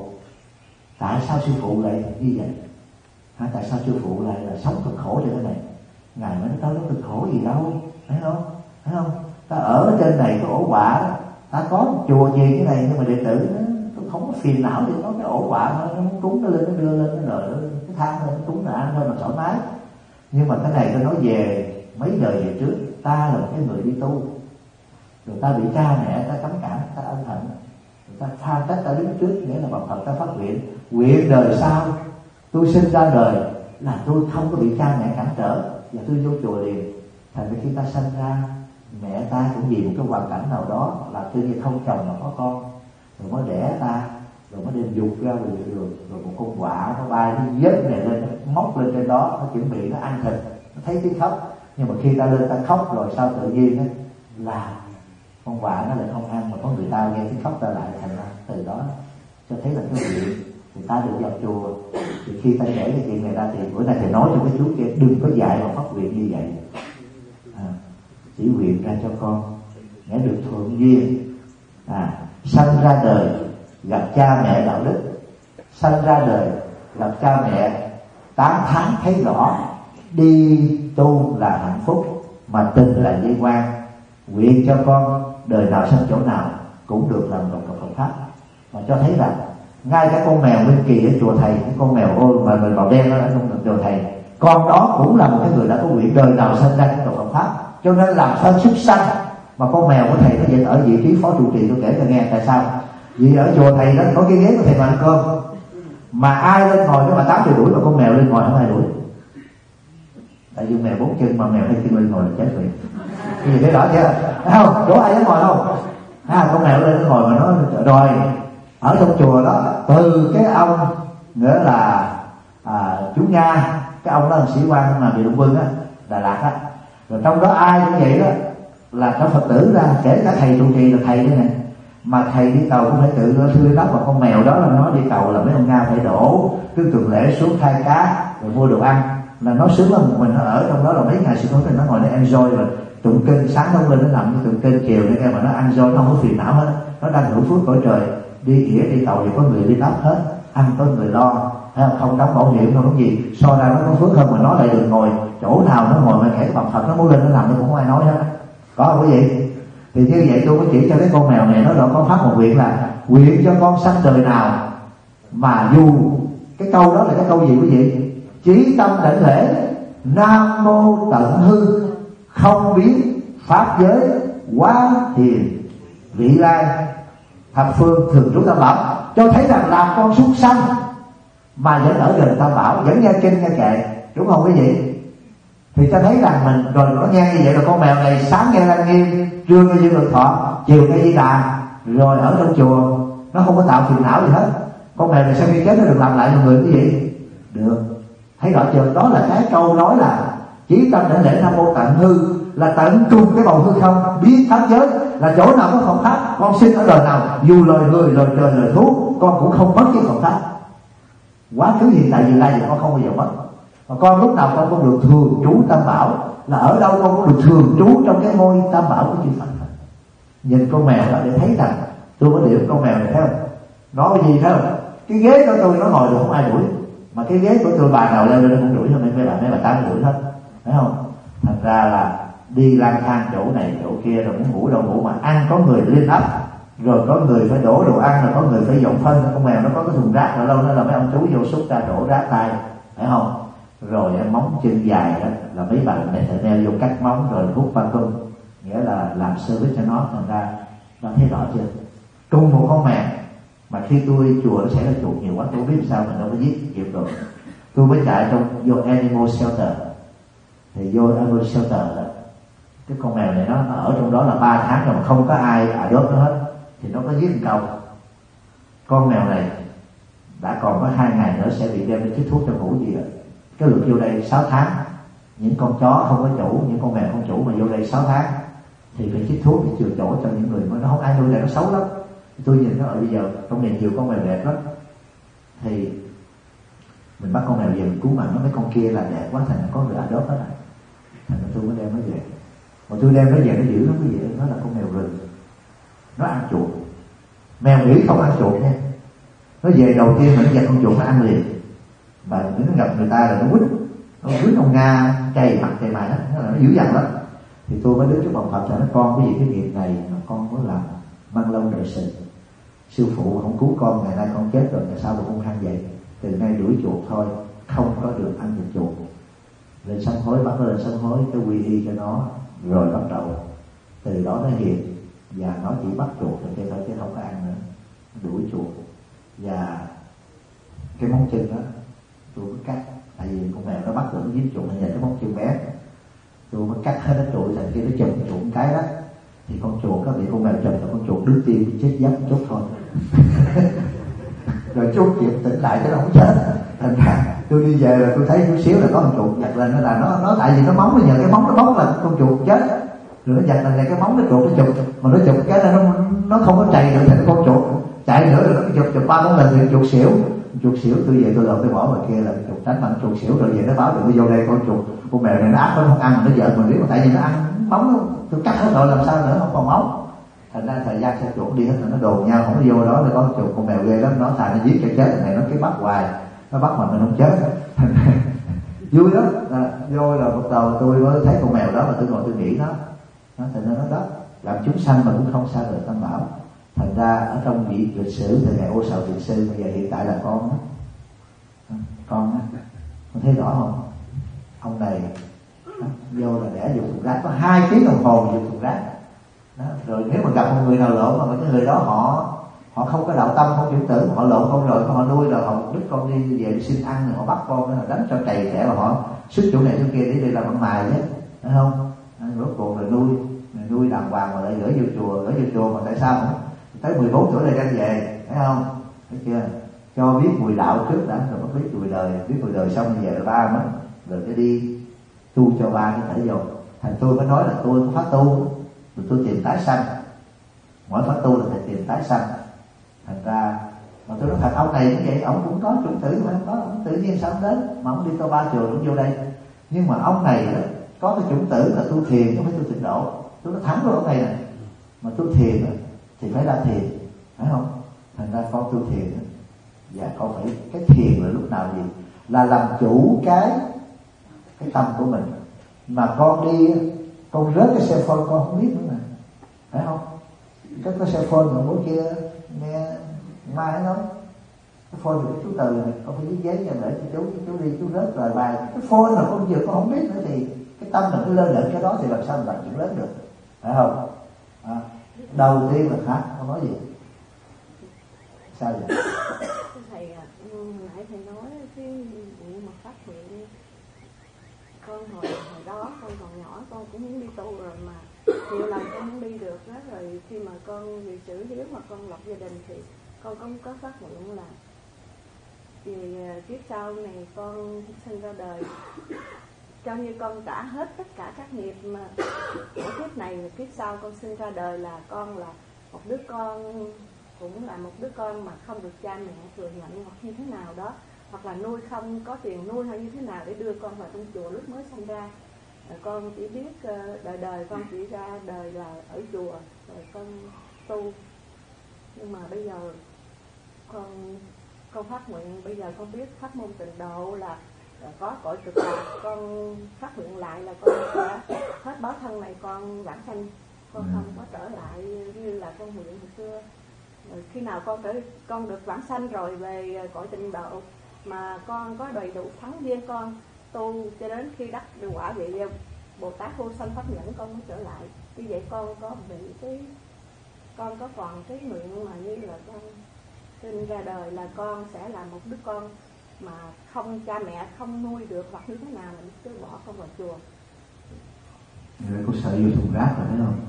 tại sao sư phụ lại như vậy? Hả, tại sao sư phụ lại là sống cực khổ như thế này? Ngài mới nói, tao có cực khổ gì đâu, thấy không? Thấy không? Ta ở trên này có ổ quạ đó, ta có một chùa gì cái này, nhưng mà đệ tử nó tôi không có phiền não gì, có cái ổ quạ nó nó muốn trúng nó lên nó đưa lên nó rồi cái thang lên nó trúng là ăn thôi mà thoải mái. Nhưng mà cái này tôi nói về mấy đời về trước, ta là một cái người đi tu, rồi ta bị cha mẹ ta cấm cản, ta ân hận, người ta tha trách ta đứng trước, nghĩa là bằng Phật ta phát nguyện, nguyện đời sau tôi sinh ra đời là tôi không có bị cha mẹ cản trở và tôi vô chùa liền. Thành ra khi ta sinh ra, mẹ ta cũng vì một cái hoàn cảnh nào đó là tự nhiên không chồng mà có con, rồi mới đẻ ta, rồi mới đem dục ra rồi, rồi, rồi một con quạ nó bay nó vớt này lên, nó móc lên trên đó, nó chuẩn bị nó ăn thịt, nó thấy tiếng khóc. Nhưng mà khi ta lên ta khóc rồi sao tự nhiên ấy, là con quạ nó lại không ăn, mà có người ta nghe tiếng khóc ta lại, thành ra từ đó cho thấy là cái chuyện người ta được vào chùa. Thì khi ta kể cái chuyện này ra thì bữa nay thầy nói cho cái chú kia đừng có dạy mà phát nguyện như vậy, à, chỉ nguyện ra cho con để được thuận duyên, à, sanh ra đời gặp cha mẹ đạo đức, sanh ra đời gặp cha mẹ tám tháng thấy rõ, đi tu là hạnh phúc mà tình là dây quan. Nguyện cho con đời nào sanh chỗ nào cũng được làm đồng Phật Pháp, mà cho thấy rằng ngay cả con mèo Minh Kỳ ở chùa thầy, cái con mèo ô mà mình màu đen đó ở trong chùa thầy, con đó cũng là một cái người đã có nguyện đời nào sinh ra trong tổ Phật pháp, cho nên làm sao súc sanh mà con mèo của thầy nó vậy ở vị trí phó trụ trì. Tôi kể cho nghe tại sao. Vì ở chùa thầy đó có cái ghế của thầy mà ăn cơm, mà ai lên ngồi cái bà tám thì đuổi, mà con mèo lên ngồi không ai đuổi. Tại vì mèo bốn chân mà mèo hai chân lên ngồi là chết rồi. Cái gì thấy rõ chưa? Thấy không? Đố ai dám ngồi không? À, con mèo lên nó ngồi mà nó rồi ở trong chùa đó, từ cái ông nghĩa là à, chú Nga, cái ông đó là sĩ quan mà bị Động Quân á, Đà Lạt á, rồi trong đó ai cũng vậy đó, là các Phật tử ra, kể cả thầy trụ trì là thầy đây này, mà thầy đi tàu cũng phải tự thư đắp vào con mèo đó, là nó đi tàu là mấy ông Nga phải đổ cứ tuần lễ xuống khai cá rồi mua đồ ăn, là nó sướng lắm. Mình nó ở trong đó là mấy ngày sự thì nó ngồi nó enjoy rồi tụng kinh, sáng nó lên nó nằm như tụng kinh, chiều để mà nó ăn rồi nó không có phiền não hết, nó đang hưởng phước cõi trời. Đi ỉa đi tàu thì có người đi đắp hết, ăn có người lo, không đóng bảo hiểm không có gì, so ra nó có phước hơn. Mà nó lại đừng ngồi chỗ nào nó ngồi mà kể bằng Phật nó muốn lên nó nằm nó cũng không ai nói hết, có không quý vị? Thì như vậy tôi mới chỉ cho cái con mèo này nó đã có phát một nguyện là nguyện cho con sanh đời nào mà dù cái câu đó là cái câu gì quý vị? Chí tâm đảnh lễ nam mô tận hư không biến pháp giới quá thiền vị lai thập phương thường trú tam bảo, cho thấy rằng làm con súc sanh mà vẫn ở gần tam bảo, vẫn nghe kinh nghe kệ, đúng không quý vị? Thì cho thấy rằng mình rồi nó nghe như vậy là con mèo này sáng nghe Lăng Nghiêm, trưa nghe Dương Lực Thọ, chiều nghe Di Đà, rồi ở trong chùa nó không có tạo phiền não gì hết. Con mèo này sau khi chết nó được làm lại một người quý vị? Được. Thấy rõ chưa? Đó là cái câu nói là chí tâm đảnh lễ nam mô tận hư, là tận trung cái bầu hư không, biết pháp giới, là chỗ nào có Phật pháp, con sinh ở đời nào, dù lời người, lời trời, lời thú, con cũng không mất cái Phật pháp. Quá khứ hiện tại vị lai thì con không bao giờ mất. Mà con lúc nào con cũng được thường trú tam bảo, là ở đâu con cũng được thường trú trong cái ngôi tam bảo của chư Phật. Nhìn con mèo đó để thấy rằng tôi có điểm con mèo này thấy không? Nó cái gì thấy không? Cái ghế của tôi nó ngồi được không ai đuổi, mà cái ghế của tôi bà nào lên lên cũng đuổi, hơn mấy bà mấy bà tám đuổi hết, thấy không? Thành ra là đi lang thang chỗ này chỗ kia, rồi muốn ngủ đâu ngủ, mà ăn có người lên ấp, rồi có người phải đổ đồ ăn, rồi có người phải dọn phân. Con mèo nó có cái thùng rác ở lâu, nó là mấy ông chú vô xúc ra đổ rác tay, thấy không? Rồi móng chân dài đó là mấy bạn này phải đeo vô cắt móng rồi hút ba cơm, nghĩa là làm service cho nó. Thành ra nó thấy rõ chưa? Cùng một con mèo mà khi tôi chùa nó sẽ là chuột nhiều quá, tôi biết sao mình đâu có giết chịu được. Tôi mới chạy trong vô animal shelter, thì vô animal shelter đó, cái con mèo này nó, nó ở trong đó là ba tháng rồi mà không có ai adopt nó hết, thì nó có giết một câu. Con mèo này đã còn có hai ngày nữa sẽ bị đem đi chích thuốc cho ngủ gì rồi. Cái lượt vô đây sáu tháng, những con chó không có chủ, những con mèo không chủ mà vô đây sáu tháng thì phải chích thuốc để chừa chỗ cho những người mà nó không ai nuôi này, nó xấu lắm. Tôi nhìn nó ở bây giờ trong này nhiều con mèo đẹp lắm, thì mình bắt con mèo về mình cứu mạng nó, mấy con kia là đẹp quá thành có người adopt hết rồi, thành tôi mới đem nó về. Mà tôi đem nó về nó dữ lắm quý vị, nó là con mèo rừng, nó ăn chuột. Mèo Mỹ không ăn chuột nha, nó về đầu tiên mình giật con chuột nó ăn liền, và nó gặp người ta là nó quýt, nó quýt con Nga chày mặt chày mày đó, nó dữ dằn lắm. Thì tôi mới đứng trước bằng Phật là nó con cái gì cái nghiệp này mà con muốn làm mang lâu đời sự. Sư phụ không cứu con, ngày nay con chết rồi, tại sao mà con hăng vậy? Từ nay đuổi chuột thôi, không có được ăn thịt chuột. Lên sám hối, bắt nó lên sám hối, cái quy y cho nó, rồi bắt đầu từ đó nó hiền, và nó chỉ bắt chuột rồi thôi chứ không có ăn nữa, đuổi chuột. Và cái móng chân đó tôi mới cắt, tại vì con mèo nó bắt được nó giết chuột, nó nhìn cái móng chân bé, tôi mới cắt hết nó chuột, thành kia nó chụp chuột một cái đó, thì con chuột đó bị con mèo chụp là con chuột đứt tim chết giấc chút thôi. Rồi chút kịp tỉnh lại chứ nó không chết. Thành ra tôi đi về là tôi thấy chút xíu là có con chuột giật lên, nó là nó nó tại vì nó móng, bây giờ cái móng nó móng là con chuột chết, rồi nó giật lên cái móng nó chuột nó chụp, mà nó chụp cái là nó nó không có chạy được thành con chuột, chạy nữa rồi nó chụp chụp ba bốn lần thì chuột xỉu. Chuột xỉu tôi về tôi lột tôi bỏ vào kia là chuột tránh bằng chuột xỉu, rồi về nó báo được tôi vô đây con chuột con mèo này nó ác nó không ăn, nó vợ mình biết mà tại vì nó ăn móng nó, tôi cắt hết rồi làm sao nữa, không còn móng. Thành ra thời gian theo chuột đi hết rồi nó đồn nhau, không có vô đó để có chuột con mèo ghê lắm, nó thà nó giết cho chết, này nó cái bắt hoài, nó bắt mà mình không chết. Vui lắm. À, vô là một đầu tôi mới thấy con mèo đó mà tôi ngồi tôi nghĩ nó, nó thành ra nó đó làm chúng sanh mà cũng không sao được tam bảo. Thành ra ở trong vị lịch sử từ ngày Ô Sào Thiền Sư bây giờ hiện tại là con đó. Con đó, con thấy rõ không? Ông này đó, vô là đẻ dùng thùng rác có hai tiếng đồng hồ dùng thùng rác đó. Rồi nếu mà gặp một người nào lộn mà cái người đó họ họ không có đạo tâm, không chuyển tử, họ lộn không rồi họ nuôi rồi họ đứt con đi về đi xin ăn rồi họ bắt con họ đánh cho trầy trẻ và họ sức chỗ này chỗ kia để đi làm ăn mài chứ, thấy không? Rốt cuộc rồi nuôi rồi nuôi đàng hoàng mà lại gửi vô chùa, gửi vô chùa mà tại sao không? Tới mười bốn tuổi lại đem về, thấy không? Thấy chưa? Cho biết mùi đạo trước đã rồi mới biết mùi đời, biết mùi đời xong rồi về là ba mới rồi cái đi tu cho ba cái thể vô. Thành tôi mới nói là tôi có phát tu rồi tôi tìm tái sanh, mỗi phát tu là phải tìm tái sanh. Thành ra mà tôi nói thật ông này như vậy, ông cũng có chủng tử mà không có, ông tự nhiên sao đến mà ông đi tô ba chùa cũng vô đây. Nhưng mà ông này đó, có cái chủng tử là tu thiền không phải tu tịnh độ. Tôi nói thẳng với ông này nè, mà tu thiền thì phải ra thiền, phải không? Thành ra con tu thiền và con phải cái thiền là lúc nào gì là làm chủ cái cái tâm của mình. Mà con đi con rớt cái cell phone con không biết nữa nè, phải không? Cái cái cell phone mà bữa kia nghe Mai nói cái phone của chú Từ này con phải viết giấy cho để cho chú chú đi chú rớt rồi bài cái phone là con vừa con không biết nữa thì cái tâm mình cứ lơ lửng cái đó thì làm sao mình làm chuyện lớn được, phải không? À, đầu tiên là khác, không nói gì sao vậy? Thầy à, nãy thầy nói cái vụ mà phát nguyện con hồi hồi đó con còn nhỏ con cũng muốn đi tu rồi mà nhiều lần con không đi được đó. Rồi khi mà con bị xử hiếu mà con lập gia đình thì con cũng có phát nguyện là vì kiếp sau này con sinh ra đời cho như con trả hết tất cả các nghiệp mà ở kiếp này kiếp sau con sinh ra đời là con là một đứa con, cũng là một đứa con mà không được cha mẹ thừa nhận hoặc như thế nào đó, hoặc là nuôi không có tiền nuôi hay như thế nào để đưa con vào trong chùa lúc mới sinh ra. Rồi con chỉ biết đời đời con chỉ ra đời là ở chùa rồi con tu. Nhưng mà bây giờ con con phát nguyện, bây giờ con biết pháp môn tịnh độ là, là có cõi cực lạc, con phát nguyện lại là con sẽ hết báo thân này con vãng sanh, con không có trở lại như là con nguyện hồi xưa. Rồi khi nào con trở con được vãng sanh rồi về cõi tịnh độ mà con có đầy đủ thắng duyên con tu cho đến khi đắc được quả vị Bồ Tát vô sanh pháp nhẫn con mới trở lại. Như vậy con có bị cái con có còn cái nguyện mà như là con sinh ra đời là con sẽ là một đứa con mà không cha mẹ không nuôi được hoặc như thế nào mình cứ bỏ con vào chùa. Rồi có sợ vô thùng rác rồi thấy không?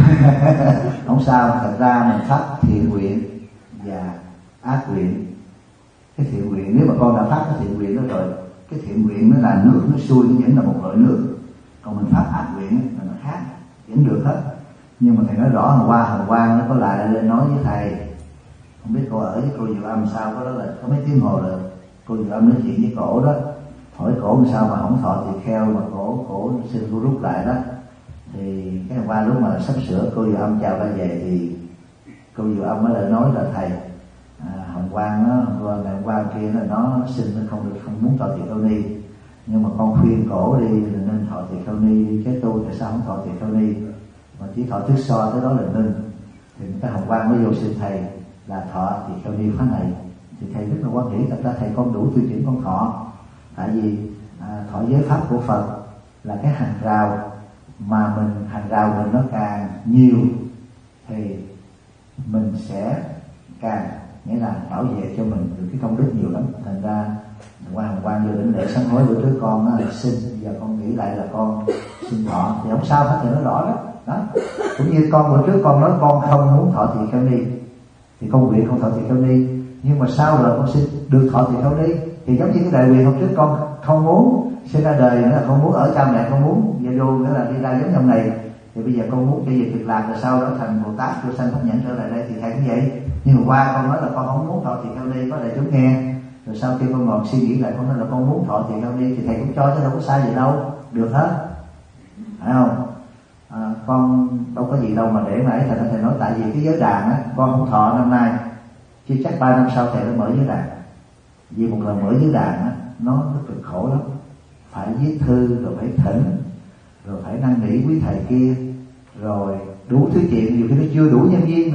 Không sao, thật ra mình phát thiện nguyện và ác nguyện. Cái thiện nguyện nếu mà con đã phát cái thiện nguyện đó rồi, cái thiện nguyện nó là nước nó xuôi nó vẫn là một loại nước. Còn mình phát ác nguyện là nó khác, vẫn được hết. Nhưng mà thầy nói rõ hôm qua hôm qua nó có lại lên nói với thầy, không biết cô ở với cô Diệu Âm sao, có đó là có mấy tiếng hồ rồi cô Diệu Âm nói chuyện với cổ đó, hỏi cổ làm sao mà không thọ tỳ kheo mà cổ cổ xin cô rút lại đó. Thì cái hôm qua lúc mà sắp sửa cô Diệu Âm chào ra về thì cô Diệu Âm mới lại nói là thầy à, Hồng Quang nó hôm qua ngày hôm qua kia là nó xin nó không được không muốn thọ tỳ kheo ni, nhưng mà con khuyên cổ đi là nên thọ tỳ kheo ni đi chứ tu tại sao không thọ tỳ kheo ni mà chỉ thọ trước so tới đó là nên. Thì cái Hồng Quang mới vô xin thầy là thọ tỳ kheo ni khóa này. Thì thầy rất là quan nghĩ thật ra thầy con đủ tiêu chuẩn con thọ, tại vì à, thọ giới pháp của Phật là cái hàng rào mà mình hàng rào mình nó càng nhiều thì mình sẽ càng nghĩa là bảo vệ cho mình được cái công đức nhiều lắm. Thành ra qua Hồng Quang vô đến để sám hối bữa trước con á, xin bây giờ con nghĩ lại là con xin thọ thì không sao hết, thì nó rõ đó. Đó cũng như con bữa trước con nói con không muốn thọ tỳ kheo ni thì con nguyện không thọ tỳ kheo ni, nhưng mà sau rồi con xin được thọ tỳ kheo ni thì giống như cái đại nguyện hôm trước con không muốn sinh ra đời nữa, không muốn ở cha mẹ, không muốn về vô nữa là đi ra giống trong này, thì bây giờ con muốn cái gì việc làm rồi sau đó thành Bồ Tát vô sanh pháp nhẫn trở lại đây thì thầy cũng vậy. Nhưng mà qua con nói là con không muốn thọ tỳ kheo ni có đại chúng nghe, rồi sau khi con ngồi suy nghĩ lại con nói là con muốn thọ tỳ kheo ni thì thầy cũng cho chứ đâu có sai gì đâu, được hết, phải không? À, con đâu có gì đâu mà để mà ấy. Thầy thầy nói tại vì cái giới đàn á con không thọ năm nay chứ chắc ba năm sau thầy nó mở giới đàn, vì một lần mở giới đàn á nó rất cực khổ lắm, phải viết thư rồi phải thỉnh rồi phải năn nỉ quý thầy kia rồi đủ thứ chuyện, nhiều khi nó chưa đủ nhân viên nữa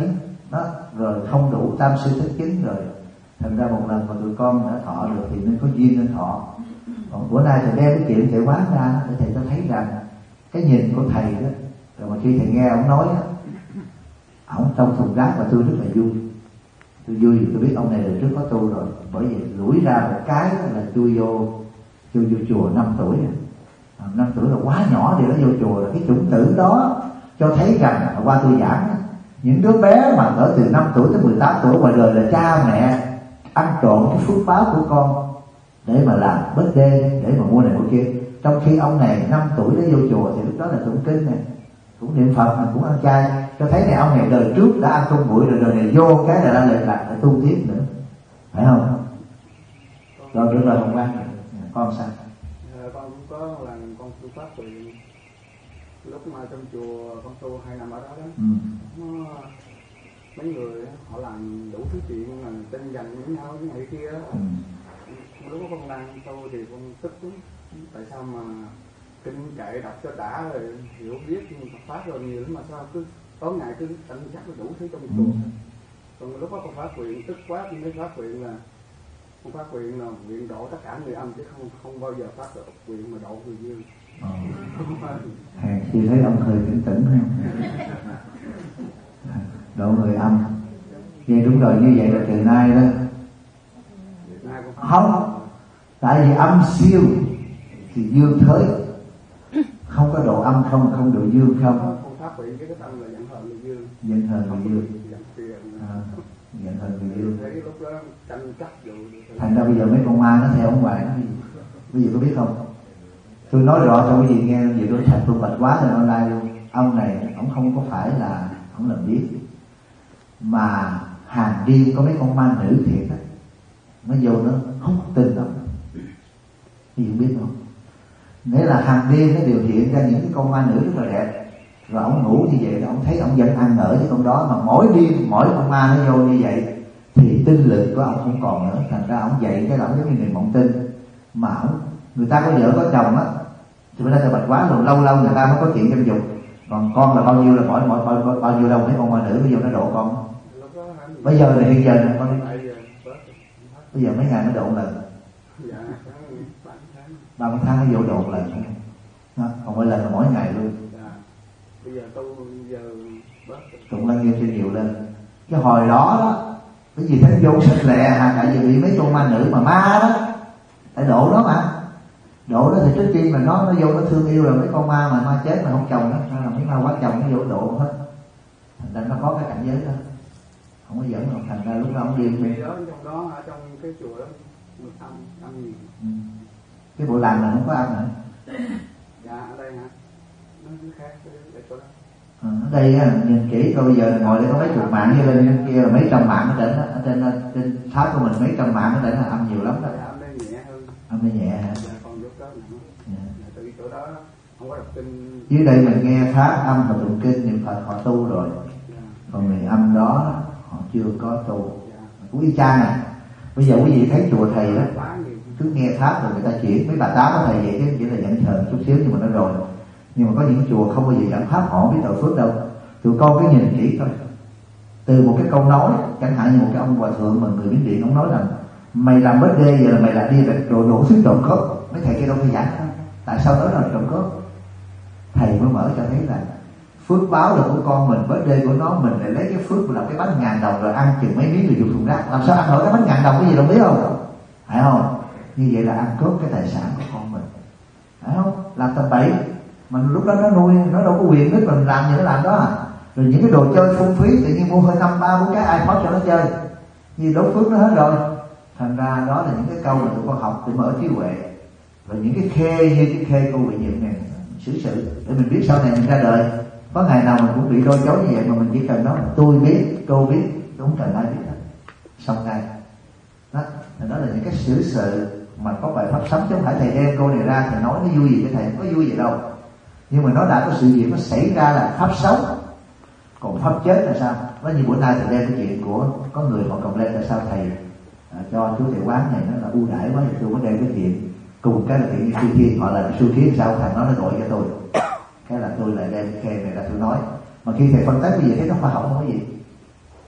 đó, rồi không đủ tam sư thức chứng rồi. Thành ra một lần mà tụi con đã thọ được thì nên có duyên nên thọ. Còn bữa nay thầy đem cái chuyện thầy quán ra để thầy cho thấy rằng cái nhìn của thầy đó, rồi mà khi thầy nghe ông nói đó, ổng trong thùng rác và tôi rất là vui. Tôi vui vì tôi biết ông này là trước có tu rồi. Bởi vì lủi ra một cái đó là chui vô chui vô chùa năm tuổi rồi. Năm tuổi là quá nhỏ để nó vô chùa rồi. Cái chủng tử đó cho thấy rằng qua tôi giảng đó, những đứa bé mà ở từ năm tuổi tới mười tám tuổi ngoài đời là cha mẹ ăn trộn cái phước báo của con để mà làm bết đê, để mà mua này mua kia. Trong khi ông này năm tuổi đã vô chùa thì lúc đó là tụng kinh này, cũng niệm Phật mà cũng ăn chay, cho thấy này ông này đời trước đã ăn con bụi rồi, đời này vô cái là đã lệ lạc để tu tiếp nữa, phải không? Rồi được rồi, Hồng Quang, con sao? À, con cũng có lần con tu pháp thì lúc mà trong chùa con tu hai năm ở đó đó, ừ. nó, mấy người họ làm đủ thứ chuyện là tranh giành với nhau cái này kia đó. Ừ. Lúc đó con đang tu thì con tức lắm, tại sao mà kinh chạy đọc cho đã rồi hiểu biết Phật pháp rồi nhiều lắm mà sao cứ tối ngày cứ tranh chấp đủ thứ trong chùa. Ừ. Còn lúc đó con phát nguyện tức quá mới phát nguyện là con phát nguyện là nguyện độ tất cả người âm chứ không không bao giờ phát được nguyện mà độ người dương. Ờ. Hàng khi thấy ông hơi tỉnh tỉnh không? Độ người âm. Vậy đúng rồi, như vậy là từ nay đó. Không, tại vì âm siêu thì dương thới, không có độ âm không, không độ dương không. Con phát nguyện cái tâm là giận hờn người dương. Giận hờn người dương. À, giận hờn người dương. Thấy lúc đó tranh chấp dù. Thành ra bây giờ mấy con ma nó theo ông hoài nó gì? Bây giờ có biết không? Tôi nói rõ cho quý vị nghe, vì tôi thật tôi bạch quá rồi online luôn. Ông này, ông không có phải là ông làm biết, mà hàng đêm có mấy con ma nữ thiệt á, nó vô nó không tin đâu. Quý vị biết không? Nghĩa là hàng đêm nó điều hiện ra những cái con ma nữ rất là đẹp, rồi ông ngủ như vậy, ông thấy ông vẫn ăn ở với con đó, mà mỗi đêm mỗi con ma nó vô như vậy thì tinh lực của ông không còn nữa. Thành ra ông dậy cái ông giống như người mộng tinh, mà ông, người ta có vợ có chồng á thì người ta sẽ bạch quá rồi, lâu lâu người ta mới có chuyện dâm dục. Còn con là bao nhiêu là mỗi mỗi bao, bao, bao nhiêu đâu mấy con ma nữ bây giờ nó độ con. Bây giờ là hiện giờ này con đi, bây giờ mấy ngày nó độ một lần, ba bốn tháng nó vô độ một lần, còn mỗi lần là mỗi ngày luôn. Bây giờ tôi giờ cũng lăng nghiêm cho nhiều lên. Cái hồi đó đó, cái gì thánh vô sách lẹ hà, tại vì bị mấy con ma nữ mà ma đó, tại độ đó mà. Độ đó thì trước tiên mà nó nó vô nó thương yêu rồi mấy con ma mà ma chết mà không chồng đó, nó là mấy ma quá chồng nó vô độ hết. Thành ra nó có cái cảnh giới đó, không có dẫn đâu. Thành ra lúc đó ông điên đi. Đó trong đó ở trong cái chùa đó một âm âm gì? Ừ. Cái bộ làng là không có âm hả? Dạ ở đây hả? Nó khác cái chỗ đó. À, ở đây á, nhìn kỹ coi bây giờ ngồi đây có mấy chục mạng như lên trên kia là mấy trăm mạng ở trên đó, ở trên trên tháp của mình mấy trăm mạng ở trên là âm nhiều lắm đó. Âm đây nhẹ hơn. Âm đây nhẹ hả? Dạ, còn lúc đó nặng. Dạ. Từ chỗ đó không có đọc kinh. Dưới đây mình nghe tháp âm và tụng kinh niệm Phật họ tu rồi. Dạ. Còn người âm đó họ chưa có tu. Dạ. Quý cha này, bây giờ quý vị thấy chùa thầy đó, cứ nghe tháp rồi người ta chuyển mấy bà tám của thầy vậy chứ chỉ là nhận thờ chút xíu nhưng mà nó rồi. Nhưng mà có những chùa không bao giờ giảng pháp họ biết tội phước đâu. Tụi con cứ nhìn kỹ coi, từ một cái câu nói, chẳng hạn như một cái ông hòa thượng mà người Miến Điện ông nói rằng mày làm bết đê giờ là mày lại đi rồi đổ thứ trộm cướp. Mấy thầy kia đâu phải giảng đâu, tại sao đó là trộm cướp? Thầy mới mở cho thấy là phước báo là của con mình, bết đê của nó, mình lại lấy cái phước làm cái bánh ngàn đồng rồi ăn chừng mấy miếng rồi dùng thùng rác, làm sao ăn nổi cái bánh ngàn đồng, cái gì đâu biết không? Phải không? Như vậy là ăn cướp cái tài sản của con mình, phải không? Làm tầm bậy. Mà lúc đó nó nuôi, nó đâu có quyền biết mình làm gì nó làm đó à. Rồi những cái đồ chơi phung phí tự nhiên mua hơi năm ba bốn cái iPod cho nó chơi, như đốt phước nó hết rồi. Thành ra đó là những cái câu mà tụi con học để mở trí huệ. Rồi những cái khê như cái khê cô bị nhiệm này xử sự để mình biết sau này mình ra đời có ngày nào mình cũng bị đôi chối như vậy, mà mình chỉ cần nói là tôi biết, cô biết, tôi không cần ai biết hết, xong ngay đó. Đó là những cái xử sự mà có bài pháp sống, chứ không phải thầy đem cô này ra thầy nói nó vui gì với thầy, không có vui gì đâu. Nhưng mà nó đã có sự việc nó xảy ra là pháp sống. Còn pháp chết là sao? Nó như bữa nay thầy đem cái chuyện của có người họ cầm lên, tại sao thầy à, cho chú thầy quán này nó là ưu đãi quá, thì tôi có đem cái chuyện cùng cái là chuyện như suy thiên, họ là suy thiên sao thằng nó nó gọi cho tôi, cái là tôi lại đem khe này là tôi nói. Mà khi thầy phân tích bây giờ thấy nó khoa học không có gì,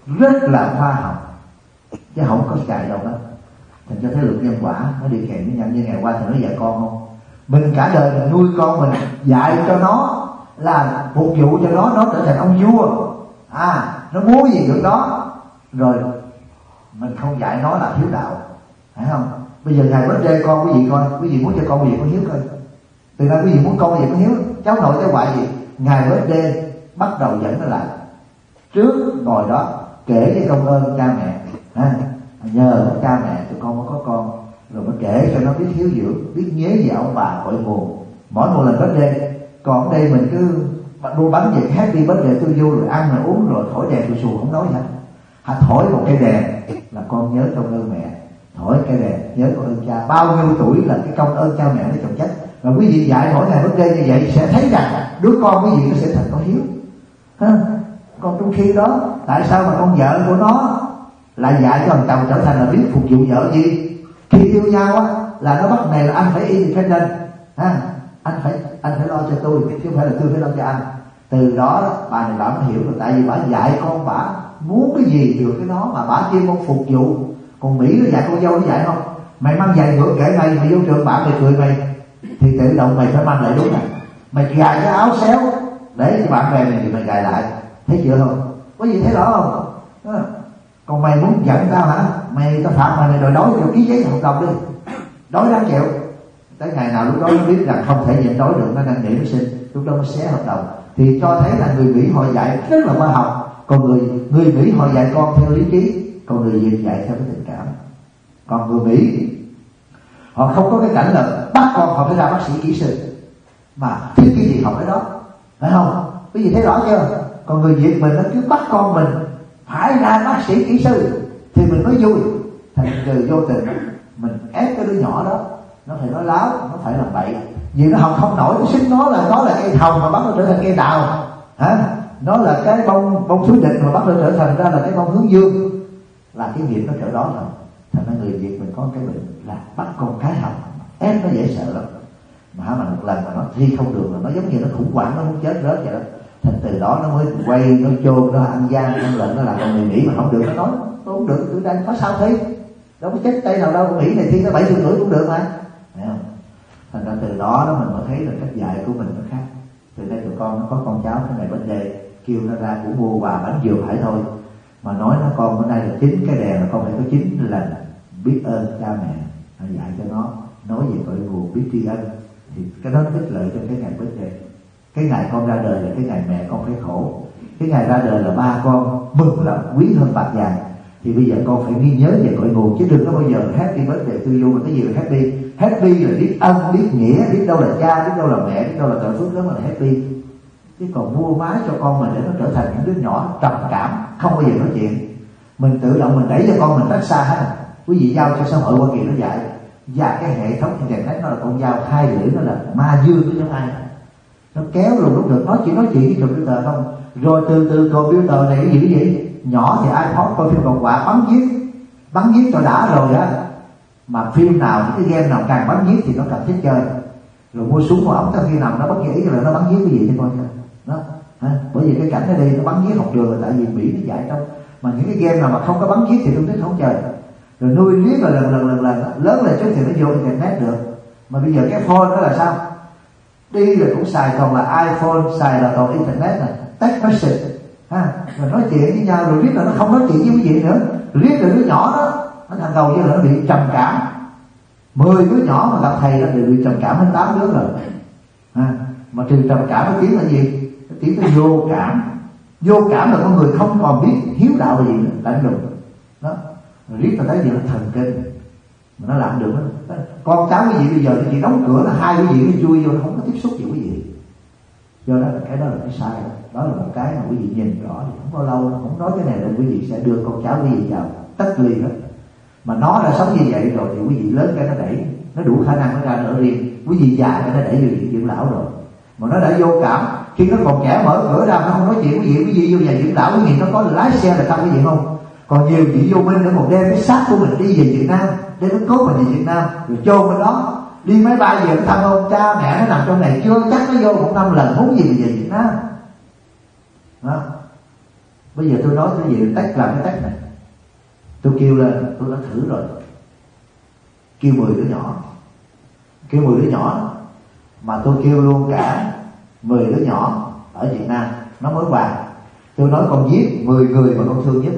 rất là khoa học chứ không có xài đâu đó. Thành cho thấy luật nhân quả nó đi kèm với nhau. Như ngày qua thì nói dạy con không, mình cả đời mình nuôi con mình, dạy cho nó là phục vụ cho nó, nó trở thành ông vua, à nó muốn gì được đó, rồi mình không dạy nó là thiếu đạo, phải không? Bây giờ ngày bớt đê con quý vị coi, quý vị muốn cho con quý vị có hiếu coi. Từ nay quý vị muốn con quý vị có hiếu, cháu nội cháu ngoại gì, ngày bớt đê bắt đầu dẫn nó lại trước ngồi đó kể cái công ơn cha mẹ, à, nhờ cha mẹ tụi con mới có con, rồi mới kể cho nó biết hiếu dưỡng, biết nhớ về ông bà cội nguồn. Mỗi một lần bớt đê, còn ở đây mình cứ mua bánh về hát đi bớt đê tôi vô rồi ăn rồi uống rồi thổi đèn tôi xù không nói gì hết. Hãy thổi một cây đèn là con nhớ công ơn mẹ, thổi cây đèn nhớ công ơn cha. Bao nhiêu tuổi là cái công ơn cha mẹ nó chồng chất. Và quý vị dạy mỗi ngày bớt đê như vậy sẽ thấy rằng đứa con quý vị nó sẽ thành có hiếu. Ha? Còn trong khi đó tại sao mà con vợ của nó lại dạy cho thằng chồng trở thành là biết phục vụ vợ gì? Khi yêu nhau á là nó bắt này là anh phải independent, ha, anh phải anh phải lo cho tôi chứ không phải là tôi phải lo cho anh. Từ đó bà này bà mới hiểu rồi, tại vì bà dạy con bà muốn cái gì được cái đó, mà bà chuyên môn phục vụ. Còn Mỹ nó dạy con dâu nó dạy không, mày mang giày ngược kể mày, mày vô trường bạn mày cười mày thì tự động mày phải mang lại đúng này. Mày gài cái áo xéo để cho bạn bè mày thì mày gài lại, thấy chưa không? Có gì thấy rõ không? À. Còn mày muốn giận tao hả? Mày tao phạt mày này rồi đói cho ký giấy hợp đồng đi, đói đáng chịu. Tới ngày nào lúc đó nó biết rằng không thể nhịn đói được, nó đang nghĩ nó sinh, lúc đó nó xé hợp đồng. Thì cho thấy là người Mỹ họ dạy rất là khoa học, còn người người Mỹ họ dạy con theo lý trí, còn người Việt dạy theo cái tình cảm. Còn người Mỹ họ không có cái cảnh là bắt con họ phải ra bác sĩ kỹ sư, mà thiếu cái gì học cái đó, phải không? Quý vị thấy rõ chưa? Còn người Việt mình nó cứ bắt con mình phải ra bác sĩ kỹ sư thì mình mới vui. Thành từ vô tình mình ép cái đứa nhỏ đó, nó phải nói láo, nó phải làm bậy, vì nó học không nổi. Nó xứng nó là nó là cây hồng mà bắt nó trở thành cây đào, hả? Nó là cái bông bông suối định mà bắt nó trở thành ra là cái bông hướng dương, là cái nghiệp nó trở đó rồi. Thành ra người Việt mình có cái bệnh là bắt con cái học, ép nó dễ sợ lắm. Mà mà một lần mà nó thi không được là nó giống như nó khủng hoảng, nó muốn chết rớt vậy đó. Thành từ đó nó mới quay, nó chôn, nó ăn gian, ăn lợn, nó làm con người Mỹ mà không được. Nó nói tôi không được, tôi đang có sao thi, đâu có chết tay nào đâu, Mỹ này thi tới bảy mươi tuổi cũng được mà, thấy không? Thành ra từ đó đó mình mới thấy là cách dạy của mình nó khác. Từ đây tụi con nó có con cháu cái này vấn đề, kêu nó ra cũng mua quà bánh dừa phải thôi, mà nói nó con bữa nay là chín cái đèn là con phải có chín lần biết ơn cha mẹ, dạy cho nó nói về cội nguồn, biết tri ân, thì cái đó tích lợi cho cái ngày bớt đề. Cái ngày con ra đời là cái ngày mẹ con phải khổ, cái ngày ra đời là ba con mừng lắm, quý hơn bạc vàng. Thì bây giờ con phải ghi nhớ về cội nguồn, chứ đừng có bao giờ happy birthday to you mà cái gì là happy. Happy là biết ân, biết nghĩa, biết đâu là cha, biết đâu là mẹ, biết đâu là trợ phước, đó mà là happy. Chứ còn mua mái cho con mình để nó trở thành những đứa nhỏ trầm cảm, không bao giờ nói chuyện, mình tự động mình đẩy cho con mình rất xa hết. Quý vị giao cho xã hội Hoa Kỳ nó dạy, và cái hệ thống internet nó là con dao hai lưỡi, nó là ma dương của giống ai, nó kéo rồi lúc được nói chuyện nói chuyện với computer không, rồi từ từ computer này cái gì cái gì nhỏ thì iPod coi phim còn quạ bắn giết, bắn giết cho đã rồi á. Mà phim nào, những cái game nào càng bắn giết thì nó càng thích chơi, rồi mua súng mua ống, khi nào nó bất kỳ rồi nó bắn giết cái gì cho coi chơi đó. Ha? Bởi vì cái cảnh ở đây nó bắn giết học đường là tại vì Mỹ nó dạy trong, mà những cái game nào mà không có bắn giết thì tôi thích không chơi. Rồi nuôi riết là lần lần lần lần lớn lên chút thì nó vô internet được. Mà bây giờ cái phone đó là sao, đi là cũng xài còn là iPhone, xài là còn internet này, text message, ha, rồi nói chuyện với nhau, rồi riết là nó không nói chuyện với quý vị nữa, riết là đứa nhỏ đó nó thằng đầu như là nó bị trầm cảm. Mười đứa nhỏ mà gặp thầy là đều bị trầm cảm đến tám đứa rồi, ha. Mà trừ trầm cảm nó tiếng là gì? Nó tiếng là vô cảm. Vô cảm là con người không còn biết hiếu đạo là gì nữa, lạnh lùng đó. Rồi riết là thấy gì là thần kinh mà nó làm được đó. Con cháu quý vị bây giờ thì chỉ đóng cửa là hai quý vị nó chui vô, nó không có tiếp xúc với quý vị. Do đó là cái đó là cái sai đó. Đó là một cái mà quý vị nhìn rõ thì không bao lâu nó không nói cái này là quý vị sẽ đưa con cháu quý vị vào tất ly hết. Mà nó đã sống như vậy rồi thì quý vị lớn cái nó đẩy, nó đủ khả năng nó ra nở riêng. Quý vị già cái nó đẩy vô viện dưỡng lão rồi. Mà nó đã vô cảm, khi nó còn trẻ mở cửa ra nó không nói chuyện quý vị, quý vị vô nhà dưỡng lão quý vị nó có lái xe là sao quý vị không? Còn nhiều chị vô minh nữa còn đem cái xác của mình đi về Việt Nam, đem cái cốt mình về Việt Nam rồi chôn bên đó, đi máy bay về thăm ông cha mẹ nó nằm trong này chưa chắc nó vô một năm lần, muốn gì về Việt Nam đó. Bây giờ tôi nói cái gì tách làm cái tách này, tôi kêu lên, tôi đã thử rồi, kêu mười đứa nhỏ, kêu mười đứa nhỏ mà tôi kêu luôn cả mười đứa nhỏ ở Việt Nam nó mới vào. Tôi nói con giết mười người mà con thương nhất,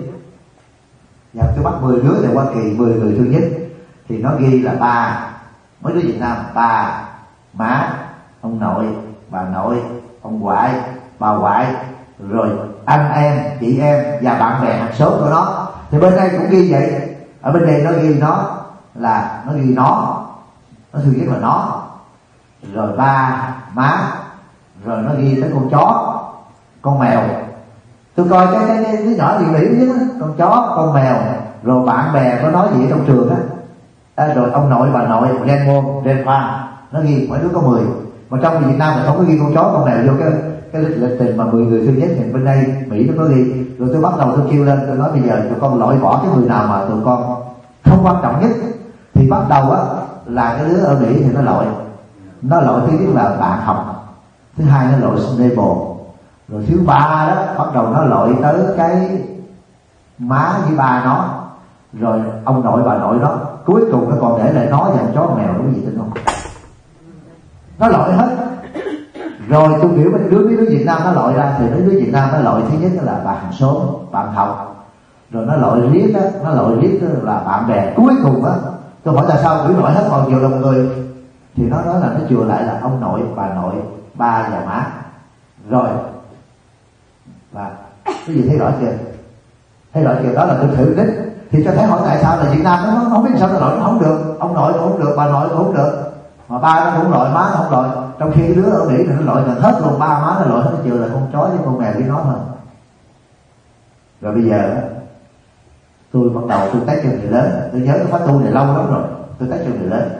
và tôi bắt mười đứa tại Hoa Kỳ, mười người thương nhất, thì nó ghi là ba, mấy đứa Việt Nam, ba, má, ông nội, bà nội, ông ngoại, bà ngoại, rồi anh em, chị em và bạn bè hàng xóm của nó. Thì bên đây cũng ghi vậy, ở bên đây nó ghi nó là nó ghi nó, nó thương nhất là nó, rồi ba, má, rồi nó ghi tới con chó, con mèo. Tôi coi cái cái, cái đứa nhỏ điện lý nhất, con chó, con mèo, rồi bạn bè có nói gì ở trong trường á, à, rồi ông nội, bà nội, gen môn, gen khoa, nó ghi mỗi đứa có mười. Mà trong Việt Nam thì không có ghi con chó, con mèo vô cái cái lịch lịch trình mà mười người thương nhất. Thì bên đây Mỹ nó có ghi. Rồi tôi bắt đầu tôi kêu lên, tôi nói bây giờ tụi con loại bỏ cái người nào mà tụi con không quan trọng nhất. Thì bắt đầu á là cái đứa ở Mỹ thì nó loại, nó loại thứ nhất là bạn học, thứ hai nó loại Snable, rồi thứ ba đó bắt đầu nó loại tới cái má với ba nó, rồi ông nội bà nội nó, cuối cùng nó còn để lại nó và chó mèo, đúng gì tin không? Nó loại hết. Rồi tôi biểu mấy đứa mấy đứa Việt Nam nó loại ra, thì mấy đứa Việt Nam nó loại thứ nhất là bạn hàng xóm, bạn học, rồi nó loại riết á, nó loại riết là bạn bè, cuối cùng á tôi hỏi tại sao biểu loại hết còn nhiều đồng người, thì nó nói là nó chừa lại là ông nội, bà nội, ba và má. Rồi và cái gì thấy rõ chưa? Thấy rõ chưa? Đó là tôi thử đích. Thì cho thấy hỏi tại sao là Việt Nam nó không biết sao nó loại nó không được, ông nội cũng không được, bà nội cũng không được, mà ba nó cũng loại, má nó không loại. Trong khi đứa ở Mỹ thì nó loại gần hết luôn, ba má nó loại hết, nó chừa là con chó với con mèo với nó thôi. Rồi bây giờ tôi bắt đầu tôi test cho người lớn. Tôi nhớ cái khóa tu này lâu lắm rồi, tôi test cho người lớn.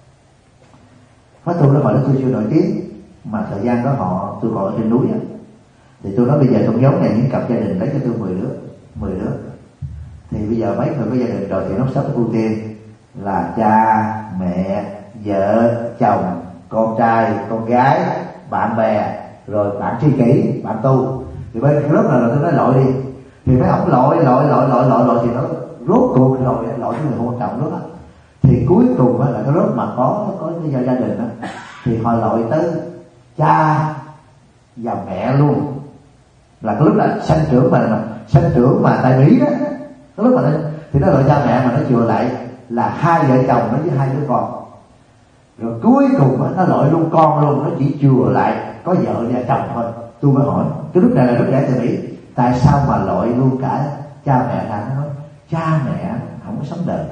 Khóa tu đó hồi đó tôi chưa nổi tiếng, mà thời gian đó họ tôi còn ở trên núi á. Thì tôi nói bây giờ trong nhóm này những cặp gia đình lấy cho tôi mười đứa, mười đứa. Thì bây giờ mấy người có gia đình rồi thì nó sắp ưu tiên là cha, mẹ, vợ, chồng, con trai, con gái, bạn bè, rồi bạn tri kỷ, bạn tu. Thì bên cái lớp này là tôi nói loại đi. Thì mấy ông loại, loại, loại, loại, loại, loại thì nó rốt cuộc rồi, loại cái người không quan trọng đó. Thì cuối cùng là cái lớp mà có có cái gia đình đó, thì họ loại tới cha và mẹ luôn. Là cái lúc là sanh trưởng mà, mà sanh trưởng mà tại Mỹ đó, cái lúc mà nó, thì nó loại cha mẹ mà nó chừa lại là hai vợ chồng nó với hai đứa con. Rồi cuối cùng nó loại luôn con luôn, nó chỉ chừa lại có vợ và chồng thôi. Tôi mới hỏi, cái lúc này là lúc trẻ tại Mỹ, tại sao mà loại luôn cả cha mẹ ra? Nó nói cha mẹ không có sống đời,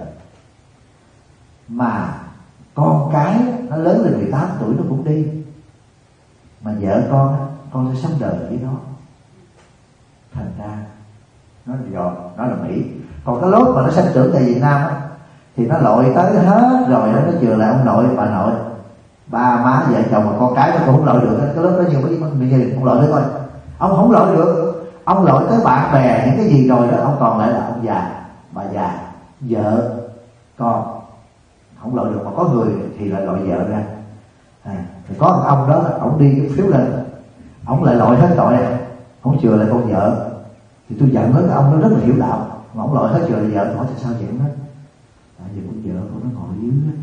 mà con cái nó lớn lên mười tám tuổi nó cũng đi, mà vợ con con sẽ sống đời với nó. Thành ra nó rồi nó là Mỹ. Còn cái lúc mà nó sinh trưởng tại Việt Nam á, thì nó loại tới hết rồi, nó chừa lại ông nội, bà nội, ba má, vợ chồng và con cái nó cũng không loại được. Cái lúc đó nhiều mấy mấy gia đình không loại nữa thôi. Ông không loại được, ông loại tới bạn bè những cái gì rồi đó, ông còn lại là ông già, bà già, vợ, con, không loại được. Mà có người thì lại loại vợ ra. À, thì có một ông đó, ông đi cái phiếu lên, ông lại loại hết tội này, ông chừa lại con vợ. Thì tôi giận hết, ông nó rất là hiểu đạo, mà ông loại hết chừa lại vợ. Tôi hỏi tại sao vậy đó? Tại vì con vợ của nó ngồi dưới đó.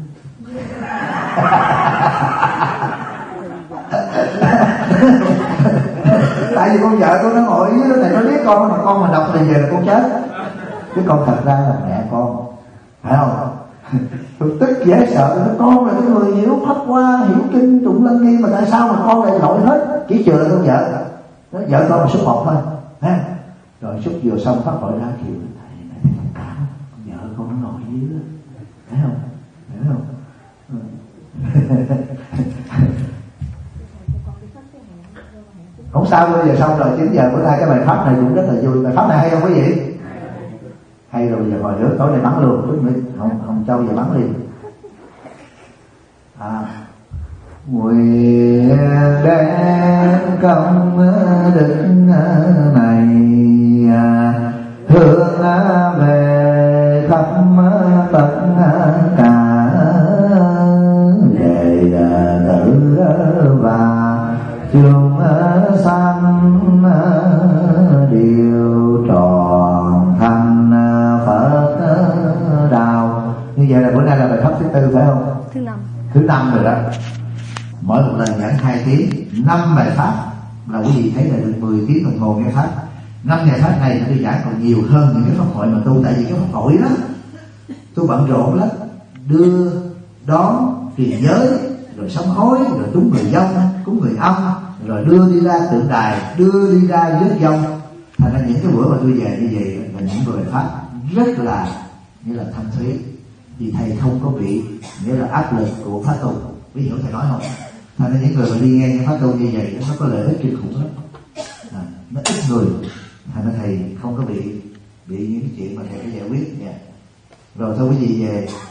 Tại vì con vợ của nó ngồi dưới đó này, nó biết con, mà con mình đọc thì về là con chết, chứ con thật ra là mẹ con, phải không? Tôi tức dễ sợ, nó con là cái người hiểu pháp qua, hiểu kinh tụng lăng nghiêm, mà tại sao mà con lại lỗi hết, chỉ chừa là con vợ. Nó vợ con là số một thôi, ha. Rồi xúc vừa xong phát gọi ra kêu thầy này thì thông cảm, vợ con nó ngồi dưới đó, thấy không, hiểu không? Không sao, bây giờ xong rồi, chín giờ bữa nay cái bài pháp này cũng rất là vui. Bài pháp này hay không quý vị? Hay rồi, bây giờ hồi nước tối nay bắn luôn, không không Châu giờ bắn liền. À, nguyện đem công đức này hướng về khắp tất cả đệ tử và chúng sanh điều tư phải không? Thứ năm. Thứ năm rồi đó. Mỗi một lần giảng hai tiếng, năm bài pháp là quý vị thấy là được mười tiếng đồng hồ nghe pháp. Năm ngày pháp này tôi giảng còn nhiều hơn những cái pháp hội mà tu, tại vì cái pháp hội đó tôi bận rộn lắm, đưa đón truyền giới, rồi sám hối, rồi cúng người dông, cúng người âm, rồi đưa đi ra tượng đài, đưa đi ra rước dông. Thành ra những cái bữa mà tôi về như vậy là những bài pháp rất là như là thanh thuyết, vì thầy không có bị nghĩa là áp lực của pháp tu. Ví dụ thầy nói không? Thành ra những người mà đi nghe những pháp tu như vậy nó có lợi ích kinh khủng lắm, à, nó ít người. Thành ra thầy không có bị bị những cái chuyện mà thầy phải giải quyết nha. Rồi thôi quý vị về